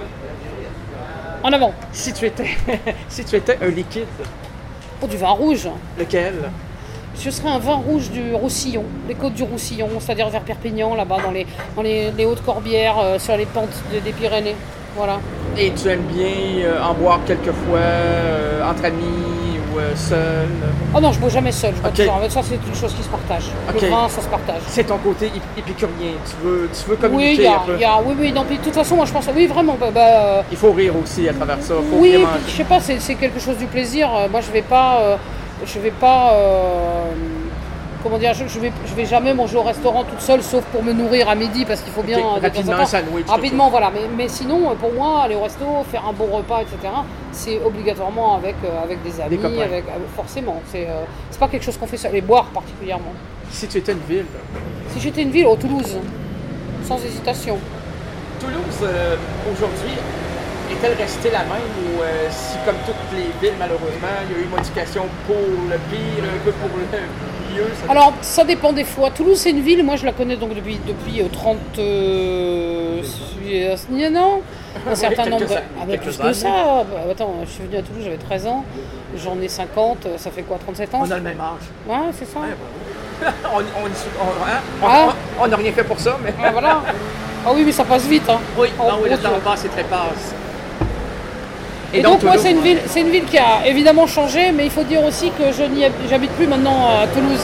En avant. Si tu étais, si tu étais un liquide. Oh, du vin rouge. Lequel? Ce serait un vin rouge du Roussillon, les côtes du Roussillon, c'est-à-dire vers Perpignan, là-bas, dans les, dans les, les Hautes-Corbières, euh, sur les pentes de, des Pyrénées. Voilà. Et tu aimes bien euh, en boire quelquefois, euh, entre amis ou euh, seul? Oh non, je ne bois jamais seul. Je bois okay. toujours. Ça, c'est une chose qui se partage. Okay. Le vin, ça se partage. C'est ton côté ép- épicurien. Tu veux, tu veux communiquer oui, y a, un peu? Y a, oui, oui. Non, puis, de toute façon, moi, je pense... Oui, vraiment. Bah, bah, euh, il faut rire aussi à travers ça. Faut oui, vraiment... puis, je sais pas, c'est, c'est quelque chose du plaisir. Moi, je vais pas... Euh, je vais pas... Euh, comment dire, je, je vais je vais jamais manger au restaurant toute seule, sauf pour me nourrir à midi, parce qu'il faut bien... Okay. Rapidement, un sandwich. Rapidement, voilà. Mais, mais sinon, pour moi, aller au resto, faire un bon repas, et cetera, c'est obligatoirement avec, euh, avec des amis, des avec, euh, forcément. C'est, euh, c'est pas quelque chose qu'on fait seul. Et boire particulièrement. Si tu étais une ville? Si j'étais une ville, au Toulouse. Sans hésitation. Toulouse, euh, aujourd'hui, est-elle restée la même ou euh, si, comme toutes les villes, malheureusement, il y a eu une modification pour le pire, un peu pour le mieux? Ça Alors, ça dépend des fois. Toulouse, c'est une ville, moi je la connais donc depuis, depuis euh, trente... Euh, non un certain oui, nombre... Ça, ah, bah, plus que ça. Bah, attends, je suis venue à Toulouse, j'avais treize ans. J'en ai cinquante, ça fait quoi, trente-sept ans? On a le même âge. Ouais, c'est ça. Ouais, bah. on n'a on, on, ah. on, on, on rien fait pour ça, mais... Ah, voilà. Ah oui, mais ça passe vite. Hein. Oui, non, oui, le temps passe, c'est très passe. Et, Et donc, donc moi, c'est une, ville, c'est une ville qui a évidemment changé, mais il faut dire aussi que je n'y j'habite plus maintenant à Toulouse.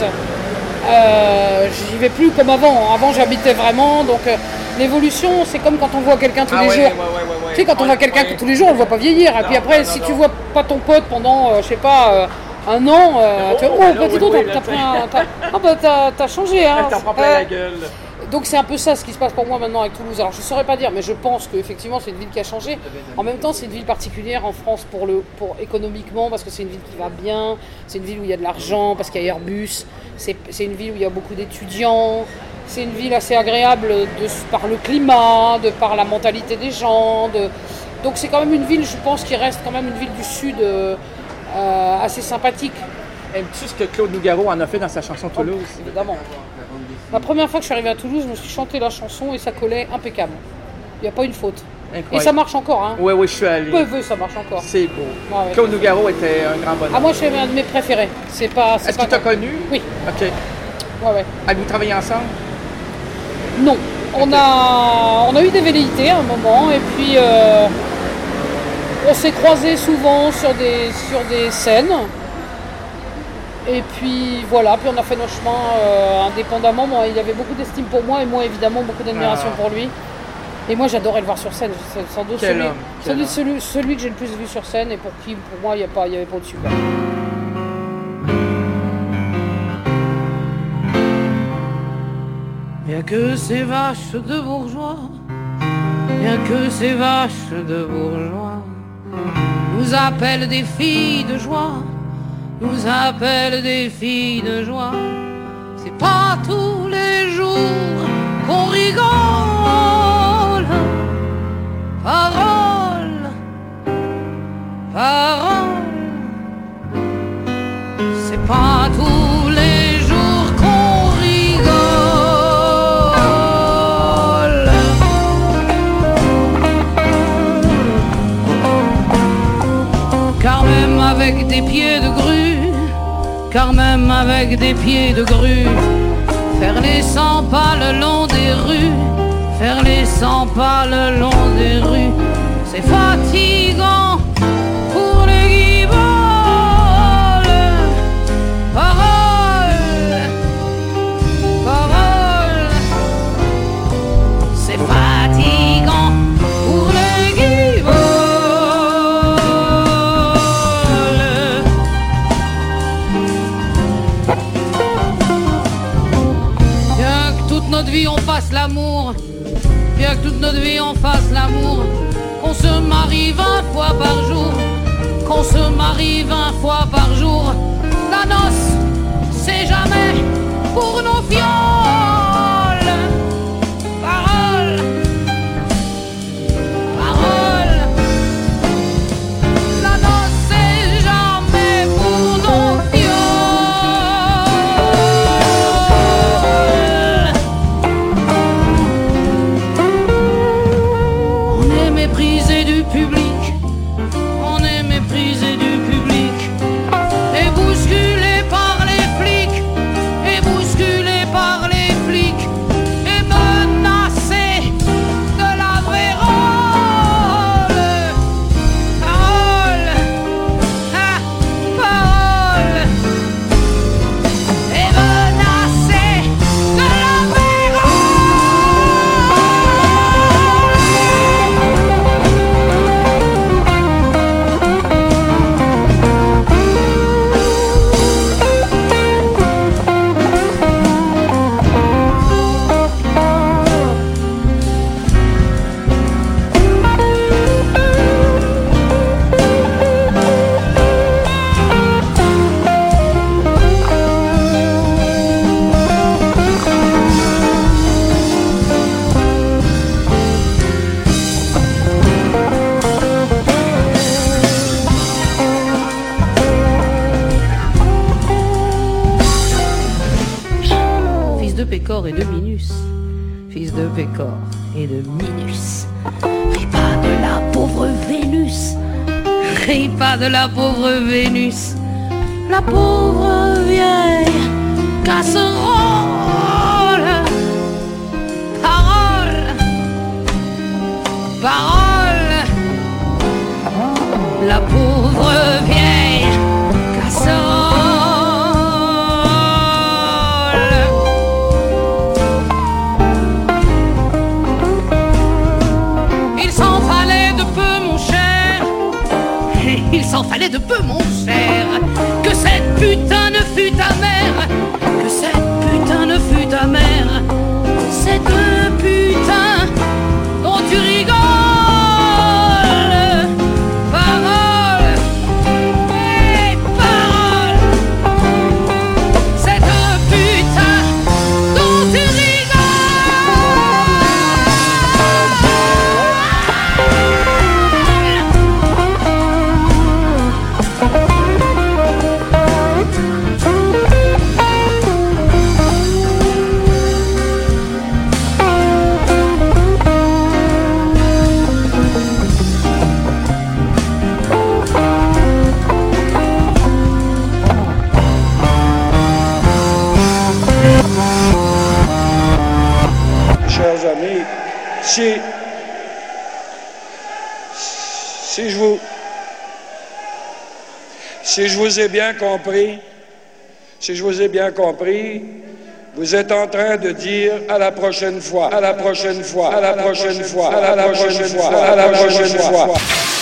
Euh, j'y vais plus comme avant. Avant, j'habitais vraiment, donc euh, l'évolution, c'est comme quand on voit quelqu'un tous ah les ouais, jours. Ouais, ouais, ouais, ouais. Tu sais, quand on, on voit quelqu'un ouais. tous les jours, on le voit pas vieillir. Non, Et puis après, non, non, si non. tu vois pas ton pote pendant, euh, je sais pas, euh, un an, euh, oh, tu vois, oh, petit dos, oui, t'as, t'as pris un... T'as, ah bah, t'as, t'as changé, hein. T'en prends plein la gueule. Donc c'est un peu ça ce qui se passe pour moi maintenant avec Toulouse. Alors je ne saurais pas dire, mais je pense qu'effectivement c'est une ville qui a changé. En même temps c'est une ville particulière en France pour le, pour économiquement, parce que c'est une ville qui va bien, c'est une ville où il y a de l'argent, parce qu'il y a Airbus, c'est, c'est une ville où il y a beaucoup d'étudiants, c'est une ville assez agréable de, par le climat, de par la mentalité des gens. De... Donc c'est quand même une ville, je pense, qui reste quand même une ville du Sud euh, euh, assez sympathique. Aimes-tu ce que Claude Nougaro en a fait dans sa chanson Toulouse? Oh, évidemment. La première fois que je suis arrivée à Toulouse, je me suis chanté la chanson et ça collait impeccable. Il n'y a pas une faute. Incroyable. Et ça marche encore, hein? Oui, oui, je suis allé. Oui, oui, ça marche encore. C'est beau. Ouais, ouais. Claude Nougaro était un grand bonhomme. Ah, moi, c'est un de mes préférés. C'est pas, c'est Est-ce pas que tu as connu? Oui. OK. Ouais, ouais. Avez-vous travaillé ensemble? Non. On, okay. a, on a eu des velléités à un moment et puis euh, on s'est croisés souvent sur des, sur des scènes. Et puis voilà, puis on a fait nos chemins euh, indépendamment. Moi, il avait beaucoup d'estime pour moi et moi évidemment beaucoup d'admiration ah. pour lui. Et moi j'adorais le voir sur scène. C'est sans doute celui, celui, celui, celui que j'ai le plus vu sur scène et pour qui pour moi il n'y avait pas au-dessus. Y a que ces vaches de bourgeois, y a que ces vaches de bourgeois, nous appellent des filles de joie, nous appellent des filles de joie. C'est pas tous les jours qu'on rigole. Parole, parole, c'est pas tous les jours qu'on rigole. Car même avec des pieds de grue, car même avec des pieds de grue, faire les cent pas le long des rues, faire les cent pas le long des rues, c'est fatigant pour les guiboles. Parole, parole, c'est fatigant pour les guiboles. Bien que toute notre vie on fasse l'amour, bien que toute notre vie on fasse l'amour, qu'on se marie vingt fois par jour, qu'on se marie vingt fois par jour, la noce, c'est jamais pour nos fioles. Parole, parole, la noce, c'est jamais pour nos méprisé du public, on est méprisé du public, et bousculé par les flics, et bousculé par les flics, et menacé de la vérole. Parole, ah, parole, et menacé de la Pécor et de Minus, fils de Pécor et de Minus. Ris pas de la pauvre Vénus, ris pas de la pauvre Vénus, la pauvre vieille casserole. Parole, parole, la pauvre vieille casserole. Il s'en fallait de peu, mon cher, que cette putain ne fût ta mère, que cette putain ne fût ta mère, cette putain dont tu rigoles. Parole, et parole, cette putain dont tu rigoles. Chers amis, si, si je vous, si je vous ai bien compris, si je vous ai bien compris, vous êtes en train de dire à la prochaine fois, à la prochaine fois, à la prochaine fois, à la prochaine fois, à la prochaine fois.